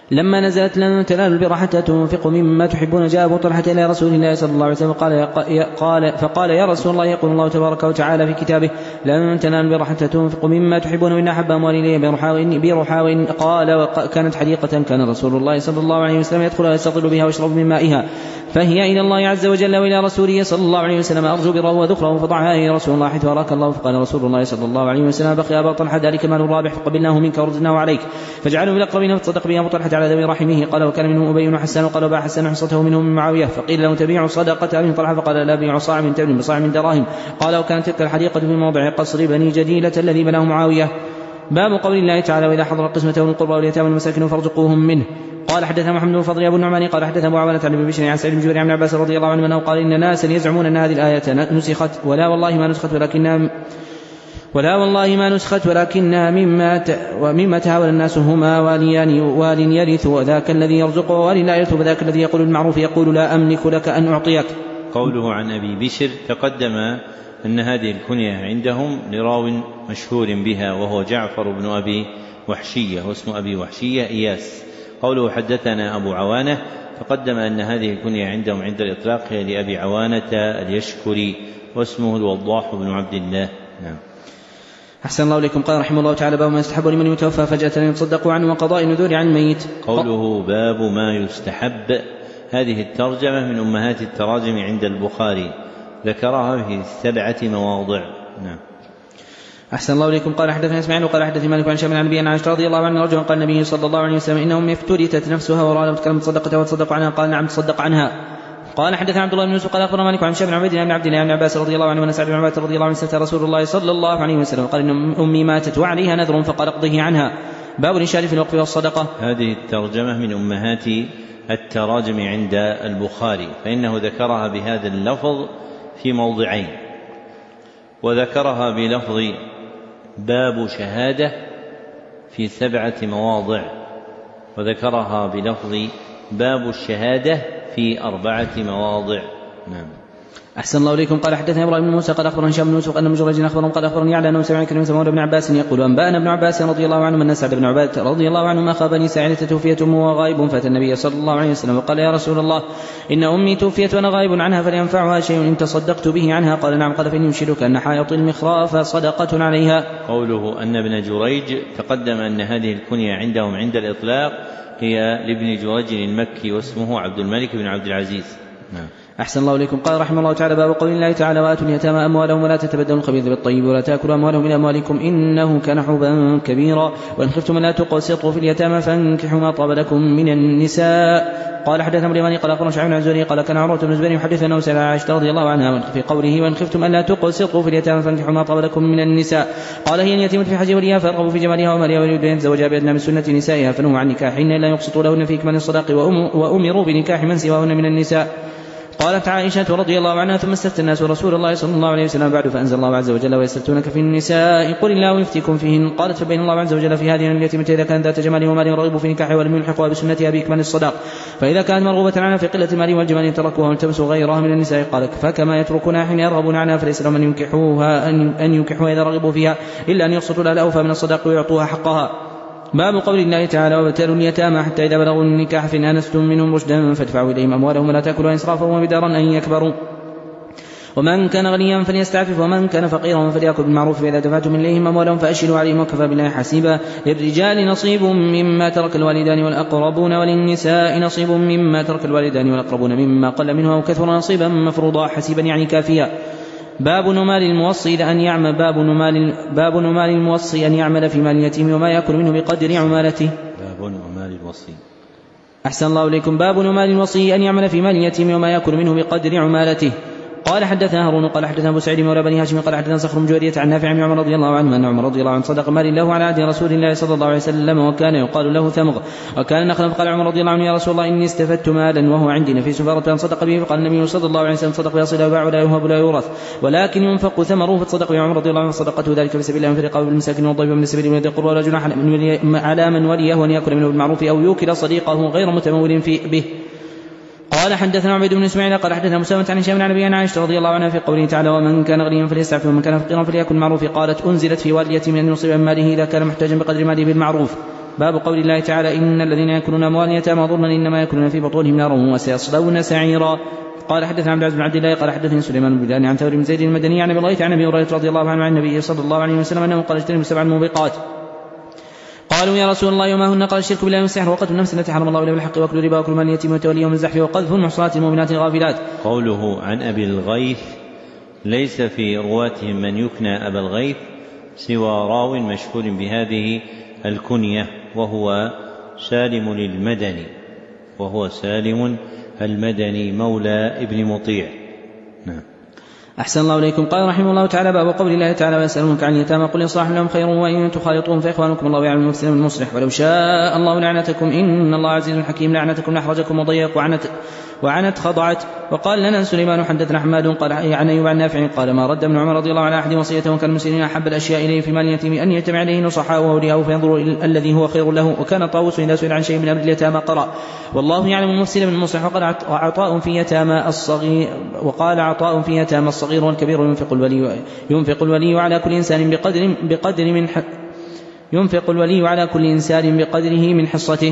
S2: لما نزلت لن تنالوا البر حتى تنفقوا مما تحبون جاء أبو طلحة إلى رسول الله صلى الله عليه وسلم قال فقال يا رسول الله يقول الله تبارك وتعالى في كتابه لن تنالوا البر حتى تنفقوا مما تحبون وإن أحب أموالي إلي برحاء قال وكانت حديقة كان رسول الله صلى الله عليه وسلم يدخلها يستظل بها ويشرب من مائها فهي إلى الله عز وجل وإلى رسوله صلى الله عليه وسلم أرجو بره وذخره فضعها إلى رسول الله حيث أراك الله فقال رسول الله صلى الله عليه وسلم بقي أبا طلحة ذلك مال الرابح فقبلناه منك ورزناه عليك فجعلوا بالأقربين فتصدق به أبو طلحة على ذوي رحمه قال وكان منهم أبي وحسان وقال وباع حسان حصته منهم من معاوية فقيل له تبيع صدقة أبي طلحة فقال لا بيع صاع من تمر بصاع من دراهم قال وكانت تلك الحديقة في موضع قصر بني جديلة الذي بناه معاوية. باب قول الله تعالى وإذا حضر القسمة والقربى واليتامى والمساكين فارزقوهم منه. قال حدثنا محمد بن الفضل أبو النعمان قال حدثنا أبو عوانة عن ابن بشر عن سعيد بن جبير عن عباس رضي الله عنه أنه قال إن ناسا يزعمون أن هذه الآية نسخت ولا والله ما نسخت ولكنها ولا والله ما نسخت ولكنها مما ومما تهاون الناس هما واليان وال يرث وذاك الذي يرزق ووال لا يرث وذاك الذي يقول المعروف يقول لا أملك لك أن أعطيك.
S1: قوله عن أبي بشر تقدم أن هذه الكنية عندهم لراو مشهور بها وهو جعفر بن أبي وحشية واسم أبي وحشية إياس. قوله حدثنا أبو عوانة تقدم أن هذه الكنية عندهم عند الإطلاق هي لأبي عوانة اليشكري واسمه الوضاح بن عبد الله. نعم.
S2: أحسن الله إليكم. قال رحمه الله تعالى باب ما يستحب لمن يتوفى فجأة أن يتصدقوا عنه وقضاء النذور عن الميت.
S1: قوله باب ما يستحب هذه الترجمة من أمهات التراجم عند البخاري ذكرها في سبعة مواضع. نعم.
S2: أحسن الله إليكم. قال حدثنا إسماعيل وقال حدثني مالك عن شام عن النبي عن عائشة رضي الله عنها رجلا قال النبي صلى الله عليه وسلم إنهم افترتت نفسها ورأى تكلم تصدقتها وتصدق عنها قال نعم تصدق عنها. قال حدثنا عبد الله بن يوسف قال أخبرنا مالك عن شام بن عبيد بن عبد الله بن عباس رضي الله عنه وأن سعد بن عباس رضي الله عنه سأل رسول الله صلى الله عليه وسلم قال إن أمي ماتت وعليها نذر فقال اقضه عنها. باب الإنشاد في الوقف والصدقة.
S1: هذه الترجمة من أمهات التراجم عند البخاري فإنه ذكرها بهذا اللفظ في موضعين وذكرها بلفظ باب شهادة في سبعة مواضع وذكرها بلفظ باب الشهادة في أربعة مواضع. نعم.
S2: أحسن الله إليكم. قال حدثنا إبراهيم بن موسى قال أخبرنا هشام بن يوسف أن مجرد أخبرهم قال أخبرني على أنه سمع كلمة مولى بن عباس يقول أنبأنا ابن عباس رضي الله عنه أن سعد بن عبادة رضي الله عنه ما خاب بني ساعدة توفيت أمه وغائب فأتى النبي صلى الله عليه وسلم وقال يا رسول الله إن أمي توفيت وأنا غائب عنها فلينفعها شيء إن تصدقت به عنها قال نعم قال فإني أشهدك أن حائط المخراف صدقة عليها.
S1: قوله أن ابن جريج تقدم أن هذه الكنية عندهم عند الإطلاق هي لابن جريج المكي واسمه عبد الملك بن عبد العزيز. نعم.
S2: أحسن الله إليكم. قال رحمه الله تعالى باب قول الله تعالى وآتوا اليتامى أموالهم ولا تتبدلوا الخبيث بالطيب ولا تأكلوا أموالهم من أموالكم إنه كان حوبا كبيرا وإن خفتم لا تقسطوا في اليتامى فانكحوا ما طاب لكم من النساء. قال حدثنا اليماني قال أخبرنا شعيب بن الزهري قال كان عروة بن الزبير يحدث أنه سأل عائشة رضي الله عنها في قوله وإن خفتم ألا تقسطوا في اليتامى فانكحوا ما طاب لكم من النساء. قال هي اليتيمة في حج وليها فارغبوا في جمالها ومالها ويريد أن يتزوجها بأدنى من سنة نسائها فنهوا عن نكاحهن إلا يقسطوا لهن في إكمال الصداق وأمروا بنكاح من سواهن من النساء. قالت عائشة رضي الله عنها ثم استفتى الناس رسول الله صلى الله عليه وسلم بعد فأنزل الله عز وجل ويستفتونك في النساء قل الله يفتيكم فيهن. قالت فبين الله عز وجل في هذه اليتيمة إذا كانت ذات جمال ومال رغب في نكاحها ولم يلحقها بسنتها بإكمال الصداق فإذا كانت مرغوبة عنها في قلة المال والجمال تركوها والتمسوا غيرها من النساء قال فكما يتركونها حين يرغبون عنها فليس لهم أن ينكحوها أن ينكحوها إذا رغبوا فيها إلا أن يقسطوا لها الأوفى من الصداق ويعطوها حقها. باب قول الله تعالى وابتلوا اليتامى حتى إذا بلغوا النكاح فإن آنستم منهم رشدا فادفعوا إليهم أموالهم ولا تأكلوا إسرافا وبدارا أن يكبروا ومن كان غنيا فليستعفف ومن كان فقيرا فليأكل بالمعروف فإذا دفعتم إليهم أموالهم فأشهدوا عليهم وكفى بالله حسيبا. للرجال نصيب مما ترك الوالدان والأقربون وللنساء نصيب مما ترك الوالدان والأقربون مما قل منه أو كثر نصيبا مفروضا حسيبا يعني كافيا. باب نمال الموصي أن يعمل باب نمال باب نمال الموصي أن يعمل في مال اليتيم وما يأكل منه بقدر عمالته.
S1: باب نمال الوصي.
S2: أحسن الله إليكم. باب نمال الوصي أن يعمل في مال اليتيم وما يأكل منه بقدر عمالته. قال حدثنا هارون قال حدثنا ابو سعيد مولى بني هاشم قال حدثنا صخر بن جويرية عن نافع عن عمر رضي الله عنه ان عمر رضي الله عنه صدق مال له على عهد رسول الله صلى الله عليه وسلم وكان يقال له ثمغ وكان نخلا فقال عمر رضي الله عنه يا رسول الله اني استفدت مالا وهو عندي نفيس فارة صدق به فقال النبي صلى الله عليه وسلم صدق بأصل وباع ولا يهب ولا يورث ولكن ينفق ثمره فتصدق به عمر رضي الله عنه صدقته ذلك في سبيل الله في رقاب المساكين والضيف من سبيل من ذي القربى ولا جناح على من وليه ان ياكل منه بالمعروف او يوكل صديقه غير متمول في به. قال حدثنا عبيد بن اسماعيل قال حدثنا مسامة عن هشام عن ابي عائشة رضي الله عنها في قوله تعالى ومن كان غنيا فليستعفف ومن كان فقيرا فليأكل بالمعروف. قالت انزلت في والي اليتيم ان يصيب من ماله اذا كان محتاجا بقدر ماله بالمعروف. باب قول الله تعالى إن الذين يأكلون أموال اليتامى ظلما إنما يأكلون في بطونهم نارا وسيصلون سعيرا. قال حدثنا عبد العزيز بن عبد الله قال حدثني سليمان بن بلال عن ثور بن زيد المدني عن ابي الله عن ابي هريره رضي الله عنه عن النبي صلى الله عليه وسلم انه قال اجتنبوا سبع الموبقات. قالوا يا رسول الله وما هن؟ قال الشرك بالله والسحر وقتل النفس التي حرم الله الا بالحق واكل الربا واكل مال اليتيم والتولي يوم الزحف وقذف المحصنات المؤمنات الغافلات.
S1: قوله عن ابي الغيث ليس في رواتهم من يكنى ابا الغيث سوى راو مشهور بهذه الكنية وهو سالم المدني وهو سالم المدني مولى ابن مطيع. نعم.
S2: أحسن الله إليكم. قال رحمه الله تعالى باب قول الله تعالى ويسألونك عن اليتامى قل إصلاح لهم خير وإن تخالطوهم فإخوانكم الله يعلم المفسد من المصلح ولو شاء الله لعنتكم إن الله عزيز حكيم لعنتكم لأحرجكم وضيق وعنت وعنت خضعت. وقال لنا سليمان حدثنا حماد قال عن أيوب عن نافع قال ما رد ابن عمر رضي الله عنه أحد وصيته وكان المسلمين أحب الأشياء إليه في مال اليتيم أن يجتمع عليه نصحاء وأولياءه فينظر الذي هو خير له. وكان طاووس إذا سئل عن شيء من أمر اليتامى قرأ والله يعلم المفسد من المصلح. وقال عطاء في يتامى الصغير وقال عطاء في يتامى الصغير والكبير ينفق الولي ينفق الولي على كل إنسان بقدر بقدر من ينفق الولي على كل إنسان بقدره من حصته.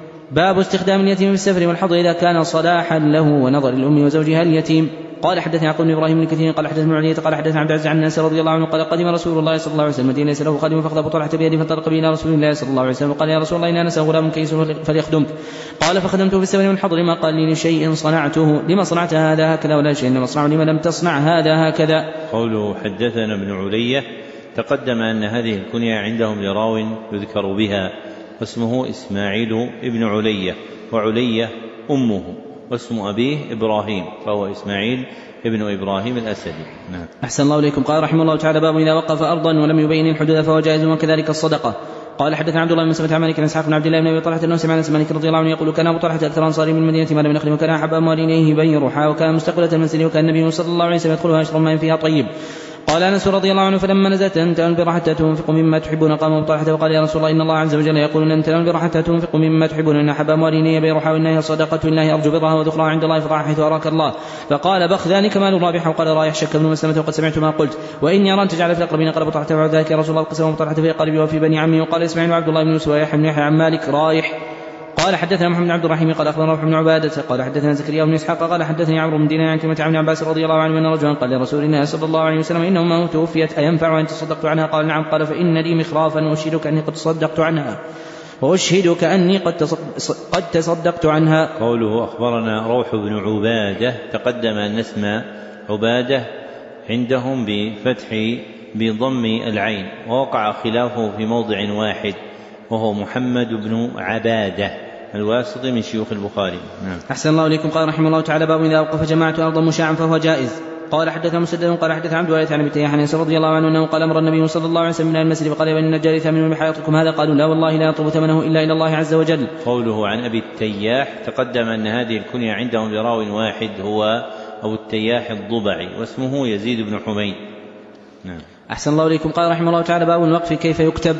S2: باب استخدام اليتيم في السفر والحضر إذا كان صلاحا له ونظر الأم وزوجها اليتيم. قال حدثنا يعقوب بن إبراهيم بن كثير قال حدثنا علي قال حدثنا عبد العزيز عن الناس رضي الله عنه قال قدم رسول الله صلى الله عليه وسلم المدينة ليس له خادم فأخذ أبو طلحة بيده فانطلق به إلى رسول الله صلى الله عليه وسلم وقال يا رسول الله إن أنس غلام كيس فليخدمك. قال فخدمته في السفر والحضر ما قال لي لشيء صنعته لما صنعت هذا هكذا ولا شيء إنما صنعه لما لم تصنع هذا هكذا.
S1: قوله حدثنا ابن علية تقدم أن هذه الكنية عندهم لراو يذكر بها واسمه إسماعيل ابن علية وعلية أمه واسم أبيه إبراهيم فهو إسماعيل ابن إبراهيم الأسدي. نعم.
S2: أحسن الله إليكم. قال رحمه الله تعالى باب إذا وقف أرضا ولم يبين الحدود فهو جائز وكذلك الصدقة. قال حدثنا عبد الله بن مسلمة عن مالك عن إسحاق بن عبد الله بن أبي طلحة أنه سمع أنس مالك رضي الله عنه يقول كان أبو طلحة أكثر أنصاري من المدينة مالا من نخل وكان أحب أموال إليه بيرحا وكان مستقبلة المنزل وكان النبي صلى الله عليه وسلم يدخلها يشرب ماء فيها طيب. قال أنس رضي الله عنه فلما نزلت أن تنالوا البر حتى تنفقوا مما تحبون قام أبو طلحة وقال يا رسول الله إن الله عز وجل يقول لن تنالوا البر حتى تنفقوا مما تحبون إن أحب أموالي إلي بيرحا وإنها صدقة الله أرجو برها وذخرها عند الله فضع حيث أراك الله. فقال بخ ذلك مال رابح. وقال رايح شك ابن مسلمة وقد سمعت ما قلت وإني أرى أن تجعل في الأقربين قال أبو طلحة وبعد ذلك يا رسول الله قسم أبو طلحة في قلبي وفي بني عمي. وقال إسماعيل وعبد الله بن يوسف ويحيى بن يحيى عن مالك رايح. قال حدثنا محمد بن عبد الرحيم قال أخبرنا روح بن عبادة قال حدثنا زكريا بن إسحاق قال حدثني عمرو بن دينار عن كلمة عن عباس رضي الله عنه أن رجلا قال لرسول الله صلى الله عليه وسلم إن أمه توفيت أينفع أن تصدقت عنها؟ قال نعم. قال فإن لي مخرافا وأشهدك أني قد تصدقت عنها وأشهدك أني قد قد تصدقت عنها.
S1: قوله أخبرنا روح بن عبادة تقدم أن اسم عبادة عندهم بفتح بضم العين ووقع خلافه في موضع واحد وهو محمد بن عبادة الواسطي من شيوخ البخاري. نعم.
S2: أحسن الله إليكم. قال رحمه الله تعالى باب إذا أوقف جماعة أرضا مشاعا فهو جائز. قال حدثنا مسدد قال حدثنا عبد الوارث عن ابي تياح عن انس رضي الله عنه انه قال امر النبي صلى الله عليه وسلم من المسجد فقال يا بني النجار ثمنوا بحياتكم هذا قالوا لا والله لا يطلب ثمنه الا الى الله عز وجل.
S1: قوله عن ابي التياح تقدم ان هذه الكنية عندهم براو واحد هو ابو التياح الضبعي واسمه يزيد بن حميد.
S2: نعم. أحسن الله إليكم. قال رحمه الله تعالى باب الوقف كيف يكتب.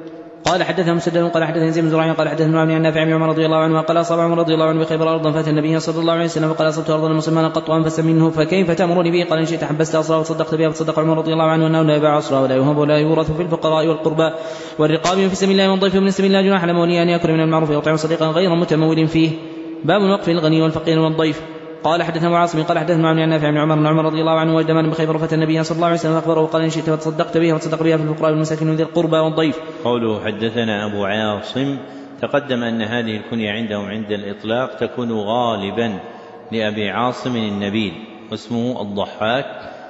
S2: قال حدثنا مسدد قال حدثنا زيد بن زريع قال حدثنا عن النافع بن عمر رضي الله عنه قال اصاب عمر رضي الله عنه بخيبر ارضا فاتى النبي صلى الله عليه وسلم فقال اصبت ارضا مسلما قط انفس منه فكيف تامرني به؟ قال ان شئت حبست اصرا وصدقت بها. فصدق عمر رضي الله عنه انه لا يباع اصرا ولا يهب ولا يورث في الفقراء والقربى والرقاب في سبيل الله والضيف من سبيل الله جناح لمولي ان ياكل من المعروف ويطعم صديقا غير متمول فيه. باب الوقف الغني والفقير والضيف. قال حدثنا ابو عاصم قال حدثنا عن نافع بن عمر بن عمر رضي الله عنه وجدمان بخيبر فتى النبي صلى الله عليه وسلم فاخبره وقال ان شئت فتصدقت بها وتصدق بها في الفقراء والمساكين وذي القربى والضيف.
S1: قوله حدثنا ابو عاصم تقدم ان هذه الكنية عندهم عند الاطلاق تكون غالبا لابي عاصم النبيل واسمه الضحاك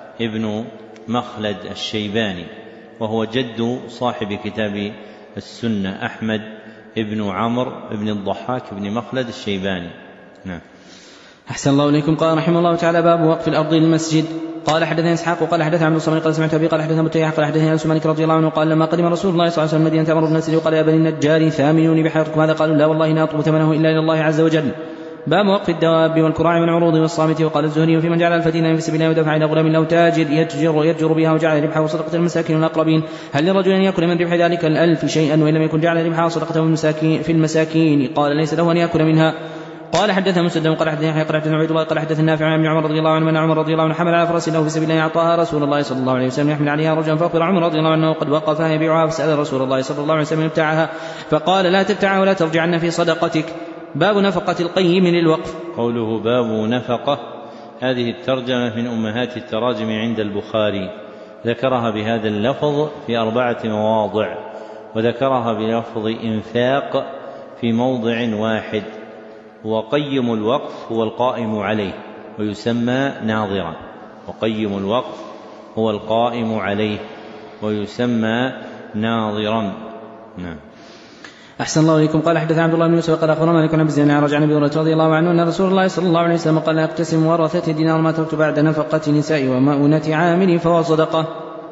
S1: ابن مخلد الشيباني وهو جد صاحب كتاب السنة أحمد ابن عمرو ابن الضحاك ابن مخلد الشيباني. نعم.
S2: أحسن الله إليكم. قال رحمه الله تعالى باب وقف الأرض للمسجد. قال حدثنا إسحاق وقال حدثنا عبد الصمد قال سمعت أبي قال حدثنا متيح قال حدثنا أنس مالك رضي الله عنه قال لما قدم رسول الله صلى الله عليه وسلم المدينة أمر بالناس وقال يا بني النجار ثامنوني بحياتكم هذا قالوا لا والله لا أطلب ثمنه إلا إلى الله عز وجل. باب وقف الدواب والكراع والعروض والصامت. وقال الزهري في من جعل الفتينة في سبيل الله ودفع إلى غلام له تاجر يتجر يتجر بها وجعل ربحه وصدقة المساكين والأقربين هل لرجل أن يأكل من ربح ذلك الألف شيئا وإن لم يكن جعل ربحه وصدقته في المساكين قال ليس له أن يأكل منها. قال حدثنا مسدد قال حدثنا يحيى قال حدثنا عبيد الله قال حدثنا نافع عن ابن عمر رضي الله عنه ان عمر رضي الله عنه حمل على فرس له في سبيل الله اعطاها رسول الله صلى الله عليه وسلم يحمل عليها رجلا فاخبر عمر رضي الله عنه قد وقفها يبيعها فسال رسول الله صلى الله عليه وسلم ابتاعها فقال لا تبتعها ولا ترجعن في صدقتك. باب نفقة القيم للوقف.
S1: قوله باب نفقة، هذه الترجمة من أمهات التراجم عند البخاري، ذكرها بهذا اللفظ في أربعة مواضع، وذكرها بلفظ إنفاق في موضع واحد. وقيم الوقف هو القائم عليه ويسمى ناظرا، وقيم الوقف هو القائم عليه ويسمى ناظرا. نعم.
S2: أحسن الله إليكم. قال حدثنا عبد الله بن يوسف قال أخبرنا مالك بن عبد الزين عن أبي هريرة رضي الله عنه أن رسول الله صلى الله عليه وسلم قال لا يقتسم ورثة دينار ما تركت بعد نفقة نساء ومؤونة عامل فهو صدقة.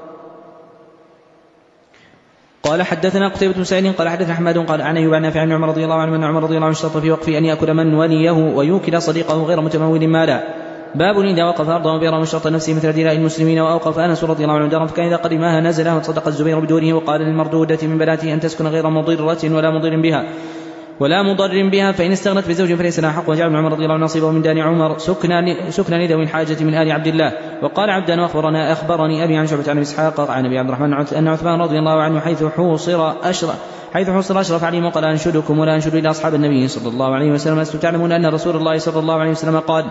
S2: قال حدثنا قتيبة بن سعيد قال حدثنا أحمد قال عن أيوب عن نافع عن عمر رضي الله عنه أن عمر رضي الله عنه اشترط في وقفه أن يأكل من وليه ويوكل صديقه غير متمول مالا. باب إذا وقف أرضا وبيرا من شرط نفسه مثل دلاء المسلمين وأوقف أنس رضي الله عنه دارا فكان إذا قدمها نزلها وتصدق الزبير بدونه وقال للمردودة من بناته أن تسكن غير مضرة ولا مضر بها ولا مضر بها فإن استغنت بزوج فليس لها حق. وجعل ابن عمر رضي الله عنه نصيبه من دار عمر سكنا لذوي الحاجة من آل عبد الله. وقال عبدان وأخبرنا أخبرني أبي عن شعبة عن إسحاق عن أبي عبد الرحمن أن عثمان رضي الله عنه حيث حوصر أشرف حيث حصر أشرف عليهم وقال أنشدكم ولا أنشد إلى أصحاب النبي صلى الله عليه وسلم لستم تعلمون أن رسول الله صلى الله عليه وسلم قال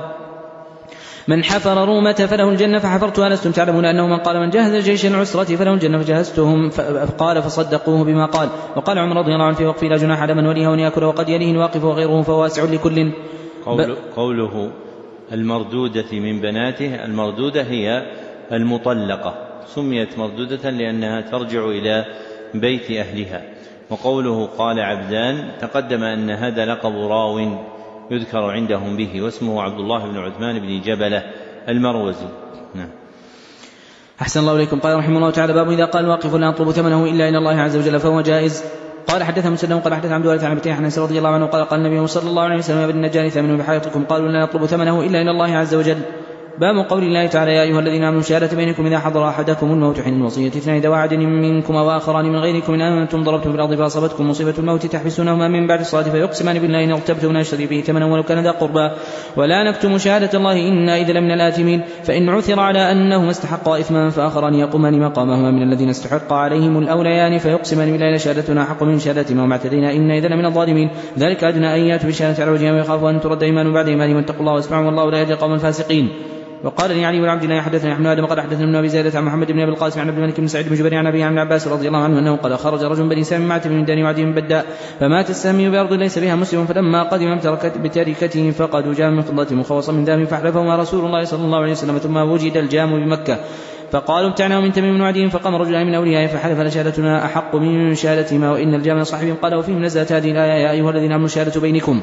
S2: من حفر رومة فله الجنة فحفرتها لستم تعلمون أنه من قال من جهز جيش العسرة فله الجنة فجهزتهم قال فصدقوه بما قال. وقال عمر رضي الله عنه في وقفه لا جناح على من وليه أن يأكل وقد يليه الواقف وغيره فواسع لكل.
S1: قول قوله المردودة من بناته، المردودة هي المطلقة، سميت مردودة لأنها ترجع إلى بيت أهلها. وقوله قال عبدان تقدم أن هذا لقب راو يذكر عندهم به واسمه عبد الله بن عثمان بن جبلة المروزي. نعم.
S2: أحسن الله إليكم. قال رحمه الله تعالى باب إذا قال الواقف لا أطلب ثمنه إلا إلى الله عز وجل فهو جائز. قال حدثنا مسلم قال حدثنا عبد الوارث عن ابي حنان رضي الله عنه قال قال النبي صلى الله عليه وسلم يا ابن النجار ثمنه بحياتكم قالوا لا نطلب ثمنه إلا إلى الله عز وجل. باب قول الله تعالى يا أيها الذين آمنوا شهادة بينكم إذا حضر أحدكم الموت حين الوصية اثنان ذوى عدل منكم وآخران من غيركم إن أنتم ضربتم في الأرض فأصابتكم مصيبة الموت تحبسونهما من بعد الصلاة فيقسمان بالله إن ارتبتم نشتري به ثمنا ولو كان ذا قربى ولا نكتم شهادة الله إنا إذا لمن الآثمين. فإن عثر على أنهما استحقا إثما فآخران يقومان مقامهما من الذين استحق عليهم الأوليان فيقسمان بالله شهادتنا حق من شهادتهما وما اعتدينا إنا إذا لمن الظالمين. ذلك أدنى أن يأتوا بشهادة على وجههم ويخافوا أن ترد إيمان بعد إيمانهم واتقوا الله واسمعوا والله لا يهدي القوم الفاسقين. وقال لي علي بن عبد الله حدثنا ابن آدم قال حدثنا ابن أبي زيادة عن محمد بن أبي القاسم عن عبد الملك بن سعيد بن جبير عن أبي عن عباس رضي الله عنه أنه قال خرج رجل بني سام معتم من دار وعدي من بداء فمات السامي بأرض ليس بها مسلم فلما قدم بتركته فقد جاء من فضة مخوصا من ذهب فحلفهما رسول الله صلى الله عليه وسلم ثم وجد الجام بمكة فقالوا ابتعناه من تميم وعدي فقام رجلان من أوليائه فحلف لشهادتنا أحق من شهادتهما وإن الجام صاحبهم قال وفيهم نزلت هذه الآية يا أيها الذين آمنوا شهادة بينكم.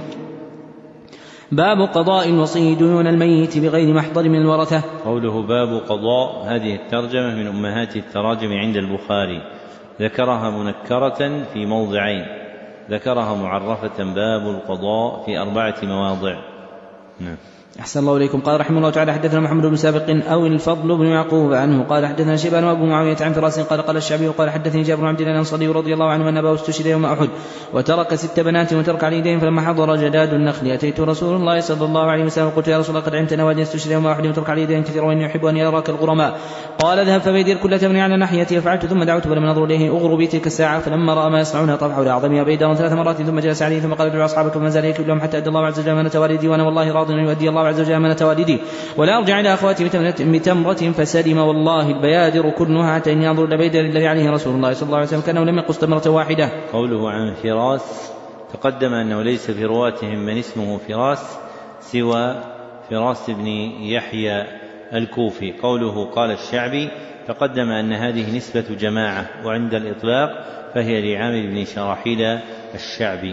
S2: باب قضاء الوصي ديون الميت بغير محضر من الورثة.
S1: قوله باب قضاء، هذه الترجمة من أمهات التراجم عند البخاري، ذكرها منكرة في موضعين، ذكرها معرفة باب القضاء في أربعة مواضع. نعم.
S2: أحسن الله إليكم. قال رحمه الله تعالى حدثنا محمد بن سابق أو الفضل بن يعقوب عنه قال حدثنا شيبان وأبو معاوية عن فراس قال قال الشعبي قال حدثني جابر بن عبد الله الأنصاري رضي الله عنه أن أباه استشهد يوم أحد وترك ست بنات وترك عليدين فلما حضر جداد النخل أتيت رسول الله صلى الله عليه وسلم قلت يا رسول الله قد علمت أن وادي استشهد يوم أحد وترك عليدين كثيرا وإني يحب أن يراك الغرماء قال اذهب فبيدر كل تمر على ناحيتي فعلت ثم دعوت فلم نظر إليه أغربي تلك الساعة فلما رأى ما يصنعون طرح حول أعظمها بيدر ثلاث مرات ثم جلس عليه ثم قال ادعوا أصحابك فما زال يكتب لهم حتى أدى الله عز وجل أمانة والدي وأنا والله راض أن يؤدي الله عز وجل أمانة والدي ولا أرجع إلى أخواتي بتمرة فسلم والله البيادر كلها حتى إني أنظر إلى بيدر الذي عليه رسول الله صلى الله عليه وسلم كأنه لم يقص تمرة واحدة.
S1: قوله عن فراس تقدم أنه ليس في رواتهم من اسمه فراس سوى فراس بن يحيى الكوفي. قوله قال الشعبي تقدم أن هذه نسبة جماعة وعند الإطلاق فهي لعامر بن شراحيل الشعبي.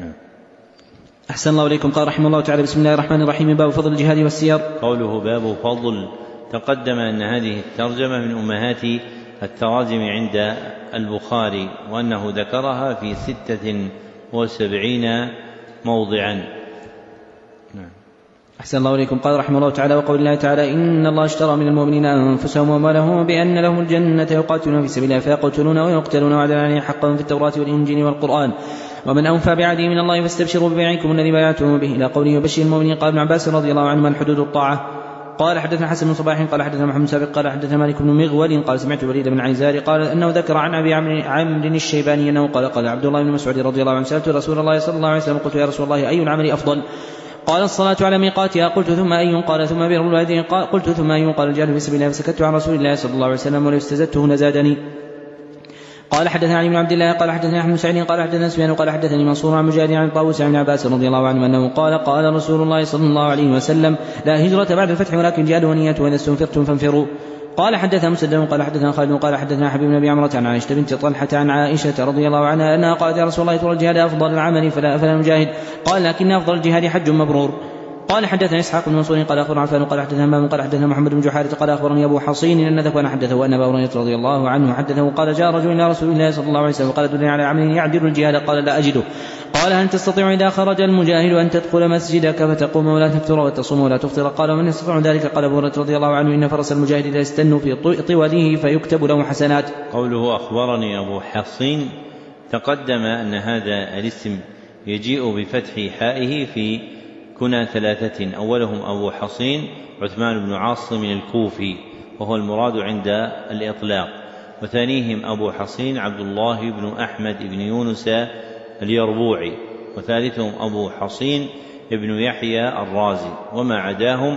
S2: أحسن الله إليكم. قال رحمه الله تعالى بسم الله الرحمن الرحيم باب فضل الجهاد والسير.
S1: قوله باب فضل تقدم أن هذه الترجمة من أمهات التراجم عند البخاري وأنه ذكرها في ستة وسبعين موضعا. نعم.
S2: أحسن الله إليكم. قال رحمه الله تعالى وقول الله تعالى إن الله اشترى من المؤمنين أنفسهم وأموالهم بأن لهم الجنة يقاتلون في سبيل الله فيقتلون ويقتلون وعدا عليه حقا في التوراة والإنجيل والقرآن ومن أوفى بعهده من الله فاستبشروا ببيعكم الذي بايعتم به إلى قوله وبشر المؤمنين. قال ابن عباس رضي الله عنهما الحدود الطاعة. قال حدثنا حسن بن صباح قال حدثنا محمد سابق قال حدثنا مالك بن مغول قال سمعت الوليد بن عيزار قال أنه ذكر عن أبي عمرو الشيباني أنه قال قال عبد الله بن مسعود رضي الله عنه سألت رسول الله صلى الله عليه وسلم قلت يا رسول الله أي العمل أفضل؟ قال الصلاة على ميقاتها. قلت ثم أي؟ قال ثم بر الوالدين. قلت ثم أي؟ قال الجهاد في سبيل الله. فسكت عن رسول الله صلى الله عليه وسلم ولو استزدته لزادني. قال حدثنا علي بن عبد الله قال حدثنا احمد بن سعيد قال حدثنا سفيان قال حدثني منصور عن مجاهد عن طاووس عن عباس رضي الله عنه انه قال قال رسول الله صلى الله عليه وسلم لا هجرة بعد الفتح ولكن جهاد ونية واذا استنفرتم فانفروا. قال حدثنا مسدد قال حدثنا خالد قال حدثنا حبيب بن ابي عمرة عن عائشة بنت طلحة عن عائشة رضي الله عنها انها قالت يا رسول الله ترى الجهاد افضل العمل فلا, فلا نجاهد. قال لكن افضل الجهاد حج مبرور. قال حدثنا اسحاق بن منصور قال اخبرنا عفان قال حدثنا همام قال حدثنا محمد بن جحارة قال اخبرني ابو حصين ان ذكوان حدثه ان ابا هريرة رضي الله عنه حدثه قال جاء رجل الى رسول الله صلى الله عليه وسلم قال دلني على عمل يعدل الجهاد. قال لا اجده. قال هل تستطيع اذا خرج المجاهد ان تدخل مسجدك فتقوم ولا تفطر وتصوم ولا تفطر؟ قال ومن يستطيع ذلك؟ قال ابو هريرة رضي الله عنه ان فرس المجاهد اذا استنوا في طوله فيكتب له حسنات.
S1: قوله اخبرني ابو حصين تقدم ان هذا الاسم يجيء بفتح حائه في كنا ثلاثة أولهم أبو حصين عثمان بن عاصم الكوفي وهو المراد عند الإطلاق، وثانيهم أبو حصين عبد الله بن أحمد بن يونس اليربوعي، وثالثهم أبو حصين ابن يحيى الرازي، وما عداهم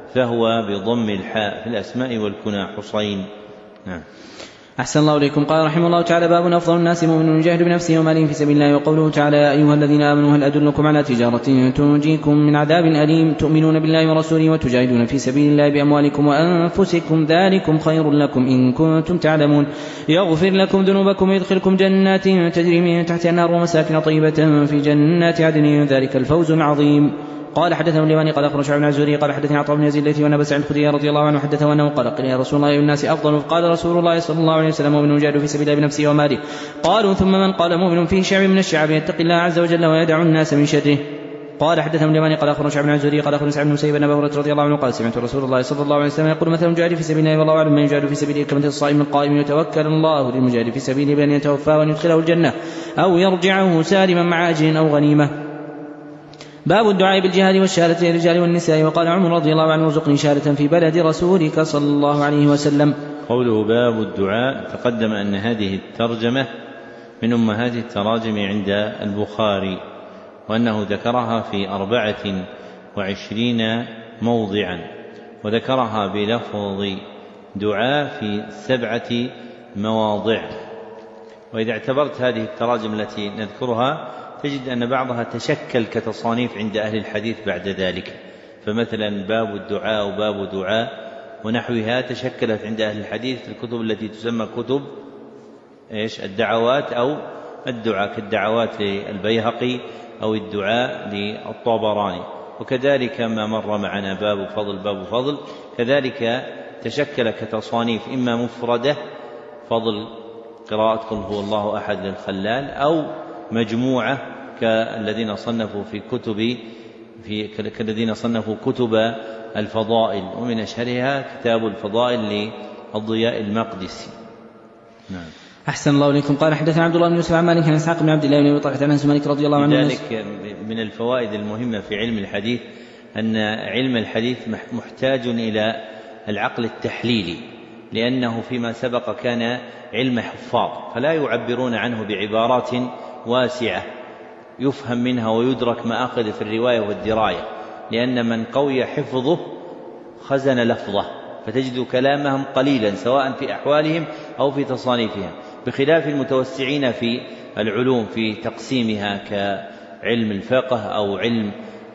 S1: فهو بضم الحاء في الأسماء والكنى حصين. نعم.
S2: أحسن الله إليكم. قال رحمه الله تعالى باب أفضل الناس مؤمن يجاهد بنفسه وماله في سبيل الله. وقوله تعالى يا أيها الذين آمنوا هل أدلكم على تجارة تنجيكم من عذاب أليم تؤمنون بالله ورسوله وتجاهدون في سبيل الله بأموالكم وأنفسكم ذلكم خير لكم إن كنتم تعلمون يغفر لكم ذنوبكم ويدخلكم جنات تجري من تحتها النار ومساكن طيبة في جنات عدن ذلك الفوز العظيم. قال حدثنا اليماني قال اخبرنا شعيب بن الزهري قال حدثني عطاء بن يزيد الليثي وابا سعيد الخدري رضي الله عنه حدثه انه قال قيل يا رسول الله الناس افضل؟ قال رسول الله صلى الله عليه وسلم ومن يجاهد في سبيل الله بنفسه وماله. قالوا ثم من؟ قال مؤمن فيه شعب من الشعب يتقي الله عز وجل ويدع الناس من شره. قال حدثنا اليماني قال اخبرنا شعيب بن الزهري قال اخبرنا سعيد بن مسيب ان ابا هريرة رضي الله عنه قال سمعت رسول الله صلى الله عليه وسلم يقول مثل المجاهد في سبيل الله والله اعلم من يجاهد في سبيله كمثل الصائم القائم يتوكل الله للمجاهد في سبيله بان يتوفاه وان يدخله الجنه او يرجعه سالما مع اجر او غنيمه. باب الدعاء بالجهاد والشهادة للرجال والنساء. وقال عمر رضي الله عنه ارزقني شهادة في بلد رسولك صلى الله عليه وسلم.
S1: قوله باب الدعاء تقدم أن هذه الترجمة من أمهات التراجم عند البخاري، وأنه ذكرها في أربعة وعشرين موضعا، وذكرها بلفظ دعاء في سبعة مواضع. وإذا اعتبرت هذه التراجم التي نذكرها تجد أن بعضها تشكل كتصانيف عند أهل الحديث بعد ذلك، فمثلا باب الدعاء وباب دعاء ونحوها تشكلت عند أهل الحديث في الكتب التي تسمى كتب إيش الدعوات أو الدعاء، كالدعوات للبيهقي أو الدعاء للطبراني. وكذلك ما مر معنا باب فضل باب فضل كذلك تشكل كتصانيف إما مفردة فضل قراءة قل هو الله أحد للخلال، أو مجموعة كالذين صنفوا في كتب في كالذين صنفوا كتب الفضائل، ومن أشهرها كتاب الفضائل للضياء المقدسي. نعم.
S2: أحسن الله إليكم. قال حدثنا عبد الله بن يوسف عن مالك عن إسحاق بن عبد الله بن أبي طلحة عن أنس مالك رضي الله عنه.
S1: لذلك من الفوائد المهمة في علم الحديث أن علم الحديث محتاج إلى العقل التحليلي، لأنه فيما سبق كان علم حفاظ فلا يعبرون عنه بعبارات واسعة يفهم منها ويدرك ما أخذ في الرواية والدراية، لأن من قوي حفظه خزن لفظه، فتجد كلامهم قليلا سواء في أحوالهم أو في تصانيفها، بخلاف المتوسعين في العلوم في تقسيمها كعلم الفقه أو علم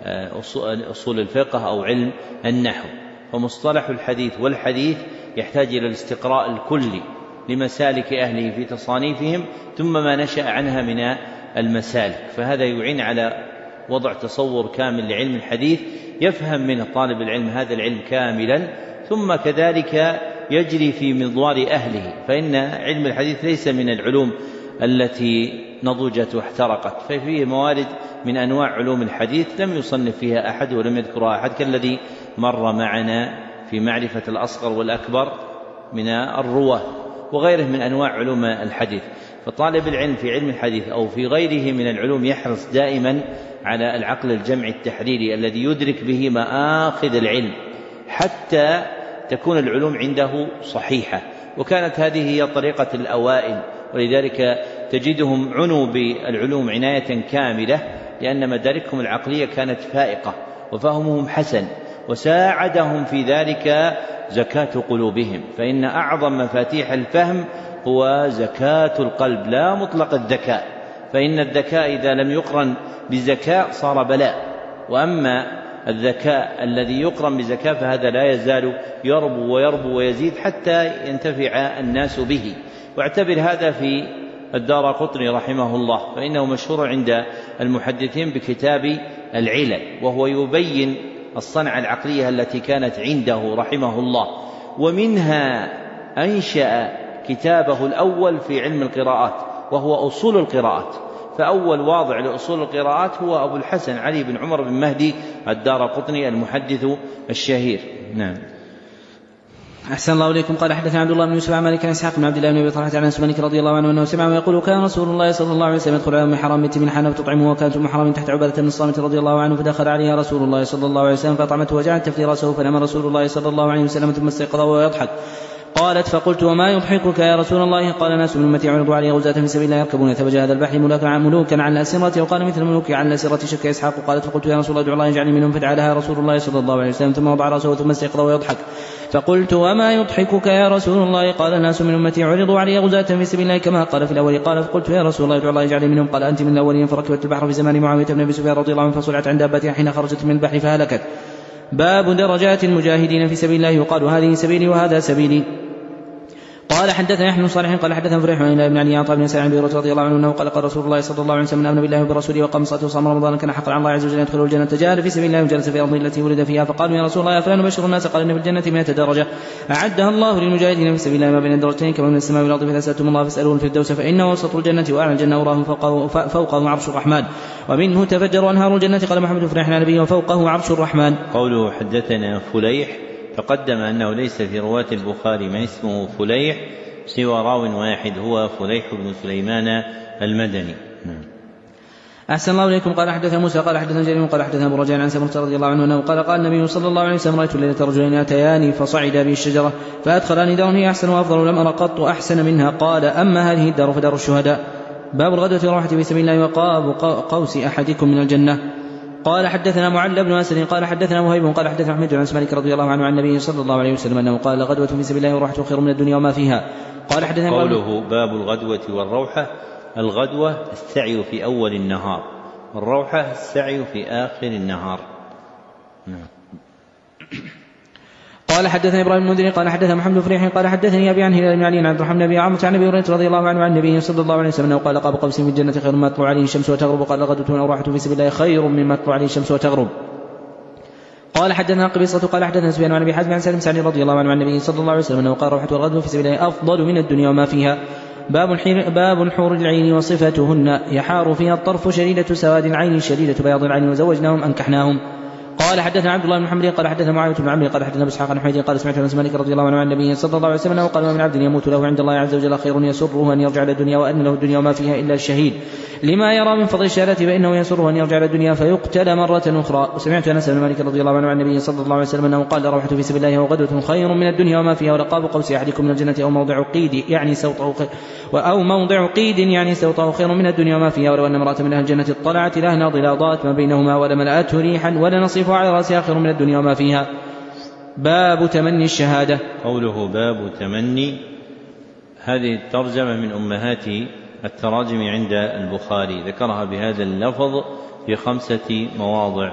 S1: أصول الفقه أو علم النحو. فمصطلح الحديث والحديث يحتاج إلى الاستقراء الكلي لمسالك أهله في تصانيفهم ثم ما نشأ عنها من المسالك، فهذا يعين على وضع تصور كامل لعلم الحديث يفهم منه طالب العلم هذا العلم كاملا، ثم كذلك يجري في مضوار أهله، فإن علم الحديث ليس من العلوم التي نضجت واحترقت، ففيه موارد من أنواع علوم الحديث لم يصنف فيها أحد ولم يذكرها أحد، كالذي مر معنا في معرفة الأصغر والأكبر من الرواه، وغيره من أنواع علوم الحديث. فطالب العلم في علم الحديث أو في غيره من العلوم يحرص دائما على العقل الجمعي التحريري الذي يدرك به مآخذ العلم حتى تكون العلوم عنده صحيحة. وكانت هذه هي طريقة الأوائل، ولذلك تجدهم عنوا بالعلوم عناية كاملة، لأن مداركهم العقلية كانت فائقة وفهمهم حسن، وساعدهم في ذلك زكاة قلوبهم. فإن أعظم مفاتيح الفهم هو زكاة القلب لا مطلق الذكاء، فإن الذكاء إذا لم يقرن بزكاء صار بلاء، وأما الذكاء الذي يقرن بزكاة فهذا لا يزال يربو ويربو ويزيد حتى ينتفع الناس به. واعتبر هذا في الدارقطني رحمه الله، فإنه مشهور عند المحدثين بكتاب العلل، وهو يبين الصنعة العقلية التي كانت عنده رحمه الله. ومنها أنشأ كتابه الأول في علم القراءات وهو أصول القراءات، فأول واضع لأصول القراءات هو أبو الحسن علي بن عمر بن مهدي الدارقطني المحدث الشهير. نعم.
S2: أحسن الله إليكم. قال حدثنا عبد الله بن يوسف عن مالك عن إسحاق بن عبد الله بن أبي طلحة عن أنس مالك رضي الله عنه أنه سمع ويقول كان رسول الله صلى الله عليه وسلم يدخل على أم حرام بنت ملحان فتطعمه، وكانت أم حرام تحت عبادة بن الصامت رضي الله عنه، فدخل عليها رسول الله صلى الله عليه وسلم فأطعمته وجعلت تفتي رأسه، فنام رسول الله صلى الله عليه وسلم ثم استيقظ وهو يضحك. قالت فقلت وما يضحكك يا رسول الله؟ قال ناس من أمتي عرضوا علي غزاة في سبيل الله يركبون ثبج هذا البحر ملوكا على الأسرة، وقال مثل الملوك على الأسرة شك إسحاق. قالت فقلت يا رسول الله ادعو الله يجعلني منهم، فدعا رسول الله صلى الله عليه وسلم ثم وضع رأسه ثم استيقظ ويضحك. فقلت وما يضحكك يا رسول الله؟ قال ناس من أمتي عرضوا علي غزاة في سبيل الله كما قال في الأول. قال فقلت يا رسول الله ادعو الله يجعلني منهم. قال أنت من الأولين. فركبت البحر في زمان معاوية بن أبي سفيان رضي الله عنه فصلعت عن دابتها حين خرجت من البحر فهلكت. باب درجات المجاهدين في سبيل الله، يقال هذه سبيلي وهذا سبيلي. قال حدثنا يحيى بن صالح قال حدثنا فريح بن علي عن طه بن سعيد رضي الله عنه انه قال قال رسول الله صلى الله عليه وسلم من امن بالله وبرسوله وقام الصلاه وصام رمضان كان حقا على الله عز وجل يدخل الجنه. جاهد في سبيل الله وجلس في ارضه التي ولد فيها، فقالوا يا رسول الله يا فلان بشر الناس. قال ان في الجنه مئة درجه اعدها الله للمجاهدين في سبيل الله ما بين الدرجتين كما من السماء والارض، فاذا سالتم الله فاسالوه الفردوس فانه وسط الجنه واعلى الجنه وراه فوقه, فوقه عرش الرحمن ومنه تفجر انهار الجنه. قال محمد فريح عن نبيه وفوقه عرش الرحمن.
S1: قوله حدثنا فليح تقدم انه ليس في رواه البخاري من اسمه فليح سوى راو واحد هو فليح بن سليمان المدني. نعم.
S2: أحسن الله إليكم. قال حدثنا موسى قال حدثنا جرير قال حدثنا أبو رجاء عن سمرة رضي الله عنه أنه قال قال النبي صلى الله عليه وسلم رأيت ليلة رجلين أتياني فصعدا به الشجرة فأدخلاني دار هي أحسن وأفضل لم أرى قط أحسن منها. قال أما هذه الدار فدار الشهداء. باب الغدوة والروحة في سبيل الله وقاب قوس أحدكم من الجنة. قال حدثنا معل بن أسد قال حدثنا وهيب قال حدثنا أحمد بن مالك رضي الله عنه عن النبي صلى الله عليه وسلم أنه قال غدوة في سبيل الله والروحة خير من الدنيا وما فيها. قال حدثنا
S1: قوله باب الغدوة والروحة، الغدوة السعي في أول النهار، والروحة السعي في آخر النهار. نعم.
S2: قال حدثنا ابراهيم المنذري قال حدثنا محمد فريح قال حدثني ابي عن هلال بن علي عن عبد الرحمن بن عمرو عن ابي هريره رضي الله عنه عن النبي صلى الله عليه وسلم انه قال قاب قوس في الجنه خير مما تطلع عليه الشمس وتغرب. قال غدوة او راحة في سبيل الله خير مما تطلع عليه الشمس وتغرب. قال حدثنا قبيصة قال حدثنا سفيان عن ابي حازم عن سالم سعد رضي الله عنه عن النبي صلى الله عليه وسلم انه قال روحة والغدوة في سبيل الله افضل من الدنيا وما فيها. باب باب الحور العين وصفتهن يحار فيها الطرف شديدة سواد العين شديدة بياض العين وزوجناهم أنكحناهم. قال حدثنا عبد الله بن محمد قال حدثنا معاوية بن عمرو قال حدثنا اسحاق بن حميد قال سمعت انس مالك رضي الله عنه عن النبي صلى الله عليه وسلم انه قال ما من عبد يموت له عند الله عز وجل خير يسره ان يرجع الى الدنيا وان له الدنيا وما فيها الا الشهيد لما يرى من فضل الشهادة فانه يسره ان يرجع الى الدنيا فيقتل مرة اخرى. وسمعت انس بن مالك رضي الله عنه عن النبي صلى الله عليه وسلم انه قال روحة في سبيل الله وغدوة خير من الدنيا وما فيها ولقاب قوس احدكم من الجنة او موضع قيد يعني سوطه او موضع قيد يعني سوطه خير من الدنيا وما فيها. ولو ان امرأة من اهل الجنة اطلعت الى ناضلات ما بينهما ولملأته ريحا ولنصيفها على راسها خير من الدنيا وما فيها. باب تمني الشهادة.
S1: قوله باب تمني، هذه الترجمة من أمهات التراجم عند البخاري، ذكرها بهذا اللفظ في خمسة مواضع.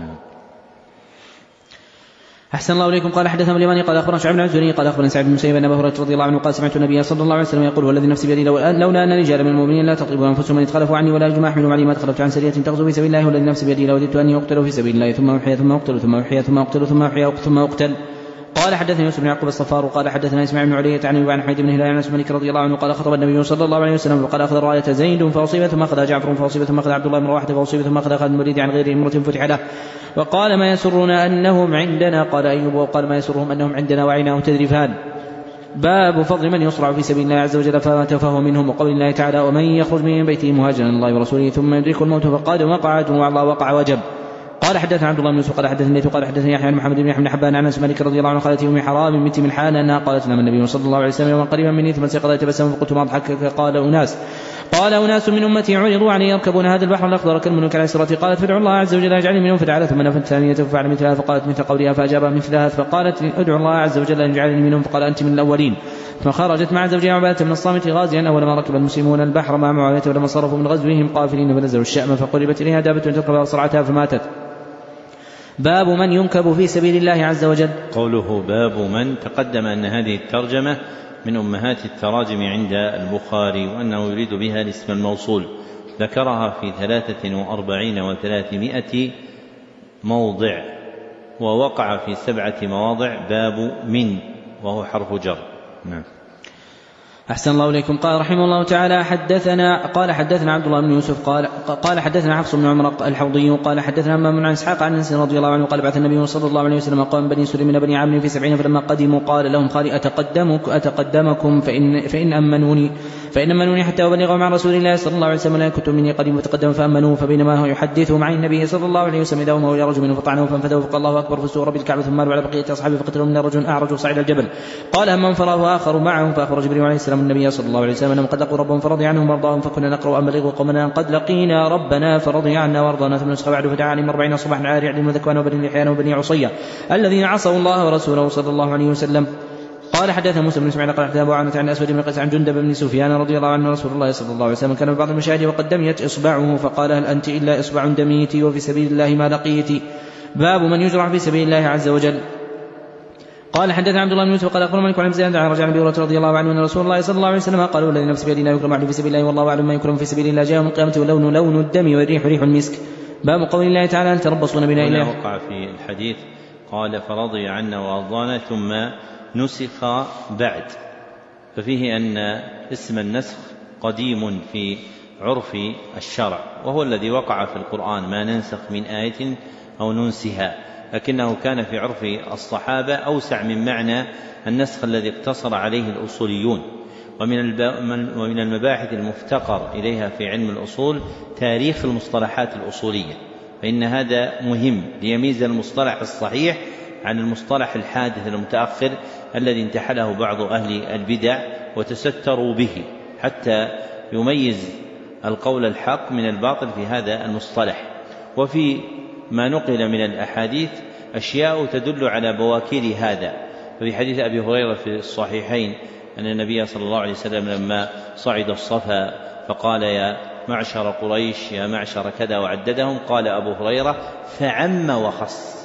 S2: أحسن الله إليكم. قال حدثنا اليماني قال أخبرنا شعيب بن الزهري قال أخبرنا سعيد بن المسيب أن أبا هريرة رضي الله عنه قال سمعت النبي صلى الله عليه وسلم يقول والذي نفسي بيده لولا أن رجالا من المؤمنين لا تطيب أنفسهم من يتخلفوا عني ولا يجمع أحملهم علي ما تخلفت عن سرية تغزو في سبيل الله والذي نفسي بيده لوددت أن يقتلوا في سبيل الله ثم أحيا ثم أقتل ثم أحيا ثم أقتل ثم أحيا ثم أقتل. قال حدثنا يوسف بن يعقوب الصفار قال حدثنا اسماعيل بن علية عن ابي حميد بن هلال عن انس مالك رضي الله عنه قال خطب النبي صلى الله عليه وسلم وقال اخذ الرايه زيد فاصيب ثم اخذ جعفر فاصيب ثم اخذ عبد الله بن رواحه فاصيب ثم اخذ خالد بن الوليد عن غير امرة فتح له وقال ما يسرنا انهم عندنا. قال ايوب وقال ما يسرهم انهم عندنا وعيناه تذرفان. باب فضل من يصرع في سبيل الله عز وجل فمات فهو منهم، وقول الله تعالى ومن يخرج من بيته مهاجرا الى الله ورسوله ثم يدرك الموت فقد وقع أجره على الله وقع وجب. قال حدثنا عبد الله بن يوسف قال حدثني قال حدثني يحيى بن محمد بن يحيى بن حبان عن انس مالك رضي الله عنه قالت ام حرام بنت ملحان انها قالت لنا النبي صلى الله عليه وسلم يوما قريبا مني ثم سقط يتبسم فقلت ما اضحكك؟ قال اناس قال اناس من امتي عرضوا علي يركبون هذا البحر الاخضر كالملوك على السرة. قالت فادعوا الله عز وجل يجعلني منهم فدعا ثم نفت ثانية ففعل مثلها فقالت مثل قولها فاجابها مثلها فقالت ادعوا الله عز وجل ان يجعلني منهم فقال انت من الاولين. فخرجت مع زوجها عبادة بن الصامت غازيا أول ما ركب المسلمون البحر مع معاوية ولما صرفوا من غزوهم قافلين فنزلوا الشأم فقربت إليها دابة تركب فصرعتها فماتت. باب من ينكب في سبيل الله عز وجل.
S1: قوله باب من تقدم أن هذه الترجمة من أمهات التراجم عند البخاري وأنه يريد بها الاسم الموصول، ذكرها في ثلاثة وأربعين وثلاثمائة موضع، ووقع في سبعة مواضع باب من وهو حرف جر. نعم.
S2: أحسن الله إليكم. قال رحمه الله تعالى حدثنا قال حدثنا عبد الله بن يوسف قال قال حدثنا حفص بن عمر الحوضي قال حدثنا همام بن إسحاق عن أنس رضي الله عنه قال بعث النبي صلى الله عليه وسلم قوم بني سليم من بني عامر في سبعين فلما قدموا قال لهم خالي أتقدمك أتقدمكم فإن فإن أمنوني فإن أمنوني حتى أبلغ مع رسول الله صلى الله عليه وسلم لا كنت مني قديم فتقدم فأمنوه فبينما هو يحدث مع النبي صلى الله عليه وسلم داوم وهو رجل منه فطعنه فانفذوا فقال الله أكبر فسور بالكعبة ثم مالوا على بقية أصحابه فقتلوا من رجل أعرج صعد الجبل. قال همام فراه آخر معهم فأخبر جبريل عليه السلام النبي صلى الله عليه وسلم أنهم قد لقوا ربهم فرضي عنهم وارضاهم فكنا نقرأ أن بلغوا قومنا قد لقينا ربنا فرضي عنا وارضانا ثم نسخ بعد فدعا عليهم أربعين صباحا عاري عدل وذكوان وبني لحيان وبني عصية الذين عصوا الله ورسوله صلى الله عليه وسلم. قال حدثنا موسى بن اسماعيل قال حدثنا ابو عامر عن اسود بن قيس عن جندب بن سفيان رضي الله عنه رسول الله صلى الله عليه وسلم كان في بعض المشاهد وقد دميت اصبعه فقال هل انت الا اصبع دميت وفي سبيل الله ما لقيت. باب من يجرع في سبيل الله عز وجل. قال حدثنا عبد الله بن يوسف قال اخبرنا مالك عن زياد عن رجع عن ابي هريره رضي الله عنه ان رسول الله صلى الله عليه وسلم قال والذي نفس بيده لا يكرم احد في سبيل الله والله اعلم ما يكرم في سبيل الله جاء يوم القيامه واللون لون الدم والريح ريح المسك. باب قول الله تعالى هل تربصون بنا الا
S1: وقع في الحديث قال فرضي عنا وارضانا ثم نسخ بعد، ففيه أن اسم النسخ قديم في عرف الشرع وهو الذي وقع في القرآن ما ننسخ من آية أو ننسها، لكنه كان في عرف الصحابة أوسع من معنى النسخ الذي اقتصر عليه الأصوليون. ومن المباحث المفتقر إليها في علم الأصول تاريخ المصطلحات الأصولية، فإن هذا مهم ليميز المصطلح الصحيح عن المصطلح الحادث المتأخر الذي انتحله بعض أهل البدع وتستروا به حتى يميز القول الحق من الباطل في هذا المصطلح. وفي ما نقل من الأحاديث أشياء تدل على بواكير هذا، ففي حديث أبي هريرة في الصحيحين أن النبي صلى الله عليه وسلم لما صعد الصفا فقال يا معشر قريش يا معشر كذا وعددهم، قال أبو هريرة فعم وخص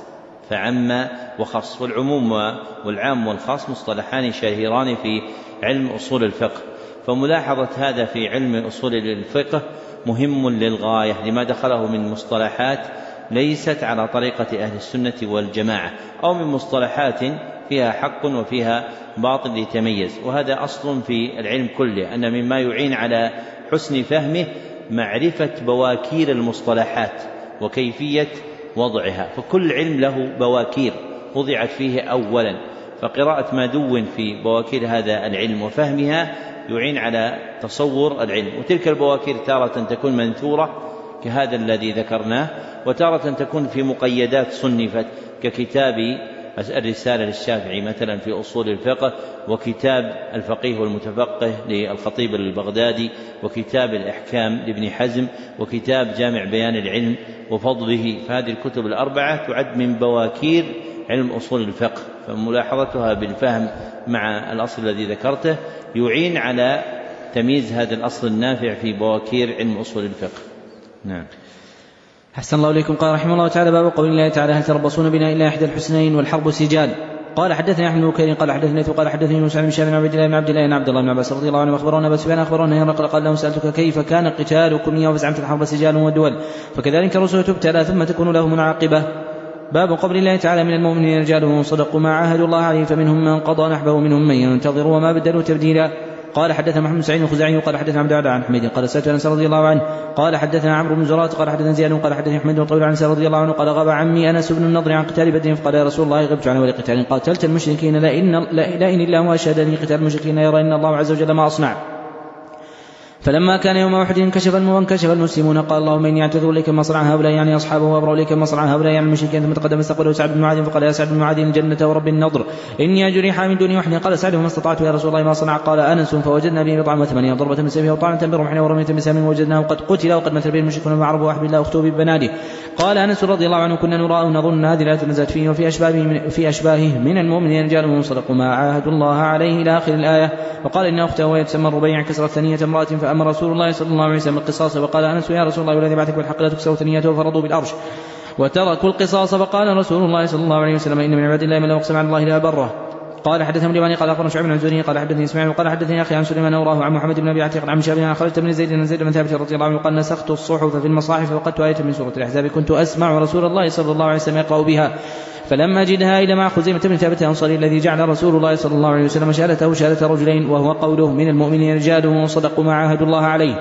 S1: فعم وخص. والعموم والعام والخاص مصطلحان شهيران في علم أصول الفقه، فملاحظة هذا في علم أصول الفقه مهم للغاية لما دخله من مصطلحات ليست على طريقة أهل السنة والجماعة أو من مصطلحات فيها حق وفيها باطل ليتميز. وهذا أصل في العلم كله، أن مما يعين على حسن فهمه معرفة بواكير المصطلحات وكيفية وضعها، فكل علم له بواكير وضعت فيه أولا، فقراءة ما دون في بواكير هذا العلم وفهمها يعين على تصور العلم. وتلك البواكير تارة تكون منثورة كهذا الذي ذكرناه، وتارة تكون في مقيدات صنفت ككتاب الرسالة للشافعي مثلا في أصول الفقه، وكتاب الفقيه والمتفقه للخطيب البغدادي، وكتاب الإحكام لابن حزم، وكتاب جامع بيان العلم وفضله. فهذه الكتب الأربعة تعد من بواكير علم أصول الفقه، فملاحظتها بالفهم مع الأصل الذي ذكرته يعين على تمييز هذا الأصل النافع في بواكير علم أصول الفقه. نعم.
S2: أحسن الله إليكم. قال رحمه الله تعالى باب قول الله تعالى هل تربصون بنا إلا إحدى الحسنين والحرب سجال. قال حدثني أحمد بن بكير قال حدثني قال حدثني موسى بن شهاب بن عبد الله بن عبد الله بن عبد الله بن عباس رضي الله عنه أخبرنا أبا سفيان أخبرنا هرقل قال لهم سألتك كيف كان قتالكم يوم فزعمت الحرب سجال ودول، فكذلك الرسل تبتلى ثم تكون له منعقبة. باب قول الله تعالى من المؤمنين رجال صدقوا ما عاهدوا الله عليه فمنهم من قضى نحبه ومنهم من ينتظر وما بدلوا تبديلا. قال حدثنا محمد سعيد الخزاعي قال حدثنا عبد الله عن حميد قال سألت أنس رضي الله عنه قال حدثنا عمرو بن زرارة قال حدثنا زياد قال حدثني أحمد وطويل عن أنس رضي الله عنه قال غاب عمي أنس بن النضر عن قتال بدر فقال يا رسول الله غبت عن أول قتال قاتلت المشركين لئن لئن الله أشهدني قتال المشركين يرى إن الله عز وجل ما أصنع. فلما كان يوم أحد انكشف وانكشف المسلمون قال اللهم إني أعتذر إليك ما صنع هؤلاء يعني أصحابه وأبرأ إليك ما صنع هؤلاء يعني المشركين. ثم تقدم استقبله سعد بن معاذ فقال يا سعد بن معاذ الجنة ورب النضر إني أجري من دوني وحدي. قال سعد ما استطعت يا رسول الله ما صنع. قال أنس فوجدنا به بضعا وثمانية ضربة بسيفه وطعنة برمحه ورمية بسهم وجدناه قد قتل وقد مثل به المشركون فعرفوا وأحب الله أخته ببناده. قال أنس رضي الله عنه كنا نرى ونظن هذه لا تنزلت فيه وفي أشباهه من, في أشباهه من المؤمنين رجال صدقوا ما عاهدوا الله عليه إلى آخر الآية. وقال إن أخته وهي تسمى الربيع كسرت ثنية امرأة فأمر رسول الله صلى الله عليه وسلم القصاص. وقال أنس يا رسول الله والذي بعثك بالحق لا تكسر ثنيته فرضوا بالأرش وتركوا القصاص. فقال رسول الله صلى الله عليه وسلم إن من عباد الله من لو أقسم على الله لا بره. قال حدثنا اليماني قال أخبرنا شعيب بن الزهري قال حدثني إسماعيل قال حدثني أخي عن سليمان أوراه عن محمد بن أبي عتيق عن شاب عن خالد بن زيد بن زيد بن ثابت رضي الله عنه قال نسخت الصحف في المصاحف وقدت آية من سورة الأحزاب كنت أسمع رسول الله صلى الله عليه وسلم يقرأ بها فلما جدها إلى مع خزيمة بن ثابت الأنصاري الذي جعل رسول الله صلى الله عليه وسلم شهادته شهادة رجلين وهو قوله من المؤمنين رجال صدقوا ما عاهدوا الله عليه.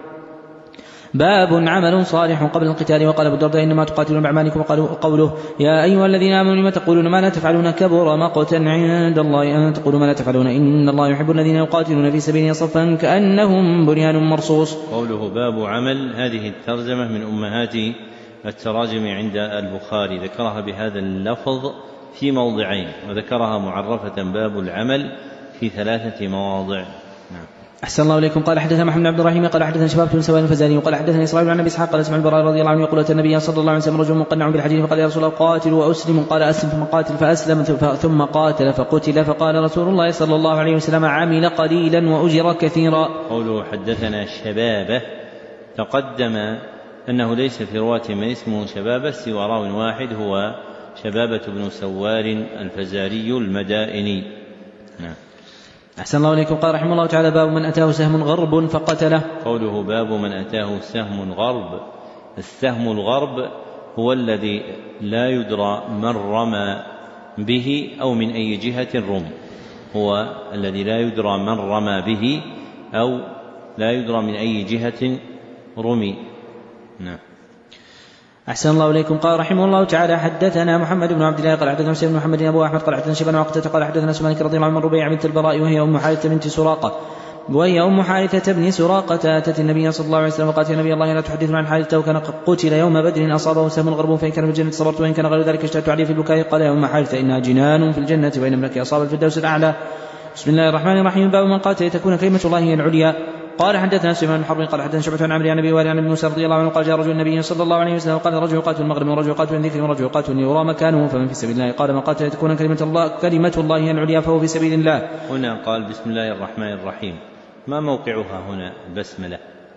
S2: باب عمل صالح قبل القتال. وقال ابو الدرداء انما تقاتلون باعمالكم. وقوله يا ايها الذين امنوا لما تقولون ما لا تفعلون كبر مقتا عند الله ان تقولوا ما لا تفعلون ان الله يحب الذين يقاتلون في سبيله صفا كانهم بنيان مرصوص.
S1: قوله باب عمل هذه الترجمه من امهات التراجم عند البخاري ذكرها بهذا اللفظ في موضعين وذكرها معرفه باب العمل في ثلاثه مواضع. نعم.
S2: أحسن الله إليكم. قال حدثنا محمد بن عبد الرحيم قال حدثنا شباب بن سواد الفزاري وقال حدثنا إسرائيل عن أبي إسحاق قال اسمع البراء رضي الله عنه يقول أتى النبي صلى الله عليه وسلم رجل مقنع بالحديث فقال يا رسول الله قاتل وأسلم. قال أسلم ثم قاتل فأسلم ثم قاتل فقتل. فقال رسول الله صلى الله عليه وسلم عمل قليلا وأجر كثيرا.
S1: قوله حدثنا شبابه تقدم أنه ليس في رواة من اسمه شبابه سوى راو واحد هو شبابة بن سوار الفزاري المدائني. نعم.
S2: أحسن الله إليكم. قال رحمه الله تعالى باب من أتاه سهم غرب فقتله.
S1: قوله باب من أتاه سهم غرب. السهم الغرب هو الذي لا يدرى من رمى به أو من أي جهة رمى هو الذي لا يدرى من رمى به أو لا يدرى من أي جهة رمي. نعم.
S2: أحسن الله إليكم. قال رحمه الله تعالى حدثنا محمد بن عبد الله قال حدثنا حسين بن محمد أبو أحمد قال حدثنا شيبان وقتة قال حدثنا سمانك رضي الله عنه من ربيع بنت البراء وهي أم حارثة بنت سراقة وهي أم حارثة بن سراقة أتت النبي صلى الله عليه وسلم وقالت يا نبي الله لا تحدثنا عن حارثة وكان قتل يوم بدر أصابه سهم غرب فإن كان في الجنة صبرت وإن كان غير ذلك اشتدت عليه في البكاء. قال يا أم حارثة إنها جنان في الجنة وإن ابنك أصاب الفردوس الأعلى. بسم الله الرحمن الرحيم. باب من قاتل تكون كلمة الله هي العليا. قال حدثنا سليمان بن حرب قال حدثنا شعبة عن عمرو عن ابي وائل عن ابي موسى رضي الله عنه قال جاء رجل النبي صلى الله عليه وسلم قال رجل يقاتل المغرب ورجل يقاتل الذكر ورجل يقاتل يرى مكانه فمن في سبيل الله. قال من قاتل تكون كلمة الله كلمة الله هي العليا فهو في سبيل الله.
S1: هنا قال بسم الله الرحمن الرحيم. ما موقعها هنا البسملة؟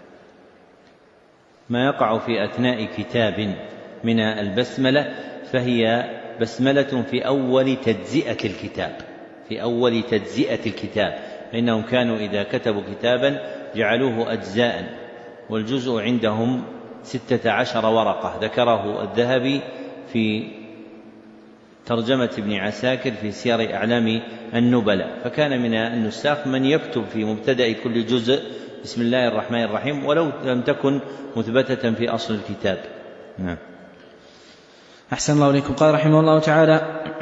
S1: ما يقع في أثناء كتاب من البسملة فهي بسملة في أول تجزئة الكتاب في أول تجزئة الكتاب فإنهم كانوا إذا كتبوا كتابا جعلوه أجزاء والجزء عندهم ستة عشر ورقة ذكره الذهبي في ترجمة ابن عساكر في سير أعلام النبلاء. فكان من النساخ من يكتب في مبتدأ كل جزء بسم الله الرحمن الرحيم ولو لم تكن مثبتة في أصل الكتاب. نعم.
S2: أحسن الله إليكم. قال رحمه الله تعالى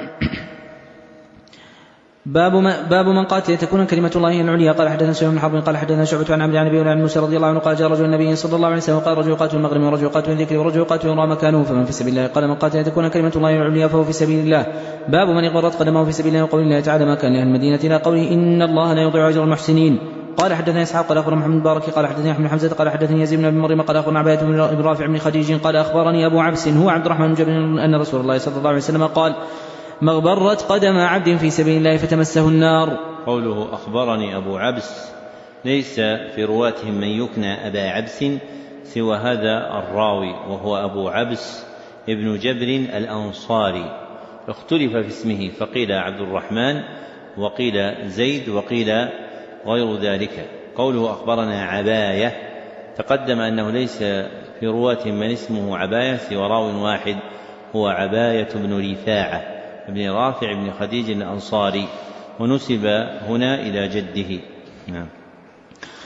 S2: باب, ما باب من قاتل تكون كلمة الله هي العليا. قال حدثنا سليمان بن حرب قال حدثنا شعبة عن عمرو عن ابي عن موسى رضي الله عنه قال جاء رجل النبي صلى الله عليه وسلم قال رجل يقاتل المغرب ورجل يقاتل الذكر ورجل يقاتل يرى مكانه فمن في سبيل الله. قال من قاتل تكون كلمة الله هي العليا فهو في سبيل الله. باب من اغبرت قدمه في سبيل الله وقول الله تعالى ما كان لاهل المدينة الى قوله إن الله لا يضيع أجر المحسنين. قال حدثنا اسحاق قال اخبرنا محمد بارك قال حدثني احمد حمزه قال حدثني يزيد بن ابي مريم قال اخبرنا عباده بن رافع بن خديج قال اخبرني ابو عبس هو عبد الرحمن بن جبل ان رسول الله صلى الله عليه وسلم قال مغبرت قدم عبد في سبيل الله فتمسه النار.
S1: قوله أخبرني أبو عبس ليس في رواتهم من يكنى أبا عبس سوى هذا الراوي وهو أبو عبس ابن جبر الأنصاري اختلف في اسمه فقيل عبد الرحمن وقيل زيد وقيل غير ذلك. قوله أخبرنا عباية تقدم أنه ليس في رواتهم من اسمه عباية سوى راو واحد هو عباية بن رفاعة بن رافع بن خديج الأنصاري ونسب هنا إلى جده. نعم.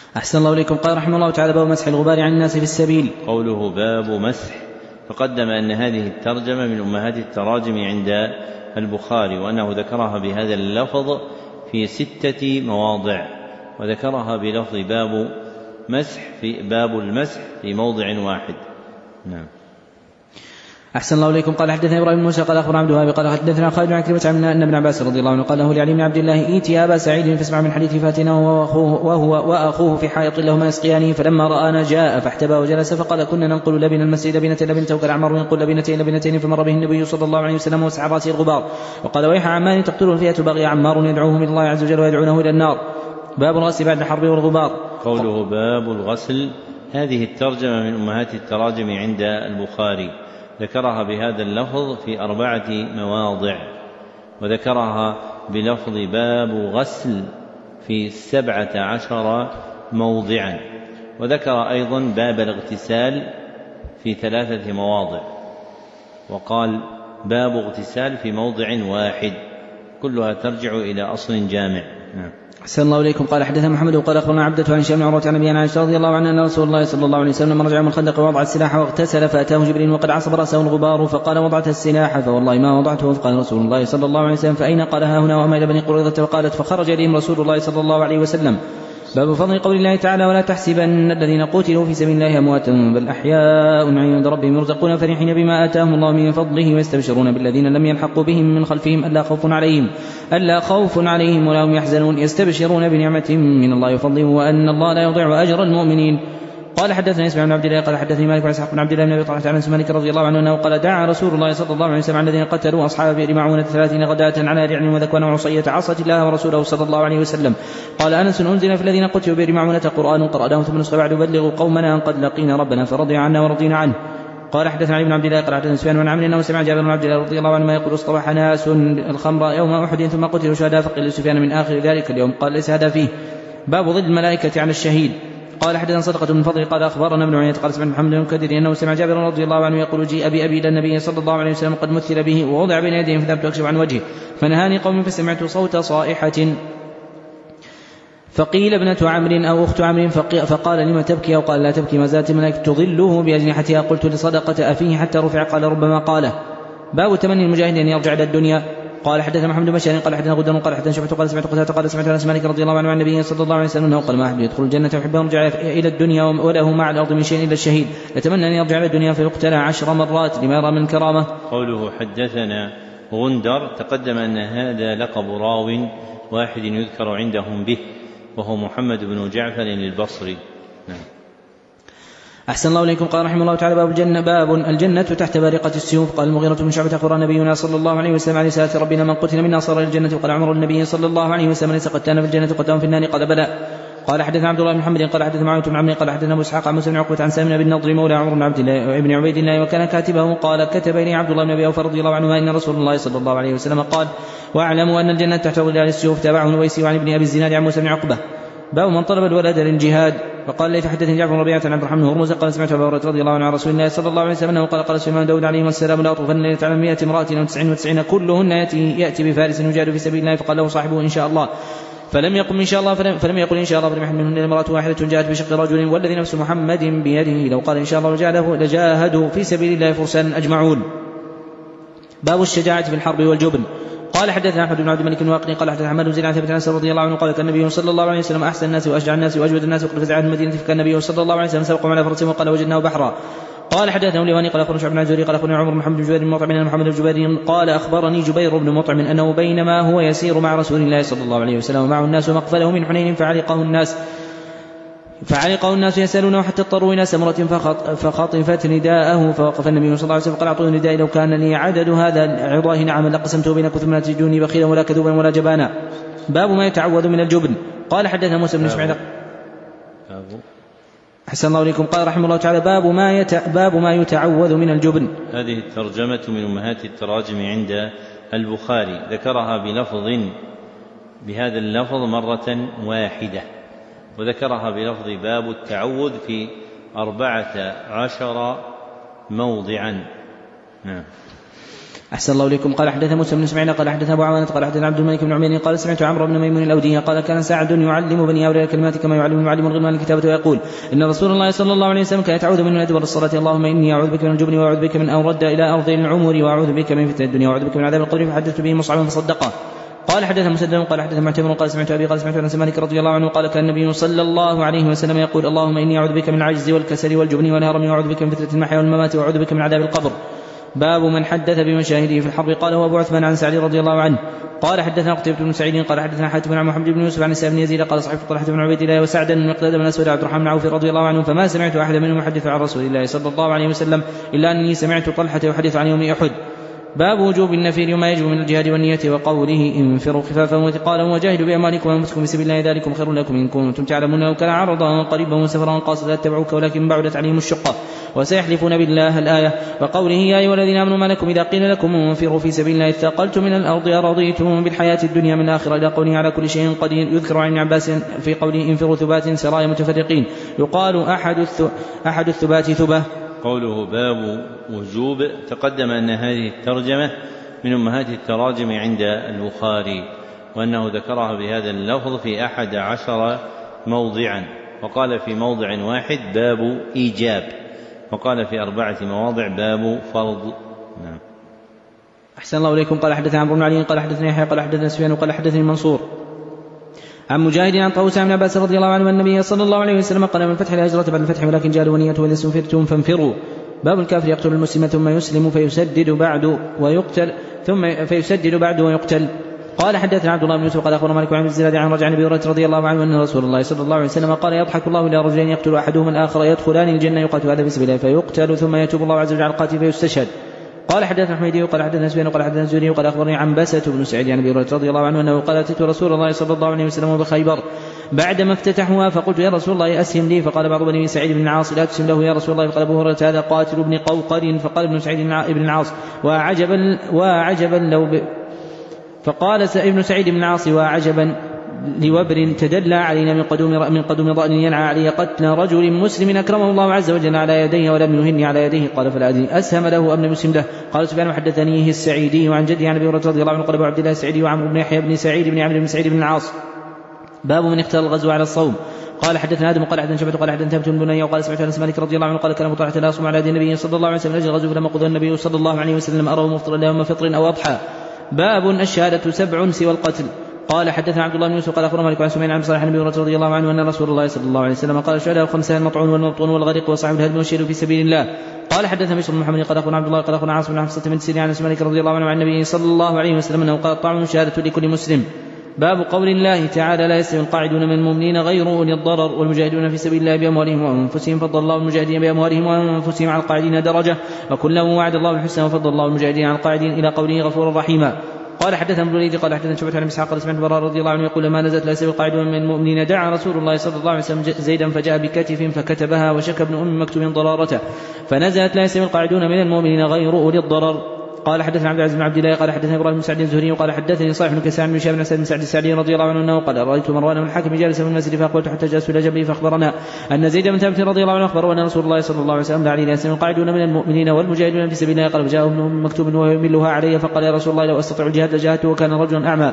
S2: أحسن الله إليكم. قال رحمه الله تعالى: باب مسح الغبار عن الناس في السبيل.
S1: قوله باب مسح، فقدم أن هذه الترجمة من أمهات التراجم عند البخاري، وأنه ذكرها بهذا اللفظ في ستة مواضع، وذكرها بلفظ باب مسح في باب المسح في موضع واحد. نعم.
S2: أحسن الله إليكم. قال حدثنا إبراهيم بن موسى قال أخبرنا عبد الوهاب قال حدثنا خالد بن عكرمة عن أن ابن عباس رضي الله عنه قال له لعلي بن عبد الله: إيتي أبا سعيد فاسمع من حديث فاتنا وأخوه, وهو وأخوه في حائط لهما يسقيانه، فلما رآنا جاء فاحتبى وجلس، فقال: كنا ننقل لبن المسجد لبنة لبنة وكان عمار ينقل لبنتين لبنتين، فمر به النبي صلى الله عليه وسلم ومسح رأسه الغبار، وقال: ويح عمان تقتله الفئة بغي عمار يدعوهم إلى الله عز وجل ويدعونه إلى النار. باب الغسل بعد الحرب والغبار.
S1: قوله باب الغسل، هذه الترجمة من أمهات التراجم عند البخاري، ذكرها بهذا اللفظ في أربعة مواضع، وذكرها بلفظ باب غسل في سبعة عشر موضعا، وذكر أيضا باب الاغتسال في ثلاثة مواضع، وقال باب اغتسال في موضع واحد، كلها ترجع إلى أصل جامع. نعم.
S2: أحسن الله إليكم. قال حدثنا محمد وقال أخبرنا عبدة عن هشام بن عروة عن أبي عائشة رضي الله عنها أن رسول الله صلى الله عليه وسلم رجع من الخندق ووضع السلاح واغتسل، فأتاه جبريل وقد عصب رأسه الغبار، فقال: وضعت السلاح؟ فوالله ما وضعته. فقال رسول الله صلى الله عليه وسلم: فأين؟ قال: ها هنا. وأما إلى بني قريظة. فقالت: فخرج إليهم رسول الله صلى الله عليه وسلم. باب فضل قول الله تعالى: ولا تحسبن الذين قتلوا في سبيل الله أمواتا بل أحياء عند ربهم يرزقون فرحين بما آتاهم الله من فضله ويستبشرون بالذين لم يلحقوا بهم من خلفهم ألا خوف عليهم ألا خوف عليهم ولا هم يحزنون يستبشرون بنعمة من الله وفضله وأن الله لا يضيع أجر المؤمنين. قال حدثنا اسماعيل بن عبد الله قال حدثني مالك بن اسحاق بن عبد الله بن ابي طلحه عن انس مالك رضي الله عنه انه قال: دعا رسول الله صلى الله عليه وسلم على الذين قتلوا اصحاب بئر معونه ثلاثين غداة على رعل وذكوان وعصية عصت الله ورسوله صلى الله عليه وسلم. قال انس: انزل في الذين قتلوا بئر معونه قرآن قرأناه ثم نسخ بعد: بلغوا قومنا ان قد لقينا ربنا فرضي عنا ورضينا عنه. قال حدثنا علي بن عبد الله قال حدثنا سفيان بن عمرو انه سمع جابر بن عبد الله رضي الله عنه يقول: اصطبح ناس الخمر يوم احد ثم قتلوا شهداء، فقيل سفيان: من اخر ذلك اليوم؟ قال: ليس هذا فيه. باب ظل الملائكة على الشهيد. قال حدثنا صدقة بن فضل قال أخبرنا ابن عيينة قال سمعت محمد بن كدر أنه سمع جابر رضي الله عنه يقول: جيء بأبي إلى النبي صلى الله عليه وسلم قد مثل به ووضع بين يديه، فذهبت أكشف عن وجهه فنهاني قوم فسمعت صوت صائحة، فقيل: ابنة عمرو أو أخت عمرو، فقال: لما تبكي؟ أو قال: لا تبكي، ما زالت الملائكة تظله بأجنحتها. قلت: لصدقة أفيه حتى رفع؟ قال: ربما قاله. باب تمني المجاهد أن يرجع إلى الدنيا. قال حدثنا محمد بن بشار قال حدثنا غدر قال حدثنا شعبة قال سمعت قتادة قال سمعت انس مالك رضي الله عنه عن النبي صلى الله عليه وسلم انه قال: ما احد يدخل الجنة ويحب ان يرجع الى الدنيا وله مع الارض من شيء الا الشهيد، يتمنى ان يرجع الى الدنيا فيقتل عشر مرات لما يرى من كرامه.
S1: قوله حدثنا غندر، تقدم ان هذا لقب راو واحد يذكر عندهم به، وهو محمد بن جعفر البصري. نعم.
S2: أحسن الله إليكم. قال رحمه الله تعالى: باب الجنة. باب الجنة تحت بارقة السيوف. قال المغيرة بن شعبة أخبر نبينا صلى الله عليه وسلم عليه صلاة ربنا: من قتل منا صار للجنة. وقال عمر النبي صلى الله عليه وسلم: ليس قتلان في الجنة قتلان في النار. قال: بلى. قال حدثنا عبد الله بن محمد قال حدثنا معاوية بن عمرو قال حدثنا أبو إسحاق عن موسى بن عقبة عن سالم بن النضر مولى عمر بن عبد الله ابن عبيد الله وكان كاتبه. قال: كتب إلي عبد الله بن أبي أوفى رضي الله عنه أن رسول الله صلى الله عليه وسلم قال: واعلموا أن الجنة تحت ظلال السيوف. تابعه نويسي عن ابن أبي الزناد عن موسى بن عقبة. باب من طلب الولد للجهاد. وقال: لي فحدثني جعفر بن ربيعة عن عبد الرحمن بن هرمز قال: سمعت أبا هريرة رضي الله عنه عن رسول الله صلى الله عليه وسلم أنه قال: قال سليمان داود عليه السلام: لا أطوفن ليلة على مئة امرأة أو تسعين وتسعين كلهن يأتي, يأتي بفارس يجاهد في سبيل الله. فقال له صاحبه: إن شاء الله. فلم يقم إن شاء الله فلم, فلم يقل إن شاء الله فلم يحمل منهن امرأة واحدة جاءت بشق رجل، والذي نفس محمد بيده لو قال إن شاء الله لجاهدوا في سبيل الله فرسان أجمعون. باب الشجاعة في الحرب والجبن. قال حدثنا احمد بن عبد الملك الواقدي قال حدثنا حماد بن زيد عن ثابت عن رضي الله عنه قال: كان النبي صلى الله عليه وسلم احسن الناس واشجع الناس واجود الناس وقد فزع المدينه، فكان النبي صلى الله عليه وسلم سبقهم على فرسهم وقال: وجدناه بحرا. قال حدثنا اليواني قال اخبرنا شعب بن الزهري قال اخبرنا عمر بن محمد بن جبير بن مطعم بن محمد بن جبير قال: اخبرني جبير بن مطعم انه بينما هو يسير مع رسول الله صلى الله عليه وسلم ومعه الناس مقفله من حنين فعلقه الناس فعلقه الناس يسألونه حتى اضطروا إلى سمرة فخطفت نداءه، فوقف النبي صلى الله عليه وسلم فقال: أعطوني ندائي لو كان لي عدد هذا عظاه نعما لقسمته بينكم ثم لا تجدوني بخيلا ولا كذوبا ولا جبانا. باب ما يتعوذ من الجبن. قال حدثنا موسى بن اسماعيل أحسن الله إليكم. قال رحمه الله تعالى: باب ما, يت... باب ما يتعوذ من الجبن.
S1: هذه الترجمة من أمهات التراجم عند البخاري، ذكرها بلفظ بهذا اللفظ مرة واحدة، وذكرها بلفظ باب التعوذ في أربعة عشر موضعا. نعم.
S2: أحسن الله إليكم. قال حدثنا موسى بن إسماعيل قال حدثنا أبو عوانة قال حدثنا عبد الملك بن عمير قال سمعت عمرو بن ميمون الأودية قال كان سعد يعلم بني أولياء الكلمات كما يعلم المعلم الغلمان الكتابة ويقول إن رسول الله صلى الله عليه وسلم كان يتعوذ من أدبر الصلاة اللهم إني أعوذ بك من الجبن وأعوذ بك من أن رد إلى أرض العمر وأعوذ بك من فتنة الدنيا وأعوذ بك من عذاب القبر فحدثت به مصعبا فصدقه. قال حدثنا مسدد قال حدثنا معتمر قال سمعت أبي قال سمعت أنس مالك رضي الله عنه قال كان النبي صلى الله عليه وسلم يقول اللهم إني أعوذ بك من العجز والكسل والجبن والهرم وأعوذ بك من فتنة المحيا والممات وأعوذ بك من عذاب القبر. باب من حدث بمشاهده في الحرب. قال هو أبو عثمان عن سعد رضي الله عنه قال حدثنا قتيبة بن سعيد قال حدثنا حاتم عن محمد بن يوسف عن سعد بن يزيد قال صحيح طلحة بن عبيد الله وسعد بن مقداد بن أسود عبد الرحمن بن عوف رضي الله عنه فما سمعت أحد منهم يحدث عن رسول الله صلى الله عليه وسلم إلا أني سمعت طلحة يحدث عن يوم أحد. باب وجوب النفير وما يجب من الجهاد والنية وقوله انفروا خفافا وثقالا وجاهدوا بأموالكم وأنفسكم في سبيل الله ذلكم خير لكم إن كنتم تعلمون لو كان عرضا قريبا وسفرا قاصدا اتبعوك ولكن بعدت عليهم الشقة وسيحلفون بالله الآية. وقوله يا أيها الذين آمنوا ما لكم إذا قيل لكم انفروا في سبيل الله اثاقلتم من الأرض أرضيتم بالحياة الدنيا من الآخرة إلى قوله على كل شيء قدير. يذكر عن ابن عباس في قوله انفروا ثبات سرايا متفرقين يقال أحد, أحد الثبات ثبة.
S1: قوله باب وجوب تقدم أن هذه الترجمة من أمهات التراجم عند البخاري وأنه ذكرها بهذا اللفظ في أحد عشر موضعا وقال في موضع واحد باب إيجاب وقال في أربعة مواضع باب فرض. نعم.
S2: أحسن الله إليكم. قال حدثنا عمرو بن علي قال حدثني يحيى قال حدثنا سفيان وقال حدثني منصور عن مجاهد عن طاووس عن عباس رضي الله عنه أن النبي صلى الله عليه وسلم قال من الفتح الهجرة بعد الفتح ولكن جاء ونيته وإذا استنفرتم فانفروا. باب الكافر يقتل المسلم ثم يسلم فيسدد بعد ويقتل ثم فيسدد بعد ويقتل. قال حدثنا عبد الله بن يوسف قال أخبرنا مالك عن الزناد عن رجع عن أبي هريرة رضي الله عنه أن رسول الله صلى الله عليه وسلم قال يضحك الله إلى رجلين يقتل أحدهما الآخر يدخلان الجنة يقاتل هذا في سبيل الله فيقتل ثم يتوب الله عز وجل على القاتل فيستشهد. قال حدثنا حميدي وقال حدثنا سفيان وقال حدثنا الزهري وقال أخبرني عنبسة بن سعيد عن أبي هريرة رضي الله عنه أنه قال أتيت رسول الله صلى الله عليه وسلم بخيبر بعدما افتتحوها فقلت يا رسول الله أسهم لي فقال بعض بني سعيد بن العاص لا تسهم له يا رسول الله. فقال أبو هريرة هذا قاتل ابن قوقل. فقال ابن سعيد بن العاص وعجبا, وعجبا لو ب... فقال ابن سعيد بن العاص وعجبا لوبر تدلى علينا من قدوم من قدوم ضأن ينعى علي قتل رجل مسلم أكرمه الله عز وجل على يديه ولم يهني على يديه. قال فلا أدري أسهم له أم لم يسهم له. قال سفيان وحدثنيه السعيدي وعن جده عن أبي هريرة رضي الله عنه قال أبو عبد الله السعيدي وعمرو بن يحيى بن سعيد بن عمرو بن سعيد بن العاص باب من اختار الغزو على الصوم. قال حدثنا آدم قال حدثنا شعبة قال حدثنا ثابت بن بني وقال سمعت أنس مالك رضي الله عنه قال كان أبو طلحة لا يصوم على يد النبي صلى الله عليه وسلم أجل غزو فلما قضى النبي صلى الله عليه وسلم أراه مفطرا يوم فطر أو أضحى. باب الشهادة سبع سوى القتل. قال حدثنا عبد الله بن يوسف قال أخبرنا مالك عن سمين عن صالح بن هريرة رضي الله عنه أن رسول الله صلى الله عليه وسلم قال الشهداء خمسة المطعون والمبطون والغريق وصاحب الهدم والشهيد في سبيل الله. قال حدثنا بشر بن محمد قال أخبرنا عبد الله قال أخبرنا عاصم بن حفصة بن سيرين عن مالك رضي الله عنه عن النبي صلى الله عليه وسلم أنه قال الطعن شهادة لكل مسلم. باب قول الله تعالى لا يستوي القاعدون من المؤمنين غير أولي الضرر والمجاهدون في سبيل الله بأموالهم وأنفسهم فضل الله المجاهدين بأموالهم وأنفسهم على القاعدين درجة وكلا وعد الله الحسنى وفضل الله المجاهدين على القاعدين إلى قوله غفورا رحيما. قال حدثنا ابن الوليد قال حدثنا شعبة عن مسحاق قال سمعت البراء رضي الله عنه يقول ما نزلت لا يستوي القاعدون من المؤمنين دعا رسول الله صلى الله عليه وسلم زيدا فجاء بكتف فكتبها وشك ابن أم مكتوم ضرارته فنزلت لا يستوي القاعدون من المؤمنين غير أولي الضرر. قال حدثنا عبد العزيز بن عبد الله قال حدثنا ابراهيم بن سعد الزهري وقال حدثني صالح بن كيسان بن شهاب بن سعد بن سعد السعدي رضي الله عنه انه قال رايت مروان بن الحكم جالسا في المسجد فاقبلت حتى جلست الى جنبه فاخبرنا ان زيد بن ثابت رضي الله عنه اخبره ان رسول الله صلى الله عليه وسلم دعا لي يسلم القاعدون من المؤمنين والمجاهدون في سبيل الله. قال فجاء ابن مكتوب وهو يملها علي فقال يا رسول الله لو استطيع الجهاد لجاهدته وكان رجلا اعمى.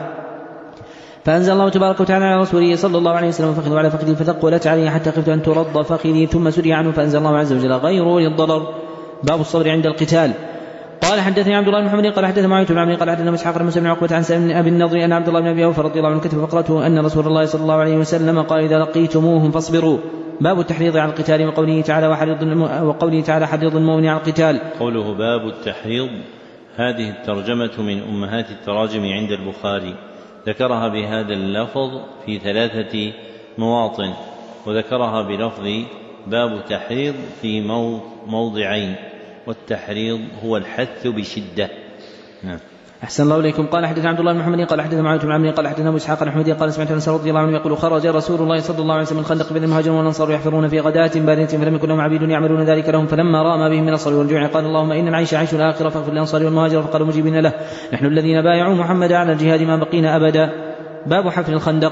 S2: فأنزل الله تبارك وتعالى على رسوله صلى الله عليه وسلم فخذوا على فخذي فثقلت علي حتى خفت أن ترد فخذي ثم سري عنه فأنزل الله عز وجل غير أولي الضرر. باب الصبر عند القتال. قال حدثني عبد الله بن محمد قال حدثنا معاوية بن عمرو قال حدثنا مسحاق بن موسى بن عقبة عن سالم بن أبي النضر أن عبد الله بن أبي أوفى رضي الله عنه كتب فقرته أن رسول الله صلى الله عليه وسلم قال إذا لقيتموهم فاصبروا. باب التحريض على القتال وقوله تعالى وحرض وقوله تعالى حرض المؤمن على القتال.
S1: قوله باب التحريض هذه الترجمة من أمهات التراجم عند البخاري ذكرها بهذا اللفظ في ثلاثة مواطن وذكرها بلفظ باب تحريض في موضعين والتحريض هو الحث بشدة. نعم.
S2: أحسن الله إليكم. قال حدثنا عبد الله بن محمد قال حدثنا معاوية بن عمرو قال حدثنا أبو إسحاق الحميدي قال سمعت أنس رضي الله عنه يقول خرج رسول الله صلى الله عليه وسلم الخندق بين المهاجرين والأنصار يحفرون في غداة باردة فلم يكن لهم عبيد يعملون ذلك لهم فلما رأى ما بهم من الصبر والجوع قال اللهم إن العيش عيش الآخرة فاغفر للأنصار والمهاجر فقالوا مجيبين له نحن الذين بايعوا محمد على الجهاد ما بقينا أبدا. باب حفر الخندق.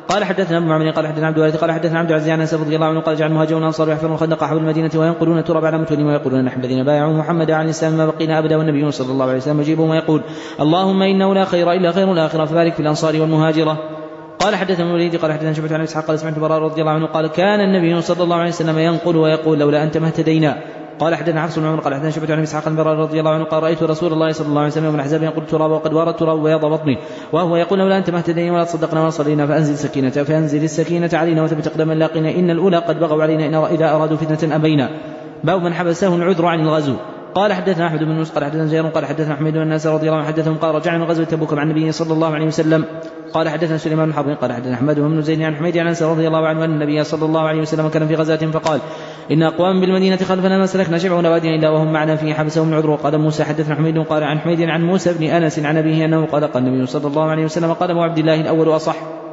S2: قال حدثنا ابن معمر قال حدثنا عبد الوارث قال حدثنا عبد العزيز عن انس رضي الله عنه قال جعل المهاجرون الانصار يحفرون الخندق حول المدينه وينقلون التراب على متون ويقولون نحن الذين بايعوا محمدا عن الاسلام ما بقينا ابدا والنبي صلى الله عليه وسلم يجيبهم ويقول اللهم انه لا خير الا خير الاخره فبارك في الانصار والمهاجره. قال حدثنا الوليد قال حدثنا شعبة عن اسحاق قال سمعت براء رضي الله عنه قال كان النبي صلى الله عليه وسلم ينقل ويقول لولا انت ما اهتدينا. قال حدثنا حفص بن عمر قال حدثنا شعبة عن اسحاق البراء رضي الله عنه قال رايت رسول الله صلى الله عليه وسلم يوم الاحزاب ينقل التراب وقد وار التراب بياض بطني وهو يقول لولا انت ما اهتدينا ولا تصدقنا ولا صلينا فانزل السكينه فانزل السكينه علينا وثبت اقداما لاقينا ان الاولى قد بغوا علينا اذا ارادوا فتنه ابينا. باب من حبسه العذر عن الغزو. قال حدثنا احمد بن يونس قال حدثنا زياد قال حدثنا حميد بن الناس رضي الله عنه حدثهم قال رجعنا من غزوه تبوك مع النبي صلى الله عليه وسلم. قال حدثنا سليمان بن حرب قال حدثنا احمد بن زيد عن حميد عن انس رضي الله عنه ان النبي صلى الله عليه وسلم كان في غزاه فقال ان اقوام بالمدينه خلفنا ما سلكنا شبع واديا الا وهم معنا فيه حبسهم العذر. قال موسى حدثنا حميد قال عن حميد عن موسى بن انس عن ابيه انه قال قال النبي صلى الله عليه وسلم قال ابو عبد الله الاول اصح.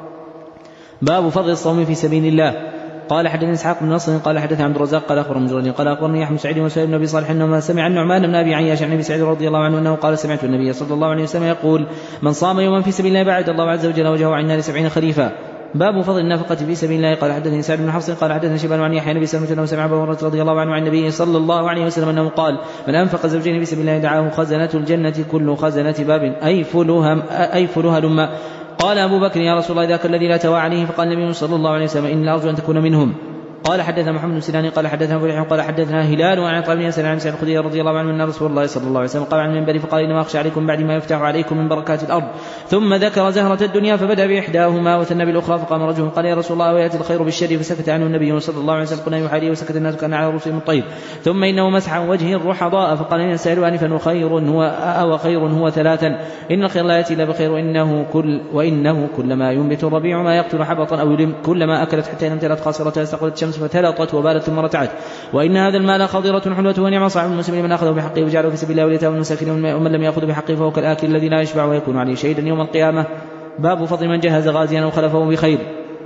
S2: باب فضل الصوم في سبيل الله. قال حدثنا اسحاق بن نصر قال حدثنا عبد الرزاق قال اخبرنا مجرد قال اخبرني يحيى بن سعيد وسهيل بن ابي صالح انه سمع النعمان بن ابي عياش عن ابي سعيد رضي الله عنه انه قال سمعت النبي صلى الله عليه وسلم يقول من صام يوما في سبيل الله بعد الله عز وجل وجهه عن النار سبعين خريفا. باب فضل النفقة في سبيل الله. قال حدثني سعد بن حفص قال حدثنا شيبان عن يحيى بن سلمة انه سمع ابا هريرة رضي الله عنه عن النبي صلى الله عليه وسلم انه قال من انفق زوجين في سبيل الله دعاه خزنة الجنة كل خزنة باب اي فلها اي فلها لما. قال ابو بكر يا رسول الله ذاك الذي لا توى عليه. فقال النبي صلى الله عليه وسلم اني ارجو ان تكون منهم. قال حدثنا محمد بن سنان قال حدثنا ابو قال حدثنا هلال وعن عطاء بن يسار عن سعيد الخدري رضي الله عنه ان رسول الله صلى الله عليه وسلم قال عن المنبر فقال انما اخشى عليكم بعد ما يفتح عليكم من بركات الارض. ثم ذكر زهرة الدنيا فبدا باحداهما وثنى بالاخرى. فقام رجل قال يا رسول الله وياتي الخير بالشر فسكت عنه النبي صلى الله عليه وسلم قلنا يحاريه وسكت الناس كان على رؤوسهم الطير. ثم انه مسح عن وجهه الرحضاء فقال ان سائل انفا وخير هو او خير هو ثلاثا ان الخير لا ياتي الا بخير وانه كل وانه كلما ينبت الربيع ما يقتل حبطا او يلم كلما اكلت حتى امتلت قاصرتها استقلت الشمس فتلطت وبالت ثم رتعت. وان هذا المال خضرة حلوة ونعم صاحب المسلم من اخذه بحقه وجعله في سبيل الله وليتاه المساكين ومن لم ياخذ بحقه فهو كالاكل الذي لا يشبع ويكون عليه شهيدا يوم القيامة. باب فضل من جهز غازيا او خلفه بخير.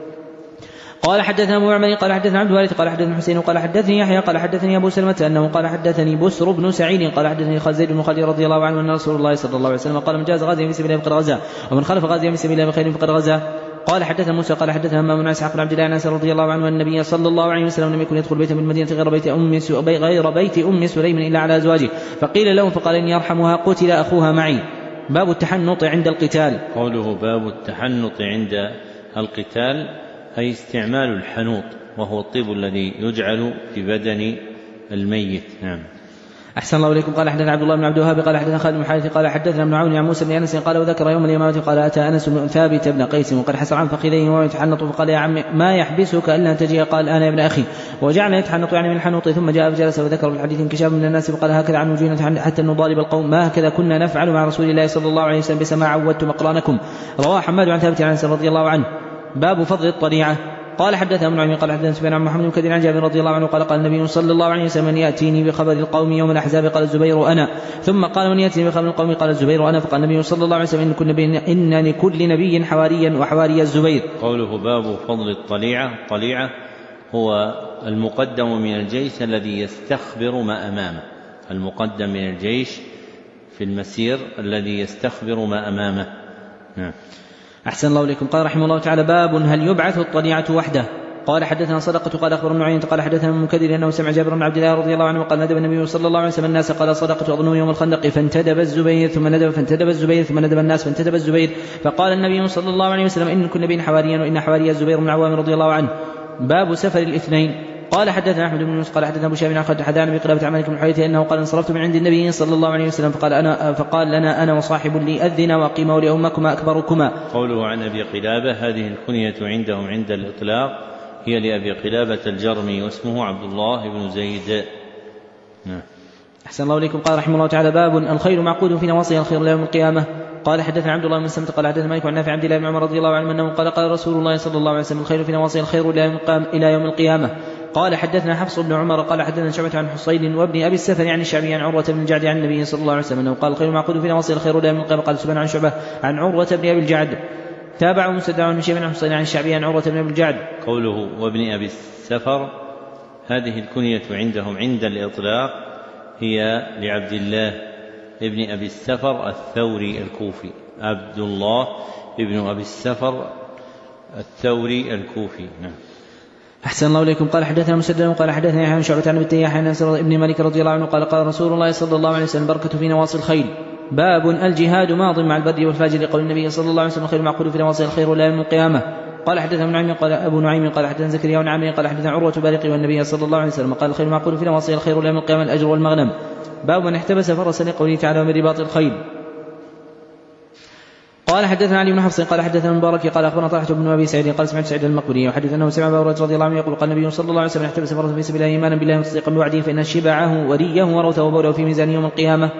S2: قال حدثنا ابو معمر قال حدثنا عبد الوارث قال حدثنا حسين قال حدثني يحيى قال حدثني ابو سلمة انه قال حدثني بسر بن سعيد قال حدثني خالد بن خالد رضي الله عنه ان رسول الله صلى الله عليه وسلم قال من جاز غازيا في سبيل الله فقد غزا ومن خلف غازيا في سبيل الله بخير فقد غزا. قال حدثنا موسى قال حدثنا همام بن اسحاق بن عبد الله انس رضي الله عنه ان النبي صلى الله عليه وسلم لم يكن يدخل بيتا من المدينه غير بيت ام غير بيت ام سليم الا على ازواجه فقيل له فقال اني ارحمها قتل اخوها معي. باب التحنط عند القتال.
S1: قوله باب التحنط عند القتال أي استعمال الحنوط وهو الطيب الذي يجعل في بدن الميت. نعم.
S2: أحسن الله إليكم. قال حدثنا عبد الله بن عبد الوهاب قال حدثنا خالد بن حارث قال حدثنا ابن عون عن موسى بن أنس قال وذكر يوم اليمامة قال أتى أنس بن ثابت بن قيس وقد حسر عن فخذيه وهو يتحنط فقال يا عم ما يحبسك إلا أن تجي؟ قال أنا يا ابن أخي وجعل يتحنط يعني من الحنوط. ثم جاء فجلس وذكر في الحديث انكشاف من الناس فقال هكذا عن وجوهنا حتى نضارب القوم ما هكذا كنا نفعل مع رسول الله صلى الله عليه وسلم بسما عودتم أقرانكم. رواه حماد عن ثابت عن أنس رضي الله عنه. باب فضل الطليعة. قال حدثنا ابن عمي قال حدثنا سفيان عن محمد بن كثير عن جابر رضي الله عنه قال قال النبي صلى الله عليه وسلم من ياتيني بخبر القوم يوم الاحزاب قال الزبير انا. ثم قال من ياتيني بخبر القوم قال الزبير انا. فقال النبي صلى الله عليه وسلم ان, نبي إن لكل نبي حواريا وحواري الزبير.
S1: قوله باب فضل الطليعة. الطليعة هو المقدم من الجيش الذي يستخبر ما امامه. المقدم من الجيش في المسير الذي يستخبر ما امامه. نعم.
S2: أحسن الله إليكم. قال رحمه الله تعالى باب هل يبعث الطليعة وحده. قال حدثنا صدقة قال أخبر ابن عيينة قال حدثنا من مكدر أنه سمع جابر بن عبد الله رضي الله عنه قال ندب النبي صلى الله عليه وسلم الناس قال صدقة أظن يوم الخندق فانتدب الزبير ثم ندب فانتدب الزبير ثم ندب الناس فانتدب الزبير. فقال النبي صلى الله عليه وسلم إن كن نبي حواريا وإن حواري الزبير بن عوام رضي الله عنه. باب سفر الاثنين. قال حدثنا احمد بن يونس قال حدثنا ابو شهاب عن خالد حدثنا بقلابة عن مالك بن الحويرث انه قال انصرفت من عند النبي صلى الله عليه وسلم فقال انا فقال لنا انا وصاحب لي اذن واقيم ولامكما اكبركما.
S1: قوله عن ابي قلابة هذه الكنية عندهم عند الاطلاق هي لابي قلابة الجرمي واسمه عبد الله بن زيد. نعم.
S2: أحسن الله إليكم. قال رحمه الله تعالى باب الخير معقود في نواصيها الخير يوم القيامة. قال حدثنا عبد الله بن سمت قال حدثنا مالك عن نافع عبد الله بن عمر رضي الله عنه انه قال قال رسول الله صلى الله عليه وسلم الخير في نواصيها الخير الى يوم القيامة. قال حدثنا حفص بن عمر قال حدثنا شعبة عن حصين وابن ابي السفر عن الشعبي عن عروة بن الجعد عن النبي صلى الله عليه وسلم انه قال الخير معقود في نواصيها الخير الى يوم القيامة. قال سبحان عن شعبة عن عروة بن ابي الجعد تابعه مسدد عن شيبة عن حصين عن الشعبي عن عروة بن ابي الجعد.
S1: قوله وابن ابي السفر هذه الكنية عندهم عند الاطلاق هي لعبد الله ابن ابي السفر الثوري الكوفي. عبد الله ابن ابي السفر الثوري الكوفي. نعم.
S2: أحسن الله إليكم. قال حدثنا مسدد قال حدثنا يحيى بن شعبة عن أبي يحيى ابن مالك رضي الله عنه قال قال رسول الله صلى الله عليه وسلم بركة في نواصي الخيل. باب الجهاد ماض مع البر والفاجر قول النبي صلى الله عليه وسلم الخير معقول في نواصي الخير ولا يوم القيامة. قال حدثنا ابن نعيم قال أبو نعيم قال حدثنا زكريا بن عامر قال حدثنا عروة بارقي والنبي صلى الله عليه وسلم قال الخير معقول في نواصي الخير ولا يوم القيامة الأجر والمغنم. باب من احتبس فرسا لقوله تعالى من رباط الخيل. قال حدثنا علي بن حفص قال حدثنا المبارك قال اخبرنا طلحة بن ابي سعيد قال سمعت سعيد المقبري وحدث انه سمع ابا هريرة رضي الله عنه يقول قال النبي صلى الله عليه وسلم احتبس فرسا في سبيل الله ايمانا بالله وتصديقا بوعده فان شبعه وريه وروثه وبوله في ميزان يوم القيامة.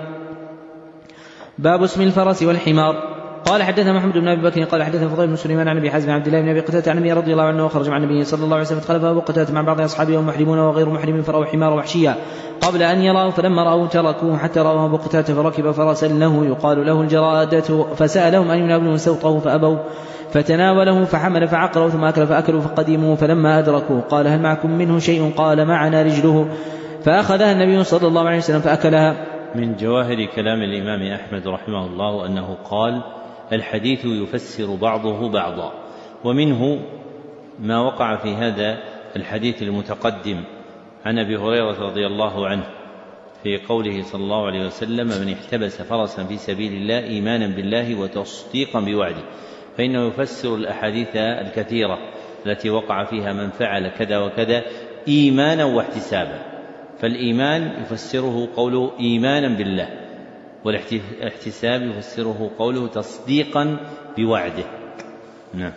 S2: باب اسم الفرس والحمار. قال حدثنا محمد بن ابي بكر قال حدثنا فضيل بن سليمان عن ابي حازم عبد الله بن ابي قتادة عن النبي رضي الله عنه وخرج مع النبي صلى الله عليه وسلم فخلف ابو قتادة مع بعض اصحابه ومحرمون وغير محرم فرأوا حمار وحشيا قبل ان يراه فلما رأوا تركوه حتى رأوا ابو قتادة فركب فرسا له يقال له الجرادة فسألهم ان يناولوا سوطه فابوا فتناوله فحمل فعقره ثم اكل فاكلوا فقدموا فلما ادركوه قال هل معكم منه شيء قال معنا رجله فاخذها النبي صلى الله عليه وسلم فاكلها.
S1: من جواهر كلام الامام احمد رحمه الله انه قال الحديث يفسر بعضه بعضا ومنه ما وقع في هذا الحديث المتقدم عن ابي هريرة رضي الله عنه في قوله صلى الله عليه وسلم من احتبس فرسا في سبيل الله ايمانا بالله وتصديقا بوعده فانه يفسر الاحاديث الكثيرة التي وقع فيها من فعل كذا وكذا ايمانا واحتسابا. فالايمان يفسره قوله ايمانا بالله والاحتساب يفسره قوله تصديقا بوعده. نعم.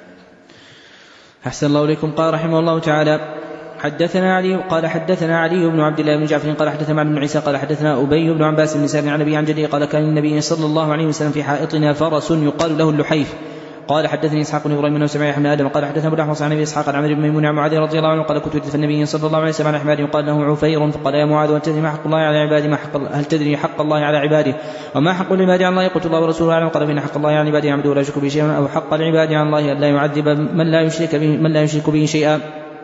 S2: أحسن الله إليكم. قال رحمه الله تعالى حدثنا علي قال حدثنا علي بن عبد الله بن جعفر قال حدثنا معن بن عيسى قال حدثنا أبي بن عباس بن سعد عن أبي عن جده قال كان النبي صلى الله عليه وسلم في حائطنا فرس يقال له اللحيف. قال حدثني اسحاق بن ابراهيم بن سمع بن ادم قال حدثنا ابو الاحوص عن ابي اسحاق عن عمرو بن ميمون عن معاذ رضي الله عنه قال كنت ردف النبي صلى الله عليه وسلم عن حمار يقال له عفير فقال يا معاذ هل تدري ما حق الله على عباده ما حق هل تدري حق الله على عباده وما حق العباد على الله قلت الله ورسوله اعلم قال فان حق الله على عباده يعبد ولا يشرك به شيئا او حق العباد على الله ان لا يعذب من لا يشرك به من لا يشرك به شيئا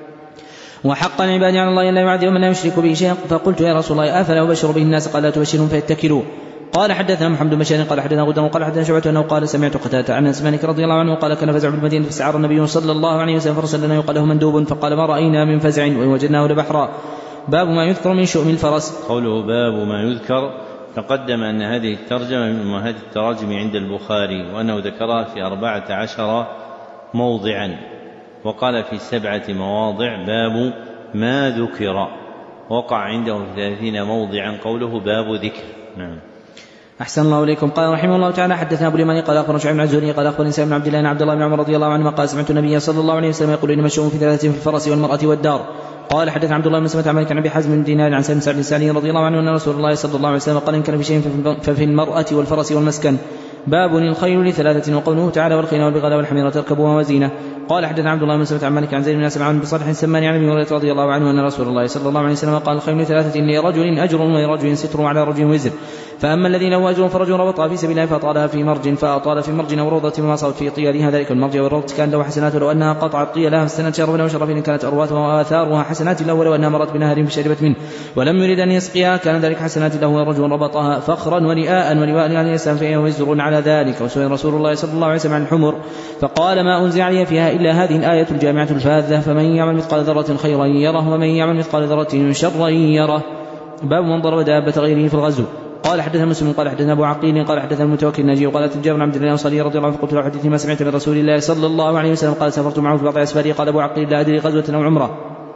S2: وحق العباد على الله ان لا يعذب من لا يشرك به شيئا. فقلت يا رسول الله افلا ابشر به الناس قال لا تبشرهم فيتكلوا. قال حدثنا محمد بن بشار قال حدثنا غدر قال حدثنا شعبة انه قال سمعت قتادة عن انس مالك رضي الله عنه قال كان فزع بالمدينة فاستعار النبي صلى الله عليه وسلم فرسل لنا يقال له مندوب فقال ما راينا من فزع وان وجدناه لبحرا. باب ما يذكر من شؤم الفرس.
S1: قوله باب ما يذكر تقدم ان هذه الترجمة من امهات التراجم عند البخاري وانه ذكرها في أربعة عشر موضعا وقال في سبعة مواضع باب ما ذكر وقع عنده في ثلاثين موضعا قوله باب ذكر. نعم.
S2: أحسن الله إليكم. قال رحمه الله تعالى حدثنا أبو اليماني قال أخبرنا شعيب بن الزهري قال أخبرني سالم بن عبد الله بن عبد الله بن عمر رضي الله عنهما قال سمعت النبي صلى الله عليه وسلم يقول إنما الشؤم في ثلاثة في الفرس والمرأة والدار. قال حدثنا عبد الله بن سلمة عن مالك عن أبي حازم بن دينار عن سالم بن سعد رضي الله عنه أن رسول الله صلى الله عليه وسلم قال إن كان في شيء ففي المرأة والفرس والمسكن. باب الخيل لثلاثة وقوله تعالى والخيل والبغال والحمير تركبوها وزينة. قال حدثنا عبد الله بن سلمة عن مالك عن زيد بن أسلم عن بصالح السماني عن أبي هريرة رضي الله عنه أن رسول الله صلى الله عليه وسلم قال الخيل لثلاثة لرجل أجر ولرجل ستر وعلى رجل وزر فأما الذين له أجر فرجل ربطها في سبيل الله فأطالها في مرج فأطال في مرج أو روضة وما صارت في طيالها ذلك المرج والروضة كان له حسنات لو أنها قطعت طيالها فاستنت شرفا وشرف إن كانت أرواثها وآثارها حسنات له ولو أنها مرت بنهر فشربت منه ولم يرد أن يسقيها كان ذلك حسنات له ورجل ربطها فخرا ورئاء ولواء عليه السلام فهي وزر على ذلك. وسئل رسول الله صلى الله عليه وسلم عن الحمر فقال ما أنزل علي فيها إلا هذه الآية الجامعة الفاذة فمن يعمل مثقال ذرة خيرا يره ومن يعمل مثقال ذرة شرا يره. باب من ضرب دابة غيره في الغزو. قال حدثنا مسلم قال حدثنا ابو عقيل قال حدثنا المتوكل الناجي وقال جابر بن عبد الله الانصاري رضي الله عنه فقلت له حدثني ما سمعت من رسول الله صلى الله عليه وسلم قال سافرت معه في بعض اسفاره قال ابو عقيل لا ادري غزوه او عمره.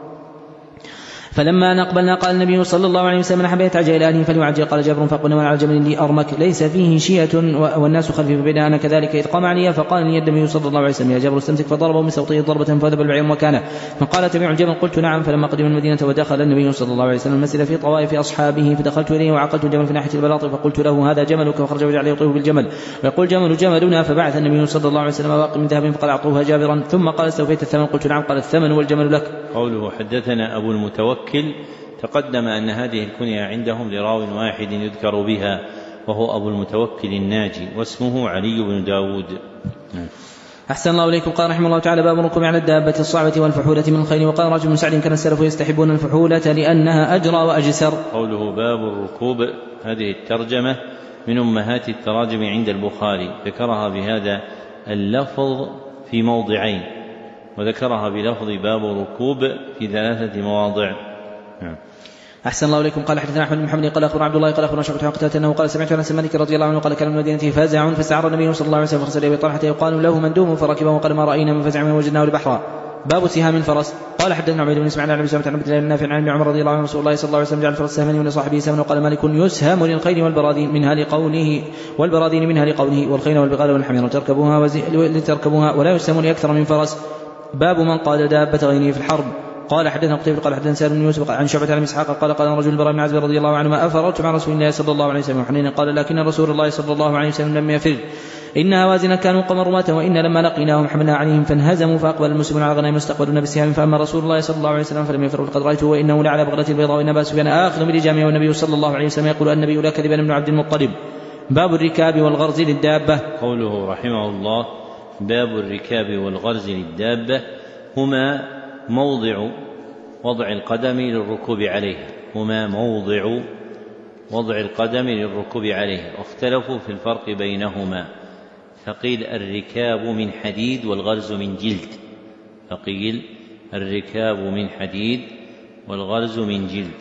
S2: فلما نقبلنا قال النبي صلى الله عليه وسلم من حب يتعجل الى اهله فليعجل. قال جابر فقلنا على جبل لي ارمك ليس فيه شيئه والناس خلفي فبدا انا كذلك اذ قام علي فقال لي النبي صلى الله عليه وسلم يا جابر استمسك فضربه بصوته ضربه فذهب البعير مكانه فقال تبع الجبل قلت نعم. فلما قدم المدينه ودخل النبي صلى الله عليه وسلم المسجد في طوائف اصحابه فدخلت اليه وعقلت الجمل في ناحيه البلاط فقلت له هذا جملك فخرج وجعل يطيف بالجمل ويقول جمل جملنا فبعث النبي صلى الله عليه وسلم واقي من ذهب فقال اعطوها جابرا ثم قال استوفيت الثمن قلت نعم. قال الثمن والجمل لك.
S1: قوله حدثنا ابو المتوكل تقدم أن هذه الكنية عندهم لراو واحد يذكر بها وهو أبو المتوكل الناجي واسمه علي بن داود.
S2: أحسن الله إليكم. قال رحمه الله تعالى باب الركوب على الدابة الصعبة والفحولة من الخيل. وقال رجل من سعد كان السلف يستحبون الفحولة لأنها أجرى وأجسر.
S1: قوله باب الركوب هذه الترجمة من أمهات التراجم عند البخاري ذكرها بهذا اللفظ في موضعين وذكرها بلفظ باب ركوب في ثلاثة مواضع.
S2: أحسن الله إليكم. قال حدثنا أحمد بن محمد قال أخبرنا عبد الله قال أخبرنا شعبة عن قتادة أنه قال سمعت أنس مالك رضي الله عنه قال كان من المدينة فزع فاستعار النبي صلى الله عليه وسلم فرسل أبي طلحة يقال له مندوم فركبه وقال ما رأينا من فزع من وجدناه البحر. باب سهام الفرس. قال حدثنا عبيد بن اسماعيل عن ابي سلمة عن عبد الله بن نافع عن ابن عمر رضي الله عنه رسول الله صلى الله عليه وسلم جعل الفرس سهما ولصاحبه سهما وقال مالك يسهم للخيل والبراذين منها لقوله والبراذين منها لقوله والخيل والبغال والحمير تركبوها لتركبوها ولا يسهم لأكثر من فرس. باب من قاد دابة غيره في الحرب. قال حدثنا قتيبة قال حدثنا سالم بن يوسف عن شعبة عن اسحاق قال قال رجل البراء بن عازب رضي الله عنه ما أفررت مع رسول الله صلى الله عليه وسلم حنين قال لكن رسول الله صلى الله عليه وسلم لم يفر إن هوازن كانوا قمرمات وإن لما لقيناهم حملنا عليهم فانهزموا فأقبل المسلمون على غنائم استقبلون بسهام فأما رسول الله صلى الله عليه وسلم فلم يفر قد رأيته وإنه لعلى بغلة البيضاء وإن أبا سفيان آخذ بلجامه والنبي صلى الله عليه وسلم يقول النبي لا كذب ابن عبد المطلب. باب الركاب والغرز للدابة.
S1: قوله رحمه الله باب الركاب والغرز للدابة هما موضع وضع القدم للركوب عليها هما موضع وضع القدم للركوب عليها واختلفوا في الفرق بينهما فقيل الركاب من حديد والغرز من جلد فقيل الركاب من حديد والغرز من جلد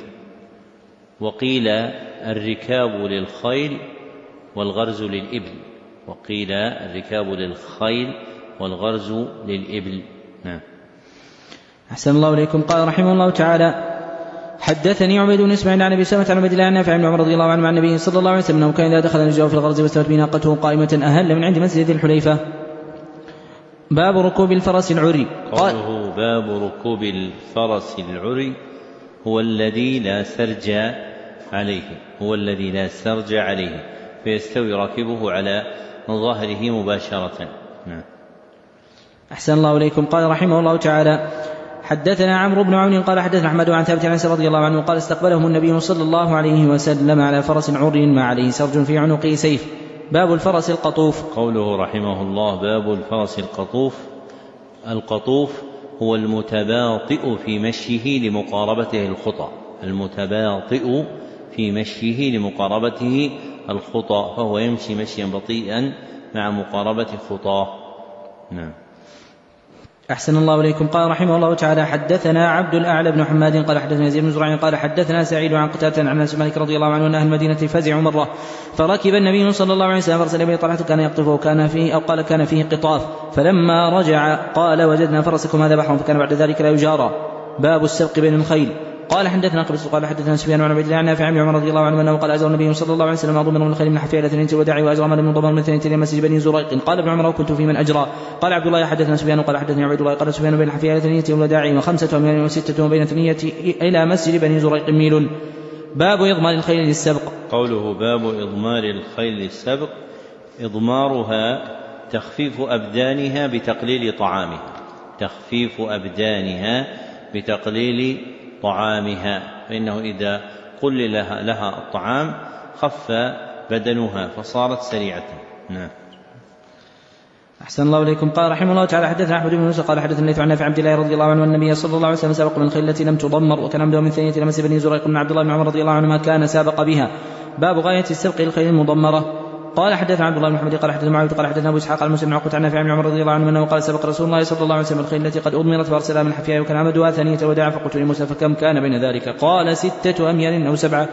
S1: وقيل الركاب للخيل والغرز للإبل وقيل الركاب للخيل والغرز للإبل. نعم.
S2: أحسن الله إليكم. قال رحمه الله تعالى حدثني عبيد بن اسماعيل عن ابي سلمة عن عبد الله عن نافع بن عمر رضي الله عنه عن النبي صلى الله عليه وسلم انه كان اذا دخل نجاه في الغرز واستوت به ناقته قائمة اهل من عند مسجد الحليفة. باب ركوب الفرس العري.
S1: قوله باب ركوب الفرس العري هو الذي لا سرج عليه هو الذي لا سرج عليه فيستوي راكبه على ظهره مباشرة. نعم.
S2: أحسن الله إليكم. قال رحمه الله تعالى حدثنا عمرو بن عون قال حدثنا أحمد عن ثابت عن أنس رضي الله عنه قال استقبلهم النبي صلى الله عليه وسلم على فرس عري ما عليه سرج في عنقه سيف. باب الفرس القطوف.
S1: قوله رحمه الله باب الفرس القطوف. القطوف هو المتباطئ في مشيه لمقاربته الخطى المتباطئ في مشيه لمقاربته الخطى فهو يمشي مشيا بطيئا مع مقاربة خطاه. نعم.
S2: أحسن الله إليكم. قال رحمه الله تعالى حدثنا عبد الأعلى بن حماد قال حدثنا يزيد بن زرع قال حدثنا سعيد عن قتادة عن أنس مالك رضي الله عنه أن أهل المدينة فزعوا مرة فركب النبي صلى الله عليه وسلم فرس أبي طلحة كان يقطف وكان فيه أو قال كان فيه قطاف فلما رجع قال وجدنا فرسكم هذا بحر فكان بعد ذلك لا يجارى. باب السبق بين الخيل. قال حدثنا قبيصة قال حدثنا سفيان عن عبد الله عن نافع عن عمر رضي الله عنه انه قال ازر النبي صلى الله عليه وسلم اضمر من الخيل من حفية الى ثنين الوداع وازر من ضمر من ثنين الى مسجد بني زريق. قال ابن عمر كنت في من اجرى. قال عبد الله حدثنا سفيان قال حدثني عبد الله قال سفيان بين الحفية الى ثنين الوداع وخمسة اميال وستة وبين ثنية الى مسجد بني زريق ميل. باب اضمار الخيل للسبق.
S1: قوله باب اضمار الخيل للسبق اضمارها تخفيف ابدانها بتقليل طعامها تخفيف ابدانها بتقليل طعامها فإنه إذا قل لها, لها الطعام خف بدنها فصارت سريعة. نعم.
S2: أحسن الله إليكم. قال رحمه الله تعالى حدثنا أحمد بن يوسف قال حدثنا الليث عن نافع عبد الله رضي الله عنه أن النبي صلى الله عليه وسلم سبق من الخيل التي لم تضمر وكان عمده من ثنية إلى مسجد بني زريق من عبد الله بن عمر رضي الله عنهما كان سابق بها. باب غاية السبق للخيل المضمرة. قال حدثنا عبد الله بن محمد قال حدثنا معاوية قال حدثنا ابو اسحاق المسلم بن عقبة عن نافع بن عمر رضي الله عنه انه قال سبق رسول الله صلى الله عليه وسلم الخيل التي قد اضمرت فارسلها من حفياء وكان عمدها ثانية الوداع فقلت لموسى فكم كان بين ذلك؟ قال ستة اميال او سبعة.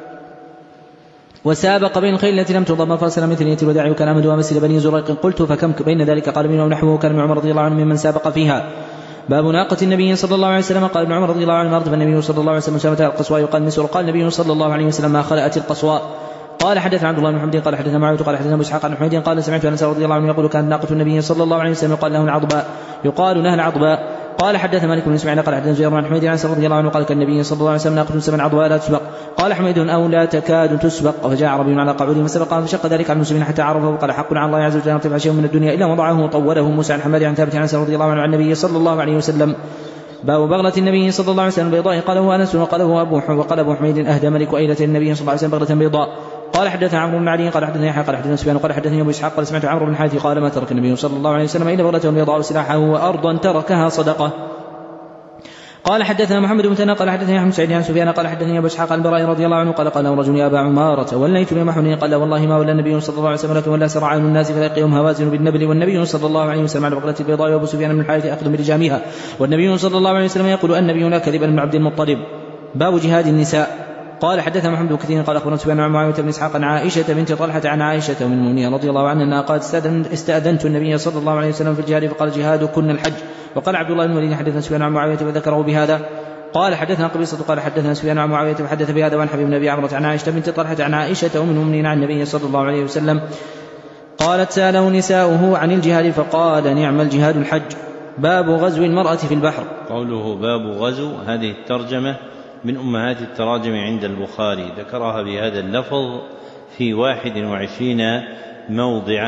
S2: وسابق بين الخيل التي لم تضمر فارسلها من ثانية الوداع وكان عمدها مسجد بني زريق. قلت فكم بين ذلك؟ قال بينه نحوه كان ابن عمر رضي الله عنه ممن سابق فيها. باب ناقة النبي صلى الله عليه وسلم. قال ابن عمر رضي الله عنه ارتب النبي صلى الله عليه وسلم سامتها القصواء يقال مسر. قال النبي صلى الله عليه وسلم ما خلأت القصواء. قال حدثنا عبد الله بن محمد قال حدثنا معاوية قال حدثنا ابو اسحاق عن حميد قال سمعت انس رضي الله عنه يقول كانت ناقة النبي صلى الله عليه وسلم يقال له العضباء يقال لها العضباء. قال حدثنا مالك بن اسماعيل قال حدثنا زهير عن حميد عن انس رضي الله عنه قال كان النبي صلى الله عليه وسلم ناقة سبع عضباء لا تسبق. قال حميد او لا تكاد تسبق. فجاء عربي على قعوده فسبق فشق ذلك على المسلمين حتى عرفه وقال حق على الله عز وجل ان يرتفع شيء من الدنيا الا وضعه وطوله موسى عن حماد عن ثابت عن انس رضي الله عنه عن النبي صلى الله عليه وسلم. باب بغلة النبي صلى الله عليه وسلم البيضاء. قاله انس وقاله ابو وقال ابو حميد اهدى ملك ايلة النبي صلى الله عليه وسلم بغلة بيضاء. قال حدثنا عمرو بن علي قال حدثنا يحيى قال حدثنا سفيان قال حدثني ابو اسحاق قال سمعت عمرو بن الحارث قال ما ترك النبي صلى الله عليه وسلم الا بغلة بيضاء سلاحه وارضا تركها صدقه. قال حدثنا محمد بن ثنا قال حدثني احمد سعيد عن سفيان قال حدثني ابو اسحاق البراء رضي الله عنه قال قال رجل يا ابا عماره وليت بما حنين قال والله ما ولا النبي صلى الله عليه وسلم ولا سرعان الناس فلقيهم هوازن بالنبل والنبي صلى الله عليه وسلم على بقره البيضاء وابو سفيان من الحارث اخذ بلجامها والنبي صلى الله عليه وسلم يقول النبي لا كذب بن عبد المطلب. باب جهاد النساء. قال حدثنا محمد بن كثير قال اخبرنا سفيان عن معاويه بن اسحاق عن عائشه بنت طلحه عن عائشه من المؤمنين رضي الله عنها انها قالت استاذنت النبي صلى الله عليه وسلم في الجهاد فقال جهاد كن الحج. وقال عبد الله بن الوليد حدثنا سفيان عن معاويه وذكره بهذا. قال حدثنا قبيصة قال حدثنا سفيان عن معاوية وحدث بهذا وعن حبيب بن ابي عمرو عن عائشة بنت طلحة عن عائشة ام المؤمنين عن النبي صلى الله عليه وسلم قالت ساله نساؤه عن الجهاد فقال نعم الجهاد الحج. باب غزو المرأة في البحر.
S1: قوله باب غزو هذه الترجمة من أمهات التراجم عند البخاري ذكرها بهذا اللفظ في واحد وعشرين موضعا.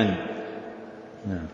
S1: نعم.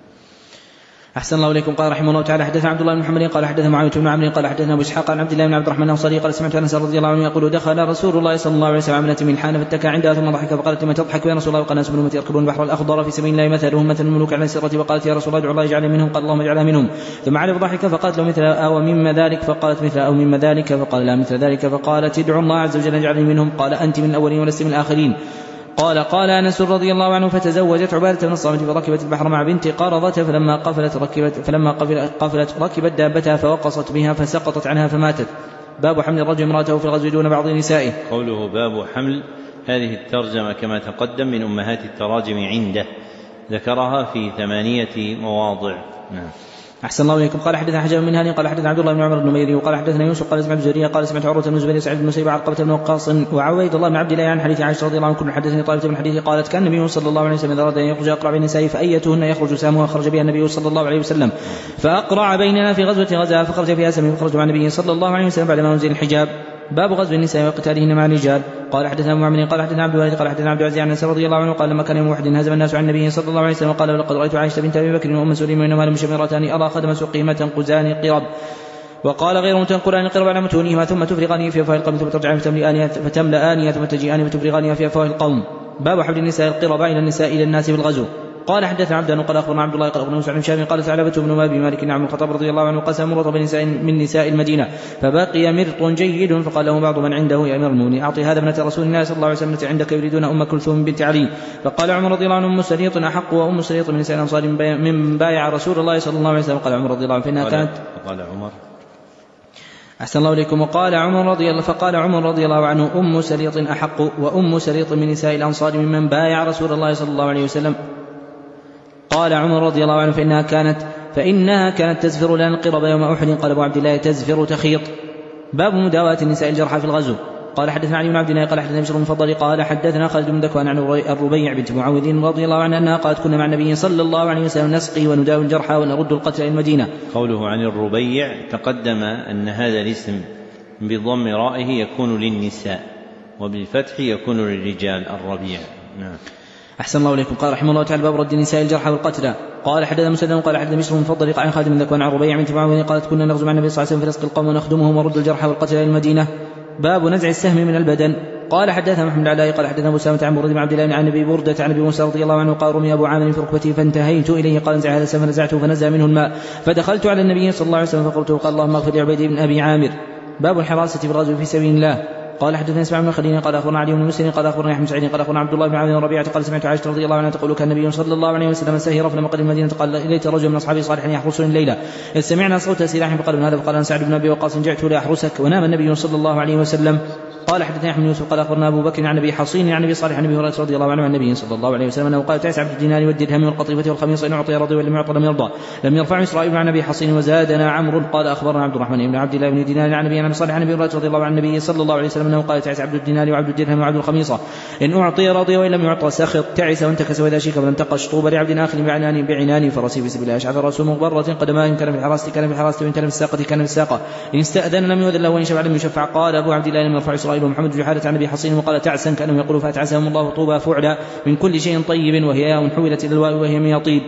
S2: أحسن الله إليكم. قال رحمه الله تعالى حدثنا عبد الله بن محمد قال حدثنا معاوية بن عمرو قال حدثنا أبو إسحاق عن عبد الله بن عبد الرحمن الأنصاري قال سمعت أنس رضي الله عنه يقول دخل رسول الله صلى الله عليه وسلم عملة من حان فاتكى عندها ثم ضحك فقالت لما تضحك يا رسول الله وقال ناس من أمتي يركبون البحر الأخضر في سبيل الله مثلهم مثل الملوك على السرة وقالت يا رسول الله ادعو الله يجعل منهم قال اللهم اجعلها منهم ثم عرف ضحك فقالت له مثل أو مما ذلك فقالت مثل أو مما ذلك فقال لا مثل ذلك فقالت ادعو الله عز وجل يجعلني منهم قال أنت من الأولين ولست من الآخرين. قال قال أنس رضي الله عنه فتزوجت عبادة بن الصامت فركبت البحر مع بنت قارضة فلما قفلت ركبت فلما قفلت ركبت دابتها فوقصت بها فسقطت عنها فماتت. باب حمل الرجل امرأته في الغزو دون بعض نسائه.
S1: قوله باب حمل هذه الترجمة كما تقدم من أمهات التراجم عنده ذكرها في ثمانية مواضع. نعم.
S2: أحسن الله إليكم. قال حدثنا حجاب من هاني قال حدثنا عبد الله بن عمر النميري وقال حدثنا يوسف قال سمعت الزهري قال سمعت عروة بن الزبير سعيد بن مسيب عقبة بن وقاص وعبيد الله بن عبد الله عن حديث عائشة رضي الله عنه كل حدثني طائفة من حديث قالت كان النبي صلى الله عليه وسلم إذا أراد أن يخرج أقرع بين النساء فأيتهن يخرج سامها خرج بها النبي صلى الله عليه وسلم فأقرع بيننا في غزوة غزاها فخرج فيها سامي فخرج مع النبي صلى الله عليه وسلم بعدما أنزل الحجاب. باب غزو النساء وقتالهن مع الرجال. قال حدثنا ابو معمر قال حدثنا عبد الوارث قال حدثنا عبد العزيز عن انس رضي الله عنه قال لما كان يوم واحد هزم الناس عن النبي صلى الله عليه وسلم قال لقد رايت عائشه بنت ابي بكر وام سليم وانما لم شمرتان ارى خدم سقيمه قزان قرب وقال غير تنقلان قرب على متونهما ثم تفرغان في افواه القوم ثم ترجعان فتملآن ثم تجيئان فتفرغان في افواه القوم. باب حمل النساء القرب الى النساء الى الناس في الغزو. قال حدثنا عبد الله قال اخبرنا عبد الله قال اخبرنا موسى بن هشام قال ثعلبة بن ابي مالك عن الخطاب رضي الله عنه قسم مرة بنساء من نساء المدينه فبقي مرط جيد فقال له بعض من عنده يا امير المؤمنين اعطي هذا ابنة رسول الله صلى الله عليه وسلم عندك يريدون ام كلثوم بنت علي. فقال عمر رضي الله عنه ام سليط احق وام سليط من نساء الانصار من بايع رسول الله صلى الله عليه وسلم. قال عمر رضي الله عنه فانها كانت
S1: قال عمر
S2: أحسن الله إليكم. وقال عمر رضي الله فقال عمر رضي الله عنه أم سليط أحق وأم سليط من نساء الأنصار ممن بايع رسول الله صلى الله عليه وسلم. قال عمر رضي الله عنه فإنها كانت فإنها كانت تزفر لنا القرب يوم أحد. قال أبو عبد الله تزفر تخيط. باب مداواة النساء الجرحى في الغزو. قال حدثنا علي بن عبد الله قال حدثنا بشر بن فضل قال حدثنا خالد بن ذكوان عن الربيع بنت معوذ رضي الله عنها أنها قالت كنا مع النبي صلى الله عليه وسلم نسقي ونداوي الجرحى ونرد القتلى إلى المدينة.
S1: قوله عن الربيع تقدم أن هذا الاسم بضم رائه يكون للنساء وبالفتح يكون للرجال الربيع. نعم.
S2: أحسن الله إليكم. قال رحمه الله تعالى باب رد النساء الجرحى والقتلى. قال حدثنا مسدد قال حدثنا بشر بن فضل عن خالد بن ذكوان عن الربيع بنت معوذ قالت كنا نغزو مع النبي صلى الله عليه وسلم في رزق القوم ونخدمهم ورد الجرحى والقتلى إلى المدينة. باب نزع السهم من البدن. قال حدثنا محمد علاء قال حدثنا ابو سامة عن برد بن عبد الله عن ابي بردة عن ابي موسى رضي الله عنه قال رمي ابو عامر في ركبته فانتهيت اليه قال انزع هذا السهم فنزعته فنزع منه الماء فدخلت على النبي صلى الله عليه وسلم فقلت قال اللهم اغفر لعبيد بن ابي عامر. باب الحراسة في الغزو في سبيل الله. قال حدثنا اسماعيل بن خليل قال اخبرنا علي بن مسلم قال اخبرنا احمد سعيد قال اخبرنا عبد الله بن عامر ربيعة قال سمعت عائشة رضي الله عنها تقول كان النبي صلى الله عليه وسلم سهر فلما قدم المدينة قال اليت رجل من اصحابه صالح يحرسني الليله اذ سمعنا صوت سلاح فقال هذا فقال سعد بن ابي وقاص جئت لاحرسك ونام النبي صلى الله عليه وسلم. قال حدثنا احمد يوسف قال اخبرنا ابو بكر عن ابي حصين عن ابي صالح عن ابي هريره رضي الله عنه عن النبي صلى الله عليه وسلم انه قال تعس عبد الدينار والدرهم والقطيفه والخميص ان اعطي رضي ولم يعطى لم يرضى. لم يرفع اسرائيل عن ابي حصين وزادنا عمرو قال اخبرنا عبد الرحمن بن عبد الله بن دينار عن ابي صالح عن ابي هريره رضي الله عن النبي صلى الله عليه وسلم انه قال تعس عبد الدينار وعبد الدرهم وعبد الخميصه ان اعطي رضي وان لم يعطى سخط تعس وانتكس واذا شيك ولم تقش طوبى لعبد اخر بعنان بعنان فرسي في سبيل الله اشعث راسه مغبره قدماه ان كان في الحراسه كان في الحراسه وان كان في الساقه كان في الساقه ان استاذن لم يؤذن له وان شفع لم يشفع. قال ابو عبد الله لم يرفع اسرائيل ومحمد بن حارث عن ابي حصين وقال تعسا كانه يقول فاتعسهم الله طوبى فعلا من كل شيء طيب وهي ياء حولت الى الواو وهي من يطيب.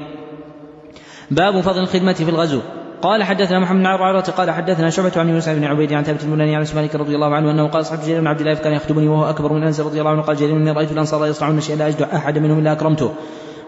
S2: باب فضل الخدمه في الغزو. قال حدثنا محمد بن عرعرة قال حدثنا شعبة عن يوسف بن عبيد عن ثابت البناني عن مالك رضي الله عنه انه قال صاحب جرير بن عبد الله كان يخدمني وهو اكبر من انس رضي الله عنه قال جرير اني رايت الانصار يصنعون شيئا لا اجد احد منهم الا اكرمته.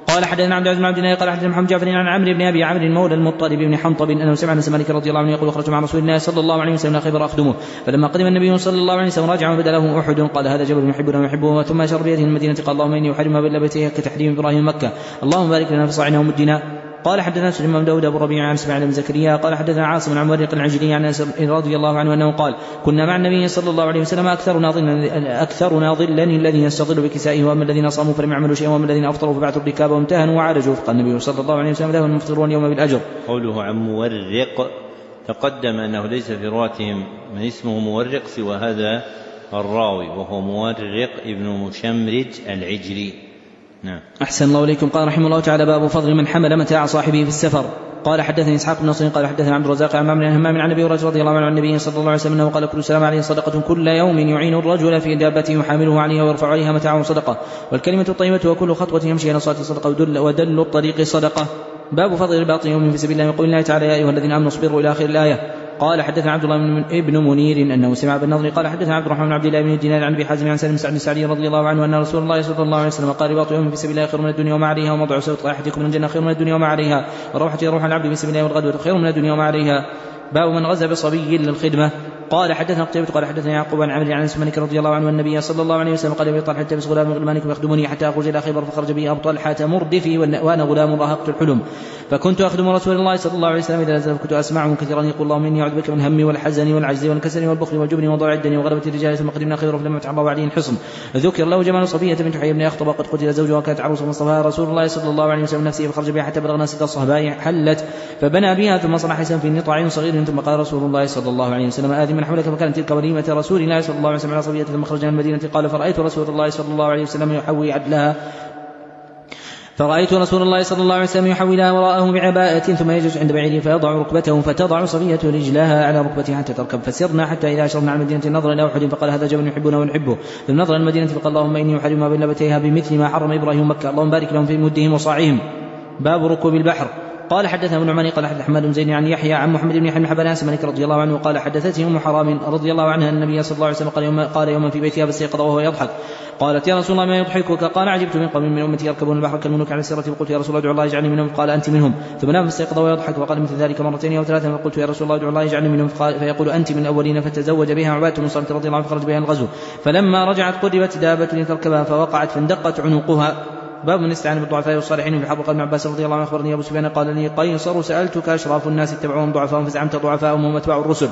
S2: قال حدثنا عبد العزيز بن عبد الله قال حدثنا محمد جعفر عن عمرو بن ابي عمرو مولى المطلب بن حنطب انه سمع انس مالك رضي الله عنه يقول خرجت مع رسول الله صلى الله عليه وسلم خيبر اخدمه فلما قدم النبي صلى الله عليه وسلم راجع وبدا له احد قال هذا جبل يحبنا ويحبه ثم اشار بيده المدينه قال اللهم اني احرمها باللبتها كتحريم ابراهيم مكه اللهم بارك لنا في صاعنا ومدنا. قال حدثنا سليمان بن داود ابو ربيع عن اسماعيل بن زكريا قال حدثنا عاصم عن مريق العجلي عن انس رضي الله عنه انه قال كنا مع النبي صلى الله عليه وسلم اكثرنا ظلا اكثرنا ظلا الذين يستظل بكسائه واما الذين صاموا فلم يعملوا شيئا واما الذين افطروا فبعثوا الركاب وامتهنوا وعالجوا فقال النبي صلى الله عليه وسلم له المفطرون يوم بالاجر.
S1: قوله عن مورق تقدم انه ليس في رواتهم من اسمه مورق سوى هذا الراوي وهو مورق ابن مشمرج العجلي. نعم.
S2: أحسن الله إليكم. قال رحمه الله تعالى باب فضل من حمل متاع صاحبه في السفر. قال حدثني إسحاق بن نصر قال حدثنا عبد الرزاق عن عمرو بن همام عن أبي هريرة رضي الله عنه عن النبي صلى الله عليه وسلم أنه قال كل سلام عليه صدقة كل يوم يعين الرجل في دابته يحامله عليها ويرفع عليها متاعه صدقة والكلمة الطيبة وكل خطوة يمشي إلى صلاة صدقة ودل, ودل الطريق صدقة. باب فضل الباطن يوم في سبيل الله يقول الله تعالى يا أيها الذين آمنوا اصبروا إلى آخر الآية. قال حدثنا عبد الله بن منير انه سمع بالنضر قال حدثنا عبد الرحمن بن عبد الله بن الدينار عن ابي حازم عن سالم بن سعد رضي الله عنه ان رسول الله صلى الله عليه وسلم قال رباط يوم في سبيل الله خير من الدنيا وما عليها وموضع سوط احدكم من الجنه خير من الدنيا وما عليها وروحه يروح العبد في سبيل الله والغدوه خير من الدنيا وما عليها. باب من غزا بصبي للخدمه. قال حدثنا قتيبة قال حدثنا يعقوب عن عمرو عن انس مالك رضي الله عنه النبي صلى الله عليه وسلم قال ابي طلحه التمس غلام من غلمانكم يخدمني حتى اخرج الى خيبر فخرج بي ابو طلحه مردفي وانا غلام راهقت الحلم فكنت اخدم رسول الله صلى الله عليه وسلم اذا نزل كنت اسمعه كثيرا يقول اللهم اني اعوذ بك من همي والحزن والعجز والكسل والبخل والجبن وضلع الدنيا وغلبة الرجال ثم قدمنا خيبر فلما فتح الله عليه الحصن ذكر له جمال صفية بنت حيي بن اخطب وقد قتل زوجها وكانت عروسا فاصطفاها رسول الله صلى الله عليه وسلم نفسه فخرج بها حتى بلغنا ست الصهباء حلت فبنى بها ثم صنع حسن في نطاع صغير ثم قال رسول الله صلى الله عليه وسلم آذن من حولك فكانت تلك وليمة رسول الله صلى الله عليه وسلم على صفية ثم خرجنا من المدينة قال فرأيت رسول الله صلى الله عليه وسلم يحوي عدلها فرأيت رسول الله صلى الله عليه وسلم يحولها وراءه بعباءة ثم يجلس عند بعيره فيضع ركبته فتضع صفية رجلها على ركبته حتى تركب فسرنا حتى إذا أشرنا على المدينة نظر إلى أحد فقال هذا جبل يحبنا ونحبه ثم نظر المدينة فقال اللهم إني أحرم ما بين لبتيها بمثل ما حرم إبراهيم مكة اللهم بارك لهم في مدهم وصاعهم. باب ركوب البحر. قال حدثنا ابن عماني قال حدث حماد بن زيد عن يحيى عن محمد بن يحيى بن حبان عن مالك رضي الله عنه قال حدثته ام حرام رضي الله عنها ان النبي صلى الله عليه وسلم قال يوما, قال يوما في بيتها فاستيقظ وهو يضحك قالت يا رسول الله ما يضحكك قال عجبت من قوم من امتي يركبون البحر كالملوك على السيرة فقلت يا رسول الله ادعو الله يجعلني منهم قال انت منهم ثم نام فاستيقظ وهو يضحك وقال مثل ذلك مرتين او ثلاثه فقلت يا رسول الله ادعو الله يجعلني منهم فيقول انت من الاولين فتزوج بها عباده بن صامت رضي الله عنه فخرج بها الغزو فلما رجعت قربت دابه لتركبها فوقعت فاندقت عنقها. باب من استعان بالضعفاء والصالحين في حق قال ابن عباس رضي الله عنه اخبرني ابو سفيان قال لي قيصر سالتك اشراف الناس اتبعوهم ضعفاءهم فزعمت ضعفاءهم هم اتباع الرسل.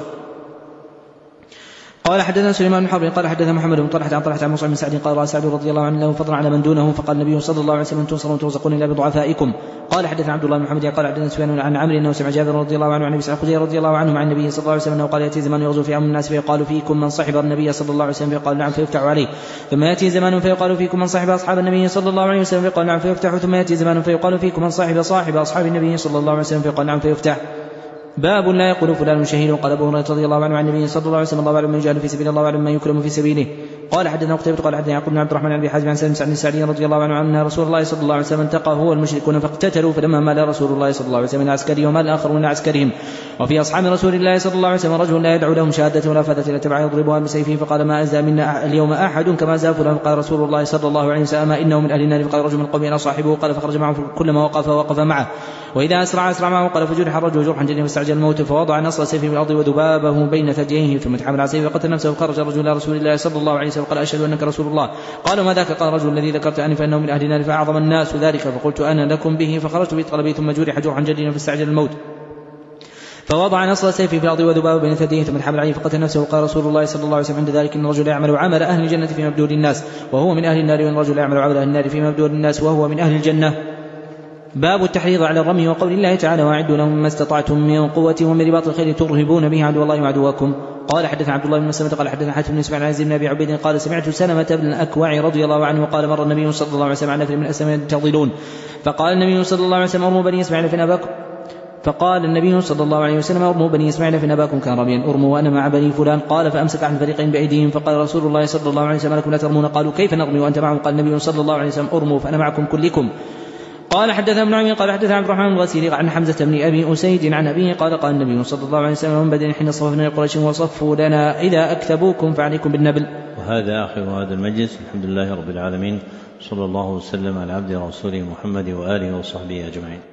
S2: قال حدثنا سليمان بن حرب قال حدثنا محمد بن طلحه عن طلحه عن مصعب بن سعد قال راى سعد رضي الله عنه له فضلا على من دونه فقال النبي صلى الله عليه وسلم تنصرون وترزقون الا بضعفائكم. قال حدثنا عبد الله بن محمد قال حدثنا سفيان عن عمرو انه سمع جابر رضي الله عنه عن ابي سعيد الخدري رضي الله عنه عن النبي صلى الله عليه وسلم انه قال ياتي زمان يغزو في امر الناس فيقال فيكم من صحب النبي صلى الله عليه وسلم فيقال نعم فيفتح عليه ثم ياتي زمان فيقال فيكم من صحب اصحاب النبي صلى الله عليه وسلم فيقال نعم فيفتح ثم ياتي زمان فيقال فيكم من صاحب صاحب اصحاب النبي صلى الله عليه وسلم فيقال نعم فيفتح. باب لا يقول فلان شهيد. قال ابو هريره رضي الله عنه عن النبي صلى الله عليه وسلم الله اعلم من يجعل في سبيل الله اعلم من يكرم في سبيله. قال حدثنا قتيبة قال حدثنا يعقوب بن عبد الرحمن عن ابي حازم عن سالم بن سعد رضي الله عنه ان رسول الله صلى الله عليه وسلم التقى هو المشركون فاقتتلوا فلما مال رسول الله صلى الله عليه وسلم من عسكرهم ومال الاخرون من عسكرهم وفي اصحاب رسول الله صلى الله عليه وسلم رجل لا يدعو لهم شهاده ولا فاتت الا تبع يضربها بسيفه فقال ما ازى منا اليوم احد كما ازى فلان فقال رسول الله صلى الله عليه وسلم انه من اهل النار فقال رجل من قومه انا صاحبه قال فخرج معه كلما وقف وقف معه واذا اسرع اسرع معه قال فجرح الرجل جرحا جدا فاستعجل الموت فوضع نصر سيفه في الارض وذبابه بين ثدييه ثم تحمل على سيفه فقتل نفسه فخرج الرجل الى رسول الله صلى الله عليه وسلم قال اشهد انك رسول الله. قالوا ما ذاك؟ قال رجل الذي ذكرت اني فانه من اهل النار فاعظم الناس ذلك فقلت انا لكم به فخرجت بطلبي ثم جرح جرحا جديدا فاستعجل الموت فوضع نصر سيفه في الارض وذبابه بين ثدييه ثم تحمل عليه فقتل نفسه. وقال رسول الله صلى الله عليه وسلم عند ذلك ان الرجل يعمل عمل اهل الجنه في مبدور الناس وهو من اهل النار وان الرجل يعمل عمل اهل النار في مبدور الناس وهو من اهل الجنه. باب التحريض على الرمي وقول الله تعالى واعدوا لهم ما استطعتم من قوة ومن رباط الخيل ترهبون به عدو الله وعدوكم. قال حدثنا عبد الله بن مسلمة قال حدثنا حاتم بن اسماعيل عن عزيز بن ابي عبيد قال سمعت سلمة بن الاكوع رضي الله عنه قال مر النبي صلى الله عليه وسلم على نفر من اسلم ينتظلون فقال النبي صلى الله عليه وسلم ارموا بني اسماعيل فإن أباكم فقال النبي صلى الله عليه وسلم ارموا بني اسماعيل فإن أباكم كان رميا ارموا وانا مع بني فلان. قال فامسك عن فريقين بايديهم فقال رسول الله صلى الله عليه وسلم لكم لا ترمون. قالوا كيف نرمي وانت معهم؟ قال النبي صلى الله عليه وسلم ارموا فانا معكم كلكم. قال حدثنا ابن عمي قال حدثنا عبد الرحمن بن الغسيل عن حمزة بن أبي أسيد عن أبيه قال قال النبي صلى الله عليه وسلم من بدن حين صففنا لقريش وصفوا لنا إذا أكتبوكم فعليكم بالنبل.
S1: وهذا آخر هذا المجلس. الحمد لله رب العالمين، صلى الله وسلم على عبده ورسوله محمد وآله وصحبه أجمعين.